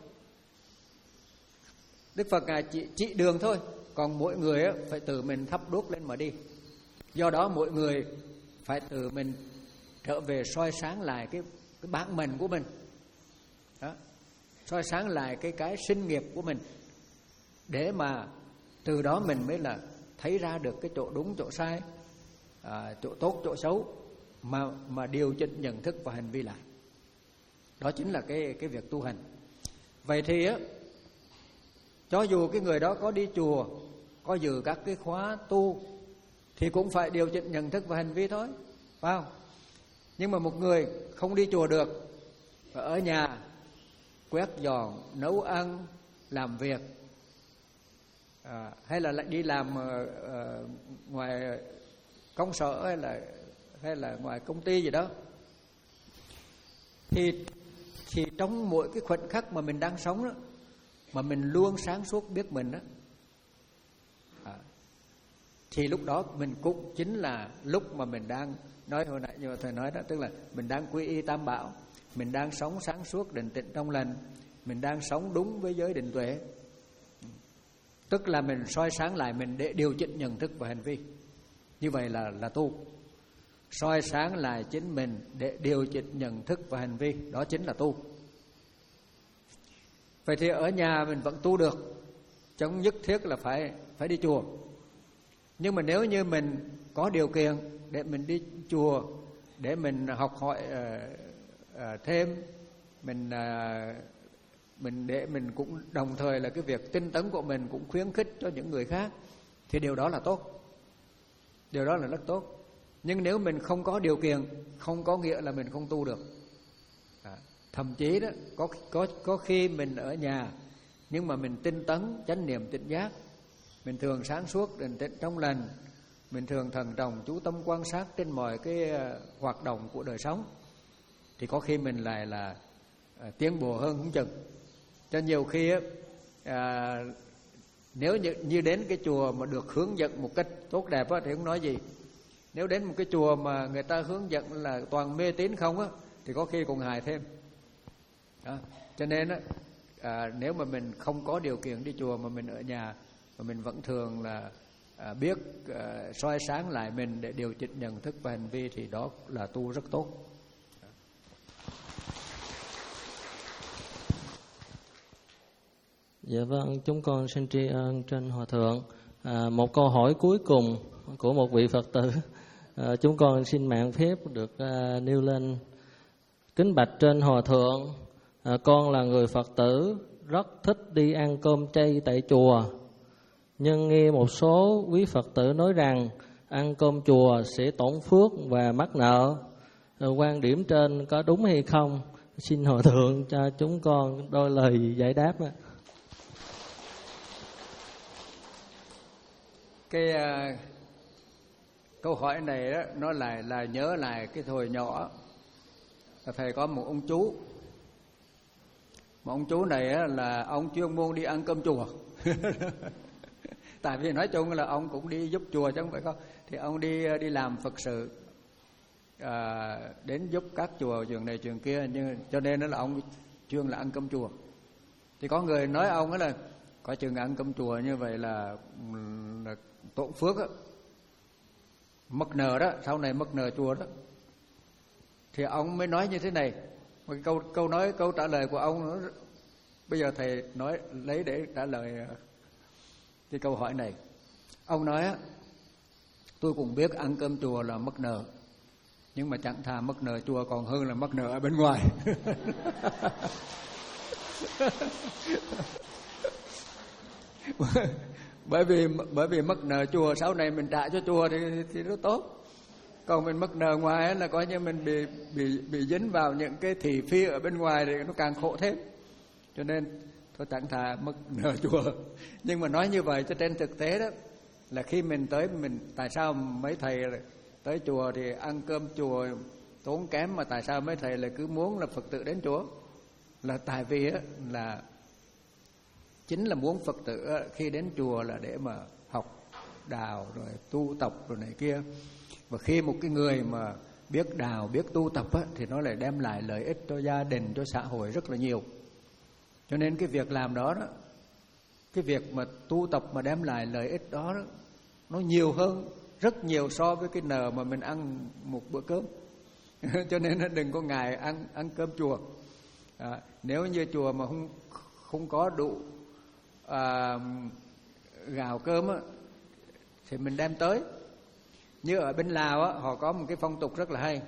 Đức Phật Ngài chỉ chỉ đường thôi, còn mỗi người á, phải tự mình thắp đuốc lên mà đi. Do đó mỗi người phải tự mình trở về soi sáng lại cái, cái bản mệnh của mình đó, soi sáng lại cái cái sinh nghiệp của mình, để mà từ đó mình mới là thấy ra được cái chỗ đúng chỗ sai, à, chỗ tốt chỗ xấu, mà mà điều chỉnh nhận thức và hành vi lại. Đó chính là cái cái việc tu hành. Vậy thì á, cho dù cái người đó có đi chùa, có dự các cái khóa tu, thì cũng phải điều chỉnh nhận thức và hành vi thôi, phải không? Nhưng mà một người không đi chùa được, ở nhà quét dọn, nấu ăn, làm việc, à, hay là lại đi làm uh, uh, ngoài công sở, hay là hay là ngoài công ty gì đó, thì thì trong mỗi cái khoảnh khắc mà mình đang sống đó, mà mình luôn sáng suốt biết mình đó, à, thì lúc đó mình cũng chính là lúc mà mình đang nói hồi nãy như thầy nói đó, tức là mình đang quy y tam bảo, mình đang sống sáng suốt định tĩnh trong lành, mình đang sống đúng với giới định tuệ. Tức là mình soi sáng lại mình để điều chỉnh nhận thức và hành vi. Như vậy là là tu. Soi sáng lại chính mình để điều chỉnh nhận thức và hành vi, đó chính là tu. Vậy thì ở nhà mình vẫn tu được, chẳng nhất thiết là phải phải đi chùa. Nhưng mà nếu như mình có điều kiện để mình đi chùa, để mình học hỏi uh, uh, thêm, mình uh, mình để mình cũng đồng thời là cái việc tinh tấn của mình cũng khuyến khích cho những người khác, thì điều đó là tốt, điều đó là rất tốt. Nhưng nếu mình không có điều kiện, không có nghĩa là mình không tu được. À, thậm chí đó có có có khi mình ở nhà nhưng mà mình tinh tấn chánh niệm tỉnh giác, mình thường sáng suốt định tĩnh trong lành, mình thường thần trọng chú tâm quan sát trên mọi cái hoạt động của đời sống, thì có khi mình lại là à, tiến bộ hơn không chừng. Cho nhiều khi á, à, nếu như, như đến cái chùa mà được hướng dẫn một cách tốt đẹp á, thì không nói gì. Nếu đến một cái chùa mà người ta hướng dẫn là toàn mê tín không á, thì có khi còn hại thêm đó. Cho nên á, à, nếu mà mình không có điều kiện đi chùa mà mình ở nhà, mà mình vẫn thường là à, biết à, soi sáng lại mình để điều chỉnh nhận thức và hành vi, thì đó là tu rất tốt. Dạ vâng, chúng con xin tri ân trên Hòa Thượng. À, một câu hỏi cuối cùng của một vị Phật tử, à, chúng con xin mạng phép được à, nêu lên. Kính bạch trên Hòa Thượng, à, con là người Phật tử rất thích đi ăn cơm chay tại chùa, nhưng nghe một số quý Phật tử nói rằng ăn cơm chùa sẽ tổn phước và mắc nợ. À, quan điểm trên có đúng hay không? Xin Hòa Thượng cho chúng con đôi lời giải đáp. Cái uh, câu hỏi này đó, nó lại là nhớ lại cái thời nhỏ thầy có một ông chú, một ông chú này á, là ông chuyên môn đi ăn cơm chùa. Tại vì nói chung là ông cũng đi giúp chùa chứ không phải không, thì ông đi đi làm Phật sự, à, đến giúp các chùa trường này trường kia, nhưng cho nên đó là ông chuyên là ăn cơm chùa. Thì có người nói ông ấy là có chừng ăn cơm chùa như vậy là, là tổn phước á, mất nợ đó, sau này mất nợ chùa đó. Thì ông mới nói như thế này, một câu câu nói câu trả lời của ông nó Bây giờ thầy nói lấy để trả lời cái câu hỏi này. Ông nói á, tôi cũng biết ăn cơm chùa là mất nợ, nhưng mà chẳng thà mất nợ chùa còn hơn là mất nợ ở bên ngoài. bởi vì bởi vì mất nợ chùa sau này mình trả cho chùa thì thì nó tốt. Còn mình mất nợ ngoài là coi như mình bị bị bị dính vào những cái thị phi ở bên ngoài thì nó càng khổ thêm. Cho nên thôi chẳng thà mất nợ chùa. Nhưng mà nói như vậy cho trên thực tế đó là khi mình tới mình tại sao mấy thầy tới chùa thì ăn cơm chùa tốn kém, mà tại sao mấy thầy lại cứ muốn là Phật tử đến chùa? Là tại vì á là chính là muốn Phật tử khi đến chùa là để mà học đạo rồi tu tập rồi này kia. Và khi một cái người mà biết đạo, biết tu tập á, thì nó lại đem lại lợi ích cho gia đình, cho xã hội rất là nhiều. Cho nên cái việc làm đó đó, cái việc mà tu tập mà đem lại lợi ích đó, đó nó nhiều hơn rất nhiều so với cái nợ mà mình ăn một bữa cơm. Cho nên đừng có ngại ăn ăn cơm chùa. À, nếu như chùa mà không không có đủ à, gạo cơm á, thì mình đem tới. Như ở bên Lào á, họ có một cái phong tục rất là hay,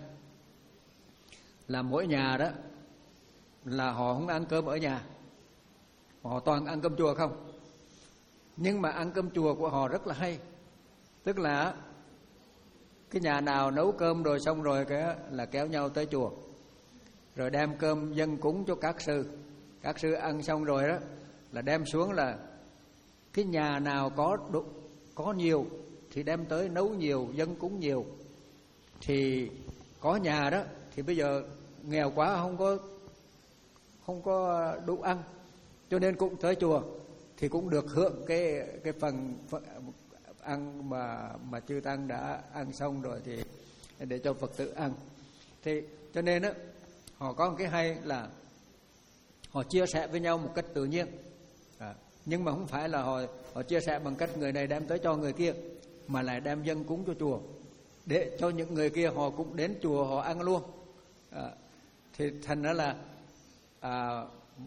là mỗi nhà đó là họ không ăn cơm ở nhà, họ toàn ăn cơm chùa không. Nhưng mà ăn cơm chùa của họ rất là hay, tức là cái nhà nào nấu cơm rồi xong rồi cái là kéo nhau tới chùa, rồi đem cơm dâng cúng cho các sư. Các sư ăn xong rồi đó là đem xuống, là cái nhà nào có đủ, có nhiều thì đem tới nấu nhiều, dâng cúng nhiều. Thì có nhà đó thì bây giờ nghèo quá không có không có đủ ăn, cho nên cũng tới chùa thì cũng được hưởng cái cái phần, phần ăn mà mà chư tăng đã ăn xong rồi thì để cho Phật tử ăn. Thì cho nên á họ có một cái hay là họ chia sẻ với nhau một cách tự nhiên. À, nhưng mà không phải là họ họ chia sẻ bằng cách người này đem tới cho người kia, mà lại đem dâng cúng cho chùa để cho những người kia họ cũng đến chùa họ ăn luôn. À, thì thành ra là à,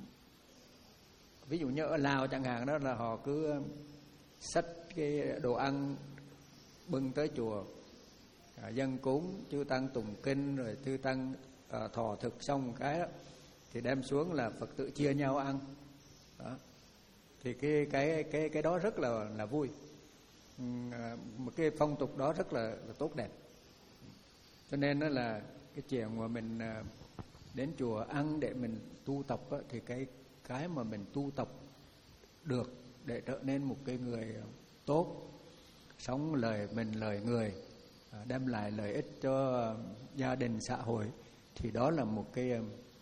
ví dụ như ở Lào chẳng hạn đó, là họ cứ xách cái đồ ăn bưng tới chùa, à, dâng cúng, chư tăng tụng kinh, rồi chư tăng à, thọ thực xong cái đó thì đem xuống là Phật tử chia nhau ăn. Đó. Thì cái cái cái cái đó rất là là vui. Một cái phong tục đó rất là, là tốt đẹp. Cho nên đó là cái chuyện mà mình đến chùa ăn để mình tu tập đó, thì cái cái mà mình tu tập được để trở nên một cái người tốt, sống lời mình lời người, đem lại lợi ích cho gia đình xã hội, thì đó là một cái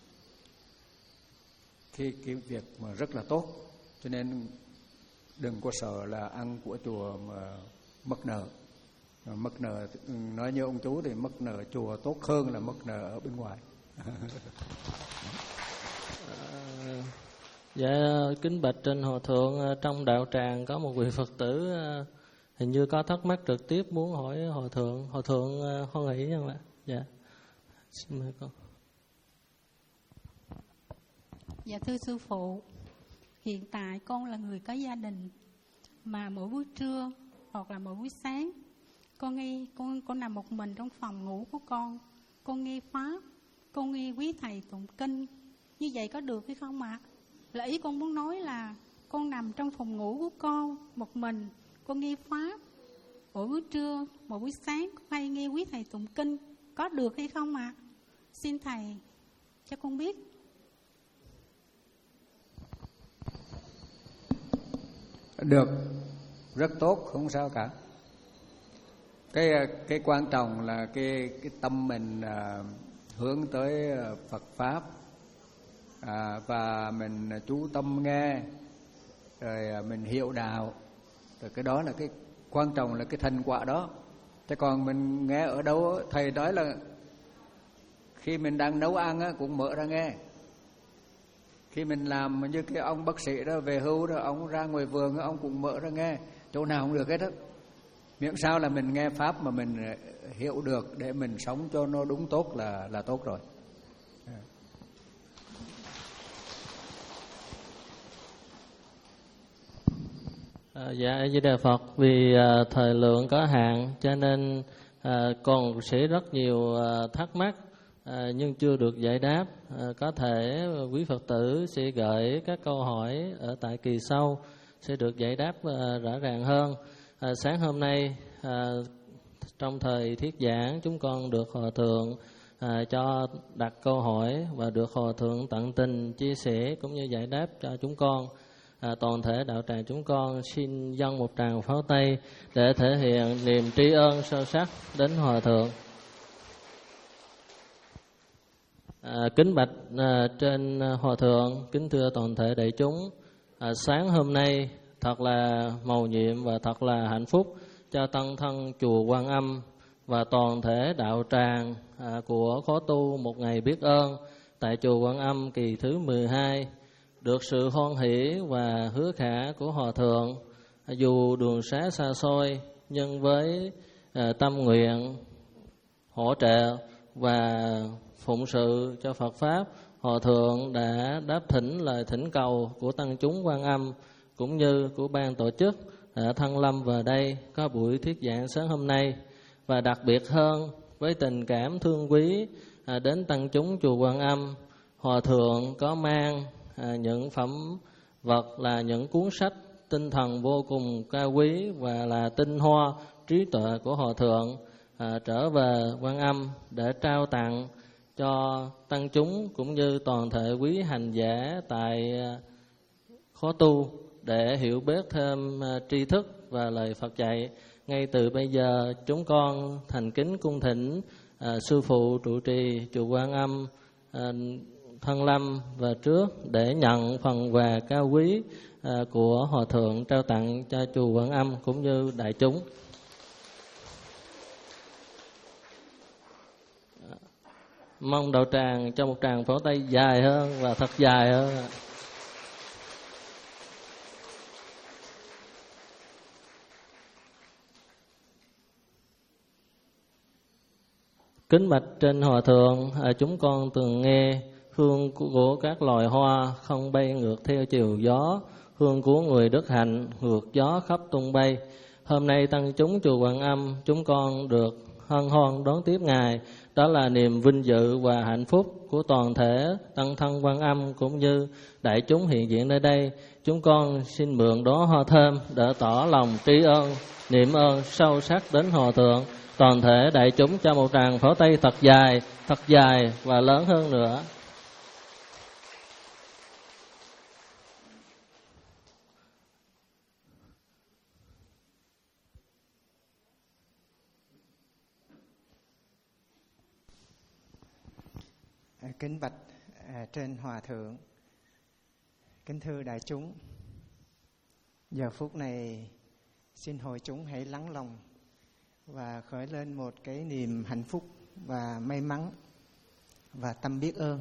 cái cái việc mà rất là tốt. Cho nên đừng có sợ là ăn của chùa mà mất nợ. Mất nợ, nói như ông chú thì mất nợ chùa tốt hơn là mất nợ ở bên ngoài. à, Dạ kính bạch trên Hòa Thượng, trong đạo tràng có một vị Phật tử hình như có thắc mắc trực tiếp muốn hỏi Hòa Thượng. Hòa Thượng hoan hỷ không ạ? Dạ, xin mời con. Dạ thưa sư phụ, hiện tại con là người có gia đình, mà mỗi buổi trưa hoặc là mỗi buổi sáng con nghe con con nằm một mình trong phòng ngủ của con, con nghe pháp, con nghe quý thầy tụng kinh. Như vậy có được hay không ạ? À? Là ý con muốn nói là con nằm trong phòng ngủ của con một mình, con nghe pháp, mỗi buổi trưa, mỗi buổi sáng con hay nghe quý thầy tụng kinh, có được hay không ạ? À? Xin thầy cho con biết. Được, rất tốt, không sao cả. Cái cái quan trọng là cái cái tâm mình à, hướng tới Phật pháp, à, và mình chú tâm nghe, rồi mình hiểu đạo, rồi cái đó là cái quan trọng, là cái thành quả đó. Thế còn mình nghe ở đâu, thầy nói là khi mình đang nấu ăn á, cũng mở ra nghe. Khi mình làm như cái ông bác sĩ đó về hưu đó, ông ra ngoài vườn ông cũng mở ra nghe, chỗ nào không được hết đó. Miễn sao là mình nghe pháp mà mình hiểu được để mình sống cho nó đúng tốt là là tốt rồi. À, dạ A Di Đà Phật. Vì à, thời lượng có hạn cho nên à, còn sẽ rất nhiều à, thắc mắc à, nhưng chưa được giải đáp. À, có thể quý Phật tử sẽ gửi các câu hỏi ở tại kỳ sau sẽ được giải đáp à, rõ ràng hơn. À, sáng hôm nay à, trong thời thuyết giảng chúng con được Hòa Thượng à, cho đặt câu hỏi và được Hòa Thượng tận tình chia sẻ cũng như giải đáp cho chúng con. À, toàn thể đạo tràng chúng con xin dâng một tràng pháo tay để thể hiện niềm tri ân sâu sắc đến Hòa Thượng. À, kính bạch à, trên Hòa Thượng, kính thưa toàn thể đại chúng, à, sáng hôm nay thật là mầu nhiệm và thật là hạnh phúc cho tăng thân chùa Quan Âm và toàn thể đạo tràng à, của khóa tu một ngày biết ơn tại chùa Quan Âm kỳ thứ mười hai. Được sự hoan hỷ và hứa khả của Hòa Thượng, dù đường xá xa xôi nhưng với à, tâm nguyện hỗ trợ và phụng sự cho Phật Pháp, Hòa Thượng đã đáp thỉnh lời thỉnh cầu của tăng chúng Quan Âm cũng như của ban tổ chức đã thân lâm vào đây có buổi thuyết giảng sáng hôm nay. Và đặc biệt hơn với tình cảm thương quý à, đến tăng chúng chùa Quan Âm, Hòa Thượng có mang À, những phẩm vật là những cuốn sách tinh thần vô cùng cao quý và là tinh hoa trí tuệ của Hòa Thượng à, trở về Quan Âm để trao tặng cho tăng chúng cũng như toàn thể quý hành giả tại à, khóa tu để hiểu biết thêm à, tri thức và lời Phật dạy. Ngay từ bây giờ chúng con thành kính cung thỉnh à, sư phụ trụ trì chùa Quan Âm à, thân lâm và trước để nhận phần quà cao quý à, của Hòa Thượng trao tặng cho chùa Quan Âm cũng như đại chúng. À, mong đạo tràng cho một tràng pháo tay dài hơn và thật dài hơn. Kính bạch trên Hòa Thượng, à, chúng con từng nghe hương của các loài hoa không bay ngược theo chiều gió, hương của người đức hạnh ngược gió khắp tung bay. Hôm nay tăng chúng chùa Quan Âm chúng con được hân hoan đón tiếp Ngài, đó là niềm vinh dự và hạnh phúc của toàn thể tăng thân Quan Âm cũng như đại chúng hiện diện nơi đây. Chúng con xin mượn đó hoa thơm để tỏ lòng tri ân, niệm ơn sâu sắc đến Hòa Thượng. Toàn thể đại chúng cho một tràng pháo tay thật dài, thật dài và lớn hơn nữa. Kính bạch à, trên Hòa Thượng, kính thưa đại chúng, giờ phút này xin hội chúng hãy lắng lòng và khởi lên một cái niềm hạnh phúc và may mắn và tâm biết ơn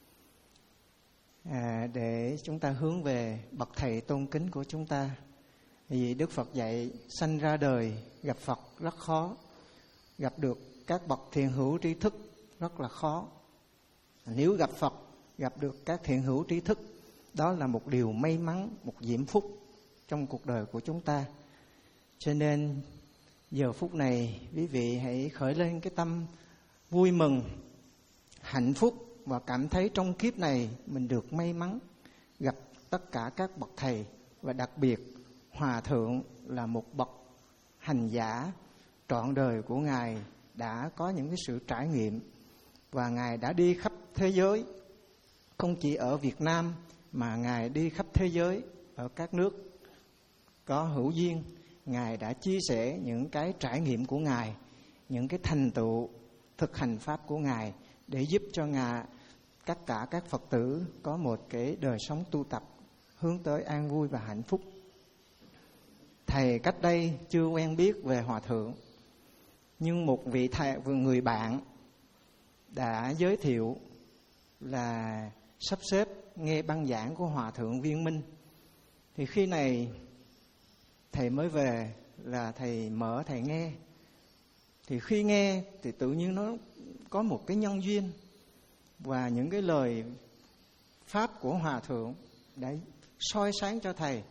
à, để chúng ta hướng về bậc thầy tôn kính của chúng ta. Vì Đức Phật dạy sanh ra đời gặp Phật rất khó, gặp được các bậc thiện hữu trí thức rất là khó. Nếu gặp Phật, gặp được các thiện hữu trí thức, đó là một điều may mắn, một diễm phúc trong cuộc đời của chúng ta. Cho nên giờ phút này quý vị hãy khởi lên cái tâm vui mừng, hạnh phúc và cảm thấy trong kiếp này mình được may mắn gặp tất cả các bậc thầy, và đặc biệt Hòa Thượng là một bậc hành giả trọn đời của Ngài đã có những cái sự trải nghiệm và Ngài đã đi khắp thế giới, không chỉ ở Việt Nam mà Ngài đi khắp thế giới ở các nước có hữu duyên. Ngài đã chia sẻ những cái trải nghiệm của Ngài, những cái thành tựu thực hành Pháp của Ngài để giúp cho Ngài, tất cả các Phật tử có một cái đời sống tu tập hướng tới an vui và hạnh phúc. Thầy cách đây chưa quen biết về Hòa Thượng, nhưng một vị thầy, người bạn đã giới thiệu là sắp xếp nghe băng giảng của Hòa Thượng Viên Minh. Thì khi này thầy mới về là thầy mở thầy nghe. Thì khi nghe thì tự nhiên nó có một cái nhân duyên, và những cái lời Pháp của Hòa Thượng đã soi sáng cho thầy,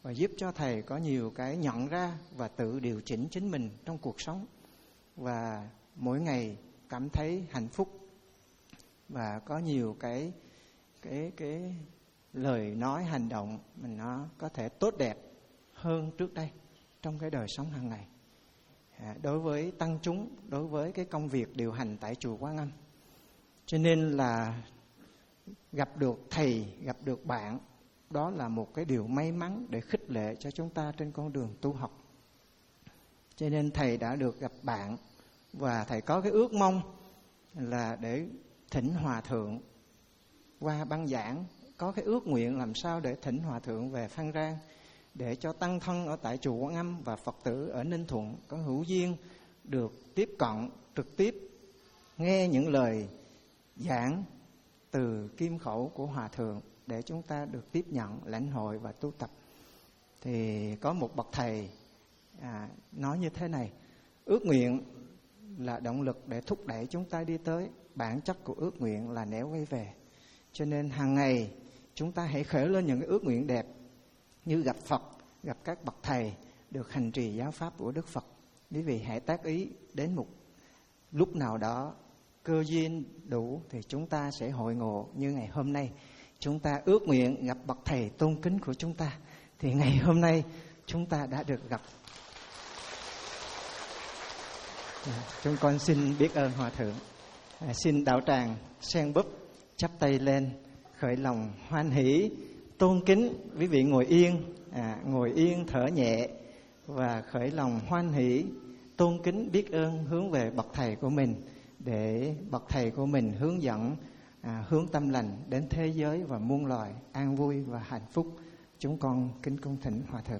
và giúp cho thầy có nhiều cái nhận ra và tự điều chỉnh chính mình trong cuộc sống, và mỗi ngày cảm thấy hạnh phúc và có nhiều cái cái cái lời nói hành động mình nó có thể tốt đẹp hơn trước đây trong cái đời sống hàng ngày. À, đối với tăng chúng, đối với cái công việc điều hành tại chùa Quán Âm. Cho nên là gặp được thầy, gặp được bạn, đó là một cái điều may mắn để khích lệ cho chúng ta trên con đường tu học. Cho nên thầy đã được gặp bạn, và thầy có cái ước mong là để thỉnh Hòa Thượng qua băng giảng, có cái ước nguyện làm sao để thỉnh Hòa Thượng về Phan Rang, để cho tăng thân ở tại chùa Quán Âm và Phật tử ở Ninh Thuận có hữu duyên được tiếp cận trực tiếp, nghe những lời giảng từ kim khẩu của Hòa Thượng, để chúng ta được tiếp nhận, lãnh hội và tu tập. Thì có một bậc thầy à, nói như thế này: ước nguyện là động lực để thúc đẩy chúng ta đi tới, bản chất của ước nguyện là nẻo quay về. Cho nên hàng ngày chúng ta hãy khởi lên những cái ước nguyện đẹp, như gặp Phật, gặp các bậc thầy, được hành trì giáo pháp của Đức Phật. Quý vị hãy tác ý đến một lúc nào đó cơ duyên đủ thì chúng ta sẽ hội ngộ. Như ngày hôm nay chúng ta ước nguyện gặp bậc thầy tôn kính của chúng ta, thì ngày hôm nay chúng ta đã được gặp. Chúng con xin biết ơn Hòa Thượng. à, Xin đạo tràng sen búp chắp tay lên, khởi lòng hoan hỷ tôn kính. Quý vị ngồi yên, à, ngồi yên thở nhẹ và khởi lòng hoan hỷ tôn kính biết ơn hướng về bậc thầy của mình, để bậc thầy của mình hướng dẫn à, hướng tâm lành đến thế giới và muôn loài an vui và hạnh phúc. Chúng con kính cung thỉnh Hòa Thượng.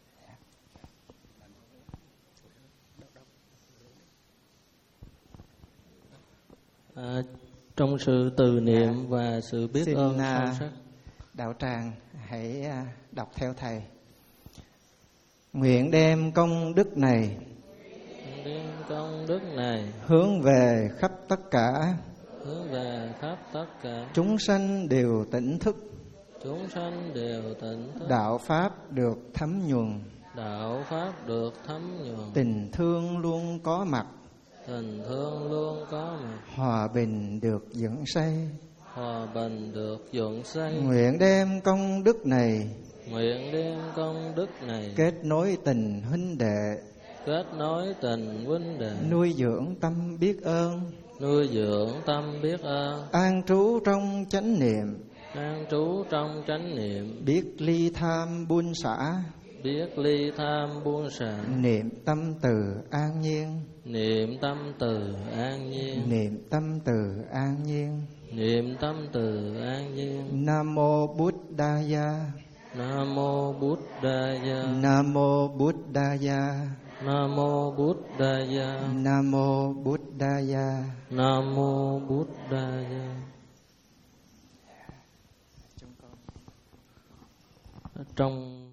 À, trong sự từ niệm à, và sự biết xin, ơn à, sâu sắc, đạo tràng hãy à, đọc theo thầy. Nguyện đem công đức này, đem công đức này hướng về khắp tất cả, hướng về khắp tất cả chúng sanh đều tỉnh thức, chúng sanh đều tỉnh thức, đạo pháp được thấm nhuần, đạo pháp được thấm nhuần, tình thương luôn có mặt, tình thương luôn có mặt, hòa bình được dựng xây. hòa bình được dựng xây. Nguyện đem công đức này, nguyện đem công đức này kết nối tình huynh đệ, kết nối tình huynh đệ, nuôi dưỡng tâm biết ơn, nuôi dưỡng tâm biết ơn, an trú trong chánh niệm, an trú trong chánh niệm, biết ly tham buông xả, biết ly tham buông xả, niệm tâm từ an nhiên, niệm tâm từ an nhiên, niệm tâm từ an nhiên. niệm tâm từ an nhiên. Nam mô Buddhaya, Nam mô Buddhaya, Nam mô Buddhaya, Nam mô Buddhaya, Nam mô Buddhaya. Nam mô Buddhaya. Trong